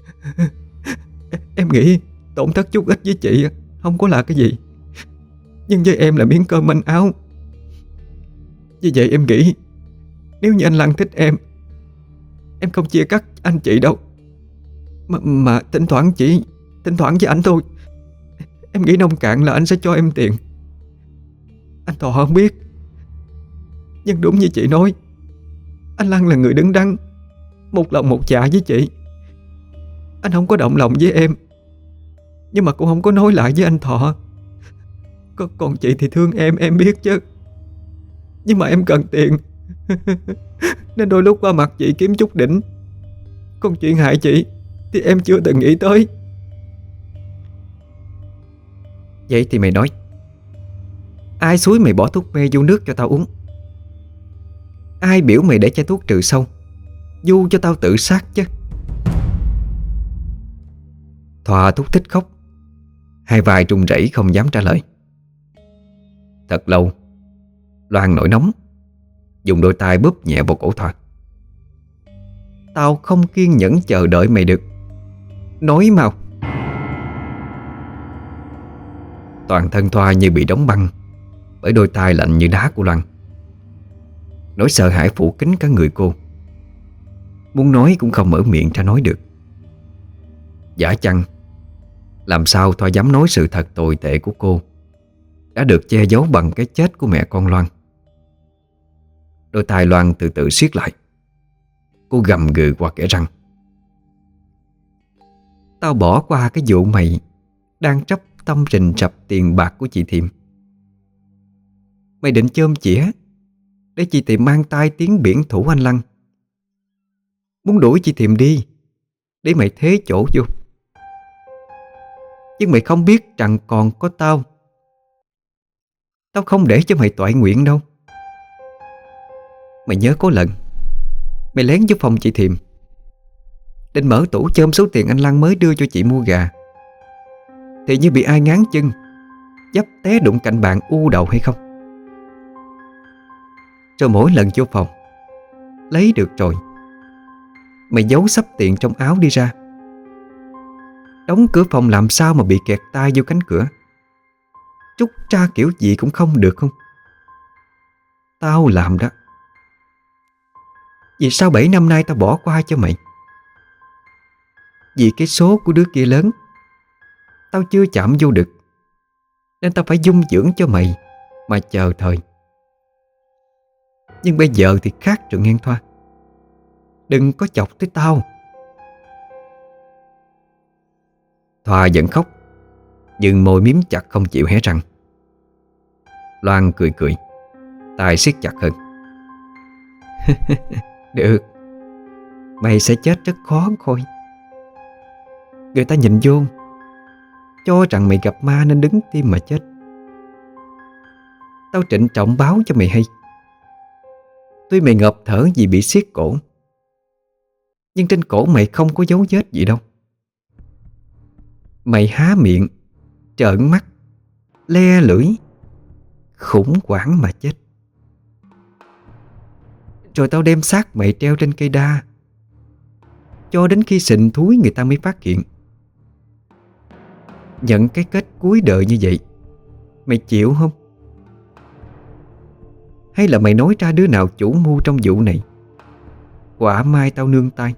Em nghĩ tổn thất chút ít với chị không có là cái gì, nhưng với em là miếng cơm manh áo. Vì vậy em nghĩ nếu như anh Lăng thích em, em không chia cắt anh chị đâu, Mà, mà thỉnh thoảng chỉ Thỉnh thoảng với anh thôi. Em nghĩ nông cạn là anh sẽ cho em tiền. Anh Thọ không biết, nhưng đúng như chị nói, anh Lăng là người đứng đắn, một lòng một dạ với chị. Anh không có động lòng với em, nhưng mà cũng không có nói lại với anh Thọ. Còn, còn chị thì thương em, em biết chứ. Nhưng mà em cần tiền nên đôi lúc qua mặt chị kiếm chút đỉnh. Còn chuyện hại chị thì em chưa từng nghĩ tới. Vậy thì mày nói, ai xúi mày bỏ thuốc mê vô nước cho tao uống? Ai biểu mày để chai thuốc trừ sâu du cho tao tự sát chứ? Thoa thúc thích khóc, hai vai run rẩy không dám trả lời. Thật lâu, Loan nổi nóng, dùng đôi tay bóp nhẹ vào cổ Thoa. Tao không kiên nhẫn chờ đợi mày được, nói mau. Toàn thân Thoa như bị đóng băng bởi đôi tay lạnh như đá của Loan. Nỗi sợ hãi phủ kín cả người cô, muốn nói cũng không mở miệng ra nói được. Giả chăng, làm sao Thoa dám nói sự thật tồi tệ của cô đã được che giấu bằng cái chết của mẹ con Loan. Đôi tay Loan từ từ siết lại. Cô gầm gừ qua kẽ răng. Tao bỏ qua cái vụ mày đang trắp tâm rình rập tiền bạc của chị Thiệm. Mày định chôm chĩa để chị Thiệm mang tai tiếng biển thủ anh Lăng, muốn đuổi chị Thiệm đi để mày thế chỗ vô. Nhưng mày không biết rằng còn có tao. Tao không để cho mày toại nguyện đâu. Mày nhớ có lần mày lén vô phòng chị Thiệm, định mở tủ chôm số tiền anh Lăng mới đưa cho chị mua gà, thì như bị ai ngáng chân, dấp té đụng cạnh bàn u đầu hay không? Rồi mỗi lần vô phòng lấy được rồi, mày giấu sắp tiền trong áo đi ra, đóng cửa phòng làm sao mà bị kẹt tay vô cánh cửa, trút ra kiểu gì cũng không được không? Tao làm đó. Vì sao bảy năm nay tao bỏ qua cho mày? Vì cái số của đứa kia lớn, tao chưa chạm vô được, nên tao phải dung dưỡng cho mày mà chờ thời. Nhưng bây giờ thì khác rồi nghe Thoa. Đừng có chọc tới tao. Thoa vẫn khóc, nhưng môi miếm chặt không chịu hé răng. Loan cười cười, tay siết chặt hơn. Được, mày sẽ chết rất khó thôi. Người ta nhìn vô cho rằng mày gặp ma nên đứng tim mà chết. Tao trịnh trọng báo cho mày hay, tuy mày ngộp thở vì bị siết cổ, nhưng trên cổ mày không có dấu vết gì đâu. Mày há miệng, trợn mắt, le lưỡi, khủng hoảng mà chết. Rồi tao đem xác mày treo trên cây đa, cho đến khi sình thúi người ta mới phát hiện. Nhận cái kết cuối đời như vậy, mày chịu không? Hay là mày nói ra đứa nào chủ mưu trong vụ này, quả mai tao nương tay.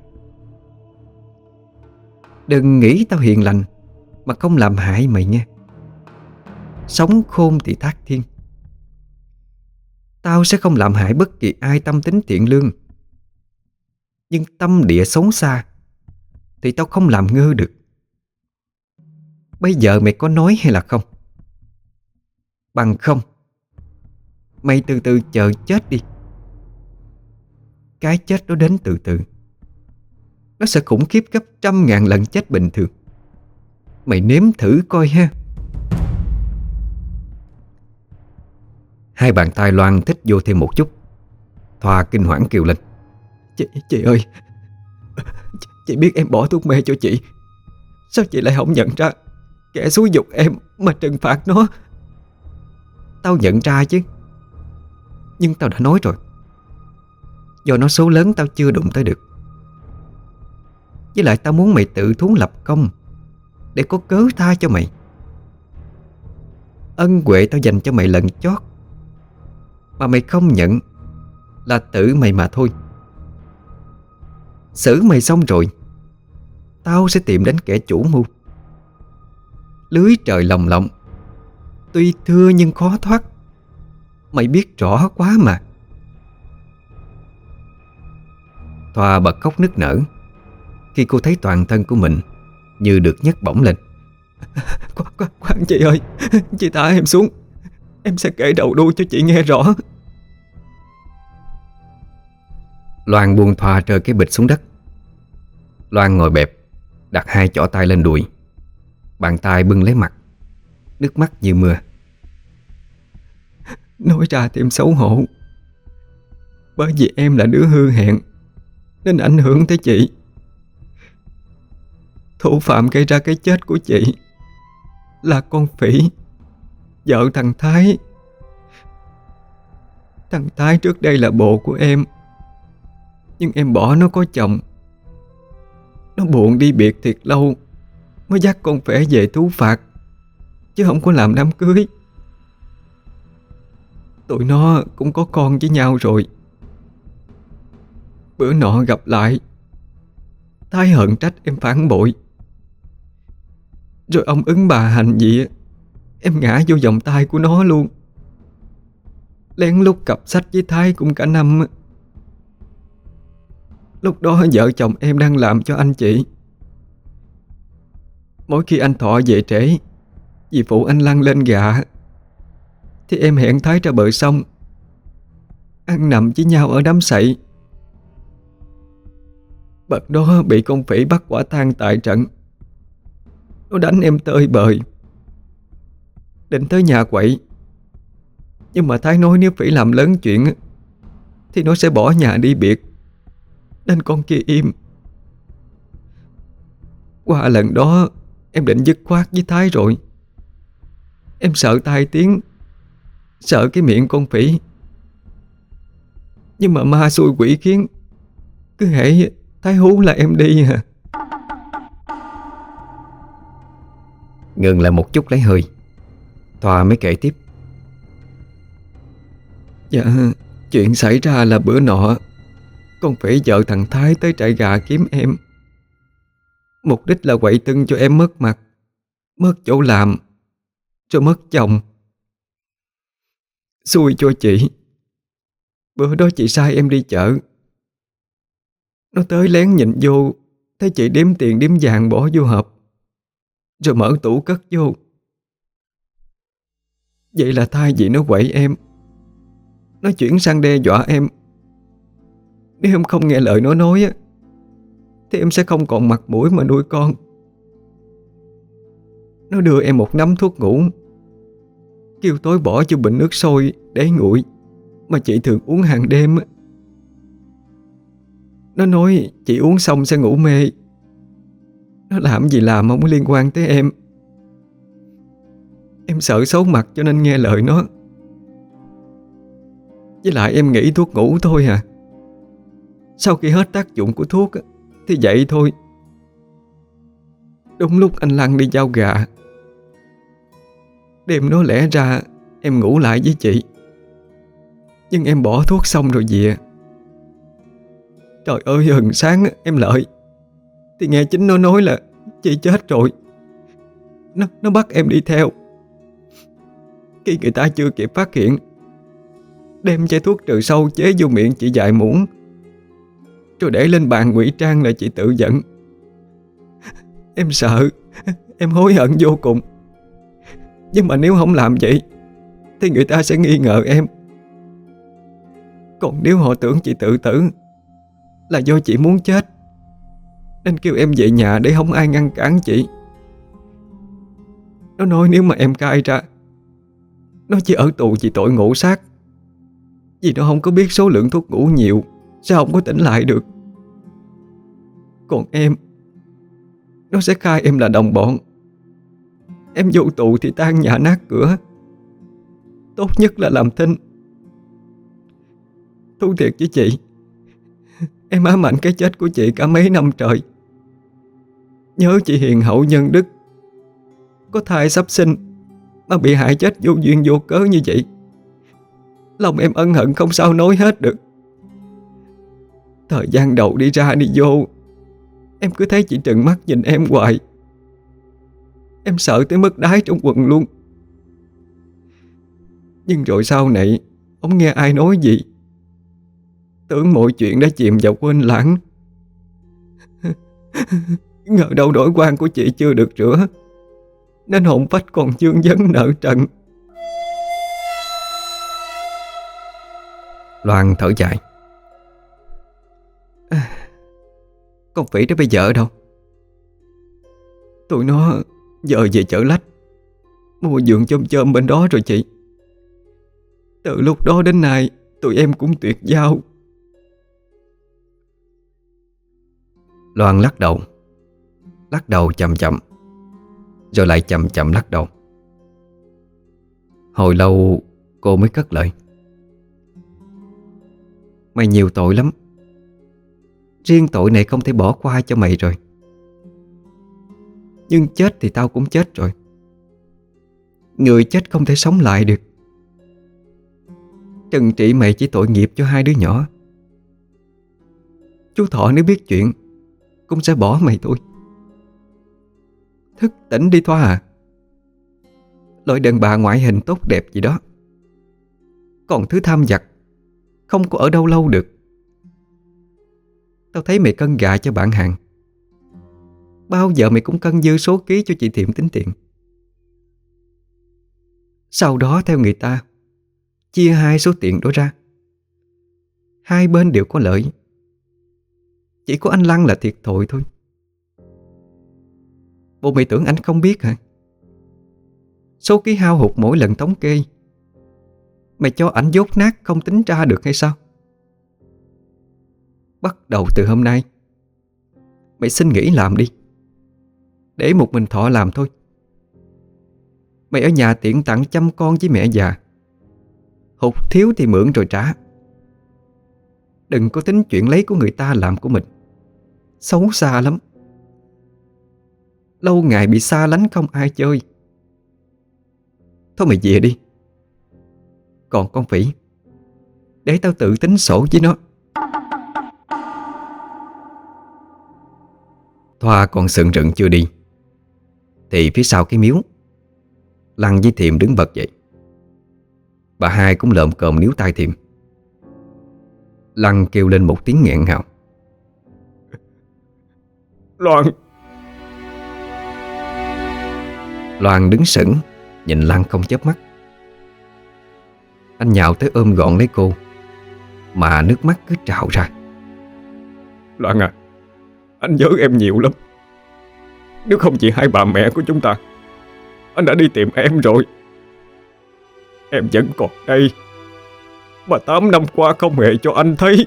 Đừng nghĩ tao hiền lành mà không làm hại mày nghe. Sống khôn thì thác thiên. Tao sẽ không làm hại bất kỳ ai tâm tính thiện lương, nhưng tâm địa xấu xa thì tao không làm ngơ được. Bây giờ mày có nói hay là không? Bằng không, mày từ từ chờ chết đi. Cái chết nó đến từ từ, nó sẽ khủng khiếp gấp trăm ngàn lần chết bình thường. Mày nếm thử coi ha. Hai bàn tay Loan thích vô thêm một chút. Thoa kinh hoảng kêu lên: Chị, chị ơi, chị, chị biết em bỏ thuốc mê cho chị, sao chị lại không nhận ra kẻ xúi giục em mà trừng phạt nó? Tao nhận ra chứ, nhưng tao đã nói rồi, do nó số lớn tao chưa đụng tới được. Với lại tao muốn mày tự thú lập công để có cớ tha cho mày. Ân huệ tao dành cho mày lần chót mà mày không nhận là tự mày mà thôi. Xử mày xong rồi, tao sẽ tìm đến kẻ chủ mưu. Lưới trời lồng lộng, tuy thưa nhưng khó thoát. Mày biết rõ quá mà. Thoa bật khóc nức nở khi cô thấy toàn thân của mình như được nhấc bổng lên. Khoan, khoan, khoan chị ơi, chị thả em xuống, em sẽ kể đầu đuôi cho chị nghe rõ. Loan buông Thoa rơi cái bịch xuống đất. Loan ngồi bẹp, đặt hai chỏ tay lên đùi, bàn tay bưng lấy mặt, nước mắt như mưa. Nói ra thì em xấu hổ, bởi vì em là đứa hư hẹn nên ảnh hưởng tới chị. Thủ phạm gây ra cái chết của chị là con Phỉ, vợ thằng Thái. Thằng Thái trước đây là bồ của em, nhưng em bỏ nó có chồng. Nó buồn đi biệt thiệt lâu mới dắt con Phỉ về thú phạt, chứ không có làm đám cưới. Tụi nó cũng có con với nhau rồi. Bữa nọ gặp lại, Thái hận trách em phản bội, rồi ông ứng bà hành gì em ngã vô vòng tay của nó luôn. Lén lút cặp sách với Thái cũng cả năm. Lúc đó vợ chồng em đang làm cho anh chị. Mỗi khi anh Thọ về trễ vì phụ anh lăn lên gạ, thì em hẹn Thái ra bờ sông ăn nằm với nhau ở đám sậy. Bật đó bị con Phỉ bắt quả tang tại trận. Nó đánh em tơi bời, định tới nhà quậy, nhưng mà Thái nói nếu Phỉ làm lớn chuyện thì nó sẽ bỏ nhà đi biệt, nên con kia im. Qua lần đó em định dứt khoát với Thái rồi. Em sợ tai tiếng, sợ cái miệng con Phỉ. Nhưng mà ma xui quỷ khiến, cứ hễ Thái hú là em đi à. Ngừng lại một chút lấy hơi, Thoa mới kể tiếp. Dạ, chuyện xảy ra là bữa nọ con Phỉ vợ thằng Thái tới trại gà kiếm em. Mục đích là quậy tưng cho em mất mặt, mất chỗ làm, rồi mất chồng. Xui cho chị, bữa đó chị sai em đi chợ. Nó tới lén nhìn vô, thấy chị đếm tiền đếm vàng bỏ vô hộp, rồi mở tủ cất vô. Vậy là thay vì nó quậy em, nó chuyển sang đe dọa em. Nếu em không nghe lời nó nói á, thì em sẽ không còn mặt mũi mà nuôi con. Nó đưa em một nắm thuốc ngủ, kêu tối bỏ vô bình nước sôi để nguội mà chị thường uống hàng đêm. Nó nói chị uống xong sẽ ngủ mê. Nó làm gì làm không có liên quan tới em. Em sợ xấu mặt cho nên nghe lời nó. Với lại em nghĩ thuốc ngủ thôi à. Sau khi hết tác dụng của thuốc thì vậy thôi. Đúng lúc anh Lăng đi giao gà, đêm đó lẽ ra em ngủ lại với chị, nhưng em bỏ thuốc xong rồi về. Trời ơi, hừng sáng em lợi thì nghe chính nó nói là chị chết rồi. Nó, nó bắt em đi theo. Khi người ta chưa kịp phát hiện, đem chai thuốc trừ sâu chế vô miệng chị vài muỗng, rồi để lên bàn ngụy trang là chị tự giận. Em sợ, em hối hận vô cùng. Nhưng mà nếu không làm vậy thì người ta sẽ nghi ngờ em. Còn nếu họ tưởng chị tự tử là do chị muốn chết, nên kêu em về nhà để không ai ngăn cản chị. Nó nói nếu mà em cai ra, nó chỉ ở tù vì tội ngộ sát, vì nó không có biết số lượng thuốc ngủ nhiều, sao không có tỉnh lại được. Còn em, nó sẽ khai em là đồng bọn. Em vô tù thì tan nhà nát cửa, tốt nhất là làm thinh. Thú thiệt với chị, em ám ảnh cái chết của chị cả mấy năm trời. Nhớ chị hiền hậu nhân đức, có thai sắp sinh mà bị hại chết vô duyên vô cớ như vậy. Lòng em ân hận không sao nói hết được. Thời gian đầu đi ra đi vô, em cứ thấy chị trừng mắt nhìn em hoài. Em sợ tới mức đái trong quần luôn. Nhưng rồi sau này không nghe ai nói gì, tưởng mọi chuyện đã chìm vào quên lãng. Ngờ đâu nỗi oan của chị chưa được rửa, nên hồn phách còn vương vấn nợ trần. Loan thở dài. À, con Vĩ đó bây giờ ở đâu? Tụi nó giờ về chợ Lách mua giường chôm chôm bên đó rồi chị. Từ lúc đó đến nay tụi em cũng tuyệt giao. Loan lắc đầu. Lắc đầu chậm chậm, rồi lại chậm chậm lắc đầu. Hồi lâu cô mới cất lời. Mày nhiều tội lắm. Riêng tội này không thể bỏ qua cho mày rồi. Nhưng chết thì tao cũng chết rồi. Người chết không thể sống lại được. Trừng trị mày chỉ tội nghiệp cho hai đứa nhỏ. Chú Thọ nếu biết chuyện cũng sẽ bỏ mày thôi. Thức tỉnh đi Thoa à. Loại đàn bà ngoại hình tốt đẹp gì đó, còn thứ tham giặc không có ở đâu lâu được. Tao thấy mày cân gà cho bạn hàng, bao giờ mày cũng cân dư số ký cho chị Thiệm tính tiền. Sau đó theo người ta chia hai số tiền đó ra. Hai bên đều có lợi, chỉ có anh Lăng là thiệt thòi thôi. Bộ mày tưởng anh không biết hả? Số ký hao hụt mỗi lần thống kê mày cho ảnh dốt nát không tính ra được hay sao? Bắt đầu từ hôm nay mày xin nghỉ làm đi, để một mình Thọ làm thôi. Mày ở nhà tiện tặng chăm con với mẹ già, hụt thiếu thì mượn rồi trả. Đừng có tính chuyện lấy của người ta làm của mình, xấu xa lắm. Lâu ngày bị xa lánh không ai chơi. Thôi mày về đi. Còn con Vĩ, để tao tự tính sổ với nó. Thoa còn sừng rựng chưa đi thì phía sau cái miếu, Lăng với Thiệm đứng bật dậy. Bà hai cũng lợm cộm níu tay Thiệm. Lăng kêu lên một tiếng nghẹn ngào. Loan. Loan đứng sững nhìn Lăng không chớp mắt. Anh nhào tới ôm gọn lấy cô, mà nước mắt cứ trào ra. Loan à, anh nhớ em nhiều lắm. Nếu không chỉ hai bà mẹ của chúng ta, anh đã đi tìm em rồi. Em vẫn còn đây, mà tám năm qua không hề cho anh thấy.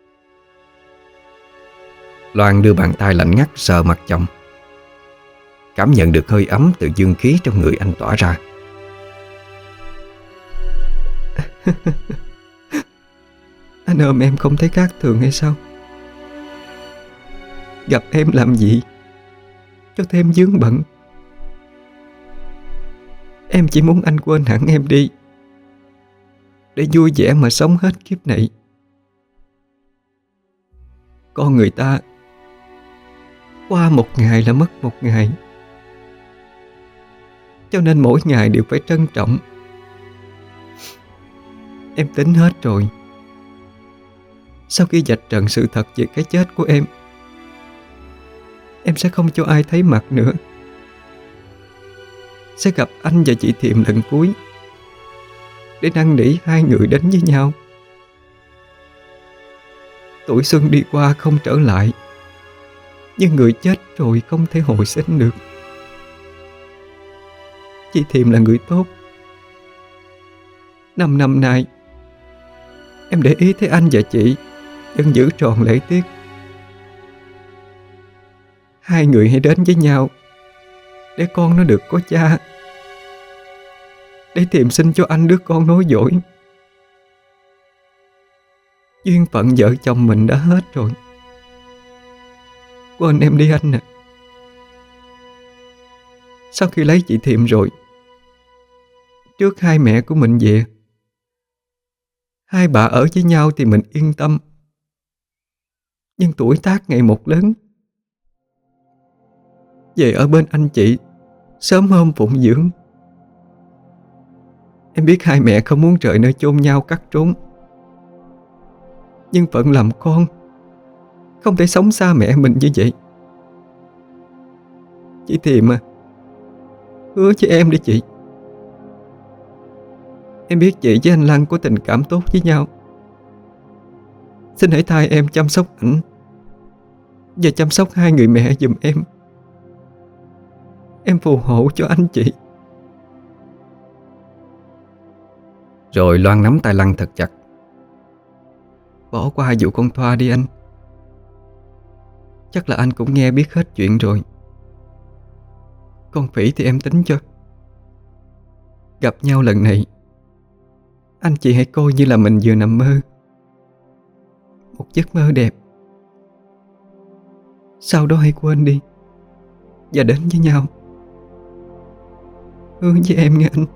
Loan đưa bàn tay lạnh ngắt sờ mặt chồng. cảm nhận được hơi ấm từ dương khí trong người anh tỏa ra. Anh ôm em không thấy khác thường hay sao? Gặp em làm gì cho thêm vướng bận? Em chỉ muốn anh quên hẳn em đi, để vui vẻ mà sống hết kiếp này. Con người ta qua một ngày là mất một ngày, cho nên mỗi ngày đều phải trân trọng. Em tính hết rồi. Sau khi vạch trần sự thật về cái chết của em, em sẽ không cho ai thấy mặt nữa. Sẽ gặp anh và chị Thiệm lần cuối, để năn nỉ hai người đến với nhau. Tuổi xuân đi qua không trở lại, nhưng người chết rồi không thể hồi sinh được. Chị Thiệm là người tốt. Năm năm nay em để ý thấy anh và chị vẫn giữ tròn lễ tiết. Hai người hãy đến với nhau, để con nó được có cha, để Thiệm sinh cho anh đứa con nối dõi. Duyên phận vợ chồng mình đã hết rồi. Quên em đi anh nè. Sau khi lấy chị Thiệm rồi, trước hai mẹ của mình về, hai bà ở với nhau thì mình yên tâm. Nhưng tuổi tác ngày một lớn, về ở bên anh chị sớm hôm phụng dưỡng. Em biết hai mẹ không muốn rời nơi chôn nhau cắt trốn, nhưng phận làm con không thể sống xa mẹ mình như vậy. Chị Thiệm à, hứa với em đi chị. Em biết chị với anh Lăng có tình cảm tốt với nhau. Xin hãy thay em chăm sóc ảnh và chăm sóc hai người mẹ giùm em. Em phù hộ cho anh chị. Rồi Loan nắm tay Lăng thật chặt. Bỏ qua vụ con Thoa đi anh. Chắc là anh cũng nghe biết hết chuyện rồi. Con Phỉ thì em tính cho. Gặp nhau lần này, anh chị hãy coi như là mình vừa nằm mơ, một giấc mơ đẹp. Sau đó hãy quên đi và đến với nhau. Hứa với em nghe anh.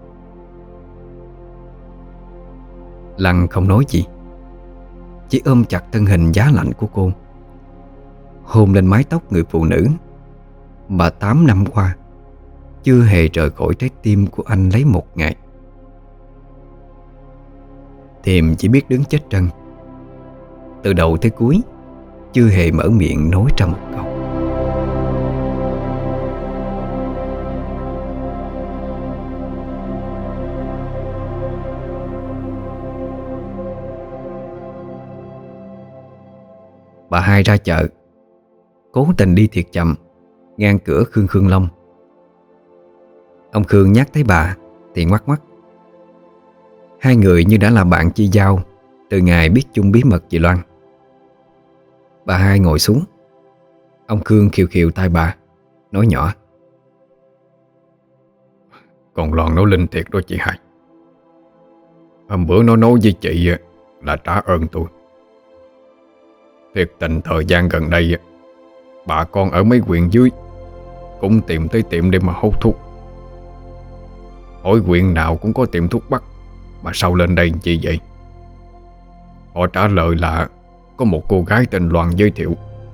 Lăng không nói gì, chỉ ôm chặt thân hình giá lạnh của cô, hôn lên mái tóc người phụ nữ mà tám năm qua chưa hề rời khỏi trái tim của anh lấy một ngày. Thiềm chỉ biết đứng chết trân, từ đầu tới cuối chưa hề mở miệng nói ra một câu. Bà hai ra chợ, cố tình đi thiệt chậm, ngang cửa Khương Khương Long. Ông Khương nhắc thấy bà thì ngoắc ngoắc. Hai người như đã là bạn chi giao từ ngày biết chung bí mật về Loan. Bà hai ngồi xuống. Ông Khương khiều khiều tai bà, nói nhỏ: Còn Loan nói linh thiệt đó chị hai. Hôm bữa nó nói với chị là trả ơn tôi. Thiệt tình thời gian gần đây, bà con ở mấy huyện dưới cũng tìm tới tiệm để mà hút thuốc. Hỏi huyện nào cũng có tiệm thuốc bắc, mà sao lên đây chi vậy? Họ trả lời là có một cô gái tên Loan giới thiệu.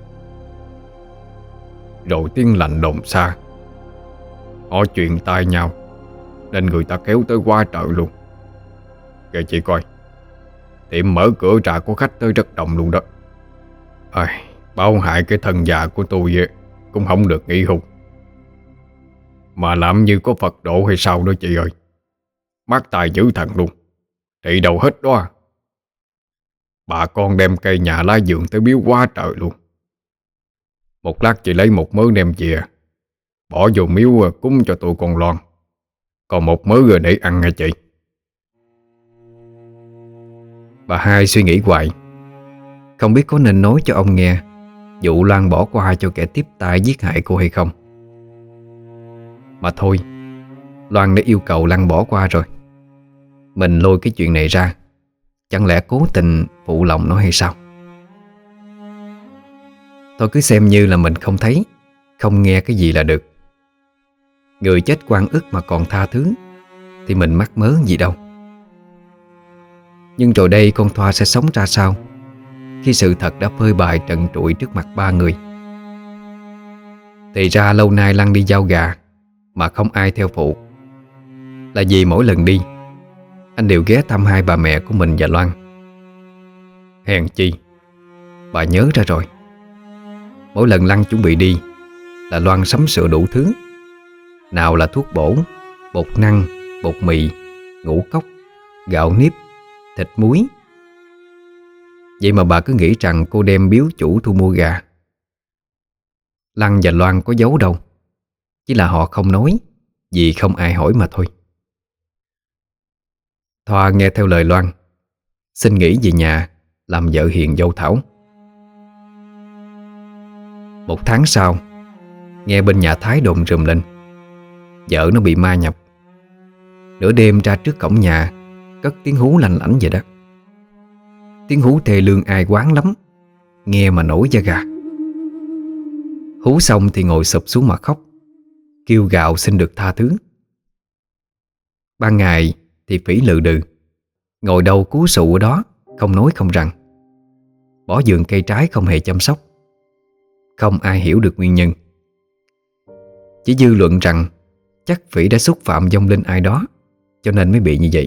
Rồi tiếng lành đồn xa, họ truyền tai nhau, nên người ta kéo tới quá trời luôn. Kìa chị coi, tiệm mở cửa ra có khách tới rất đông luôn đó. À, bao hại cái thân già của tôi cũng không được nghỉ hưu, mà làm như có Phật độ hay sao đó chị ơi. Mát tài dữ thần luôn, trị đầu hết đó. Bà con đem cây nhà lá vườn tới biếu quá trời luôn. Một lát chị lấy một mớ đem về, bỏ vô miếu cúng cho tụi con Loan, còn một mớ rồi để ăn nghe chị. Bà hai suy nghĩ hoài, không biết có nên nói cho ông nghe vụ Loan bỏ qua cho kẻ tiếp tay giết hại cô hay không. Mà thôi, Loan đã yêu cầu Lăng bỏ qua rồi. Mình lôi cái chuyện này ra, chẳng lẽ cố tình phụ lòng nó hay sao? Thôi cứ xem như là mình không thấy, không nghe cái gì là được. Người chết oan ức mà còn tha thứ thì mình mắc mớ gì đâu. Nhưng rồi đây con Thoa sẽ sống ra sao khi sự thật đã phơi bày trần trụi trước mặt ba người? Thì ra lâu nay Lăng đi giao gà mà không ai theo phụ, là vì mỗi lần đi anh đều ghé thăm hai bà mẹ của mình và Loan. Hèn chi bà nhớ ra rồi. Mỗi lần Lăng chuẩn bị đi là Loan sắm sửa đủ thứ. Nào là thuốc bổ, bột năng, bột mì, ngũ cốc, gạo nếp, thịt muối. Vậy mà bà cứ nghĩ rằng cô đem biếu chủ thu mua gà. Lăng và Loan có giấu đâu, chỉ là họ không nói vì không ai hỏi mà thôi. Thoa nghe theo lời Loan, xin nghỉ về nhà làm vợ hiền dâu Thảo. Một tháng sau, nghe bên nhà Thái đồn rùm lên vợ nó bị ma nhập. Nửa đêm ra trước cổng nhà cất tiếng hú lanh lảnh vậy đó. Tiếng hú thê lương ai quán lắm, nghe mà nổi da gà. Hú xong thì ngồi sụp xuống mà khóc, kêu gào xin được tha thứ. Ban ngày thì phỉ lừ đừ, ngồi đâu cú sụ ở đó, không nói không rằng. Bỏ vườn cây trái không hề chăm sóc. Không ai hiểu được nguyên nhân. Chỉ dư luận rằng chắc Phỉ đã xúc phạm vong linh ai đó, cho nên mới bị như vậy.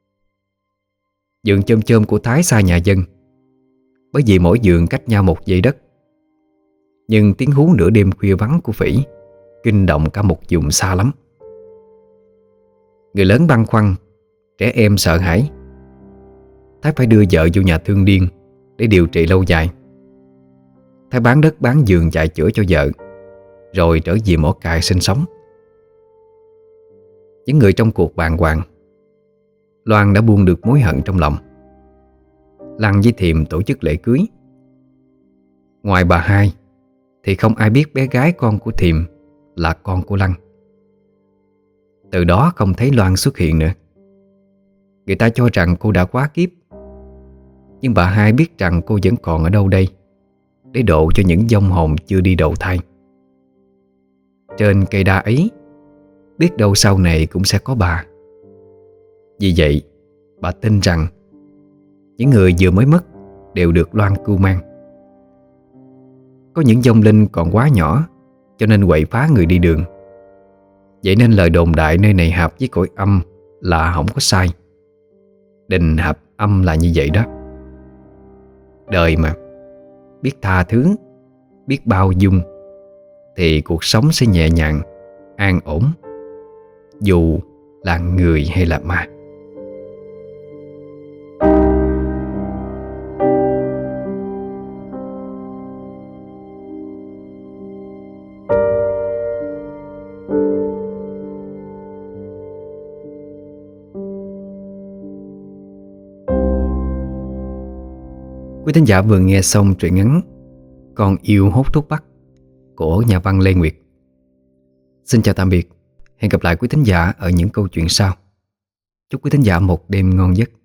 Vườn chôm chôm của Thái xa nhà dân, bởi vì mỗi vườn cách nhau một dãy đất. Nhưng tiếng hú nửa đêm khuya vắng của Phỉ kinh động cả một vùng xa lắm. Người lớn băn khoăn, trẻ em sợ hãi. Thái phải đưa vợ vô nhà thương điên để điều trị lâu dài. Thái bán đất bán vườn chạy chữa cho vợ, rồi trở về mỏ cày sinh sống. Những người trong cuộc bàng hoàng. Loan đã buông được mối hận trong lòng. Lăng với Thiềm tổ chức lễ cưới. Ngoài bà hai thì không ai biết bé gái con của Thiềm là con của Lăng. Từ đó không thấy Loan xuất hiện nữa. Người ta cho rằng cô đã quá kiếp. Nhưng bà hai biết rằng cô vẫn còn ở đâu đây, để độ cho những vong hồn chưa đi đầu thai. Trên cây đa ấy, biết đâu sau này cũng sẽ có bà. Vì vậy, bà tin rằng những người vừa mới mất đều được Loan cưu mang. Có những vong linh còn quá nhỏ, cho nên quậy phá người đi đường. Vậy nên lời đồn đại nơi này hợp với cõi âm là không có sai. Đình hợp âm là như vậy đó. Đời mà, biết tha thứ, biết bao dung, thì cuộc sống sẽ nhẹ nhàng, an ổn, dù là người hay là ma. Quý thính giả vừa nghe xong truyện ngắn Con Yêu Hút Thuốc Bắc của nhà văn Lê Nguyệt. Xin chào tạm biệt. Hẹn gặp lại quý thính giả ở những câu chuyện sau. Chúc quý thính giả một đêm ngon giấc.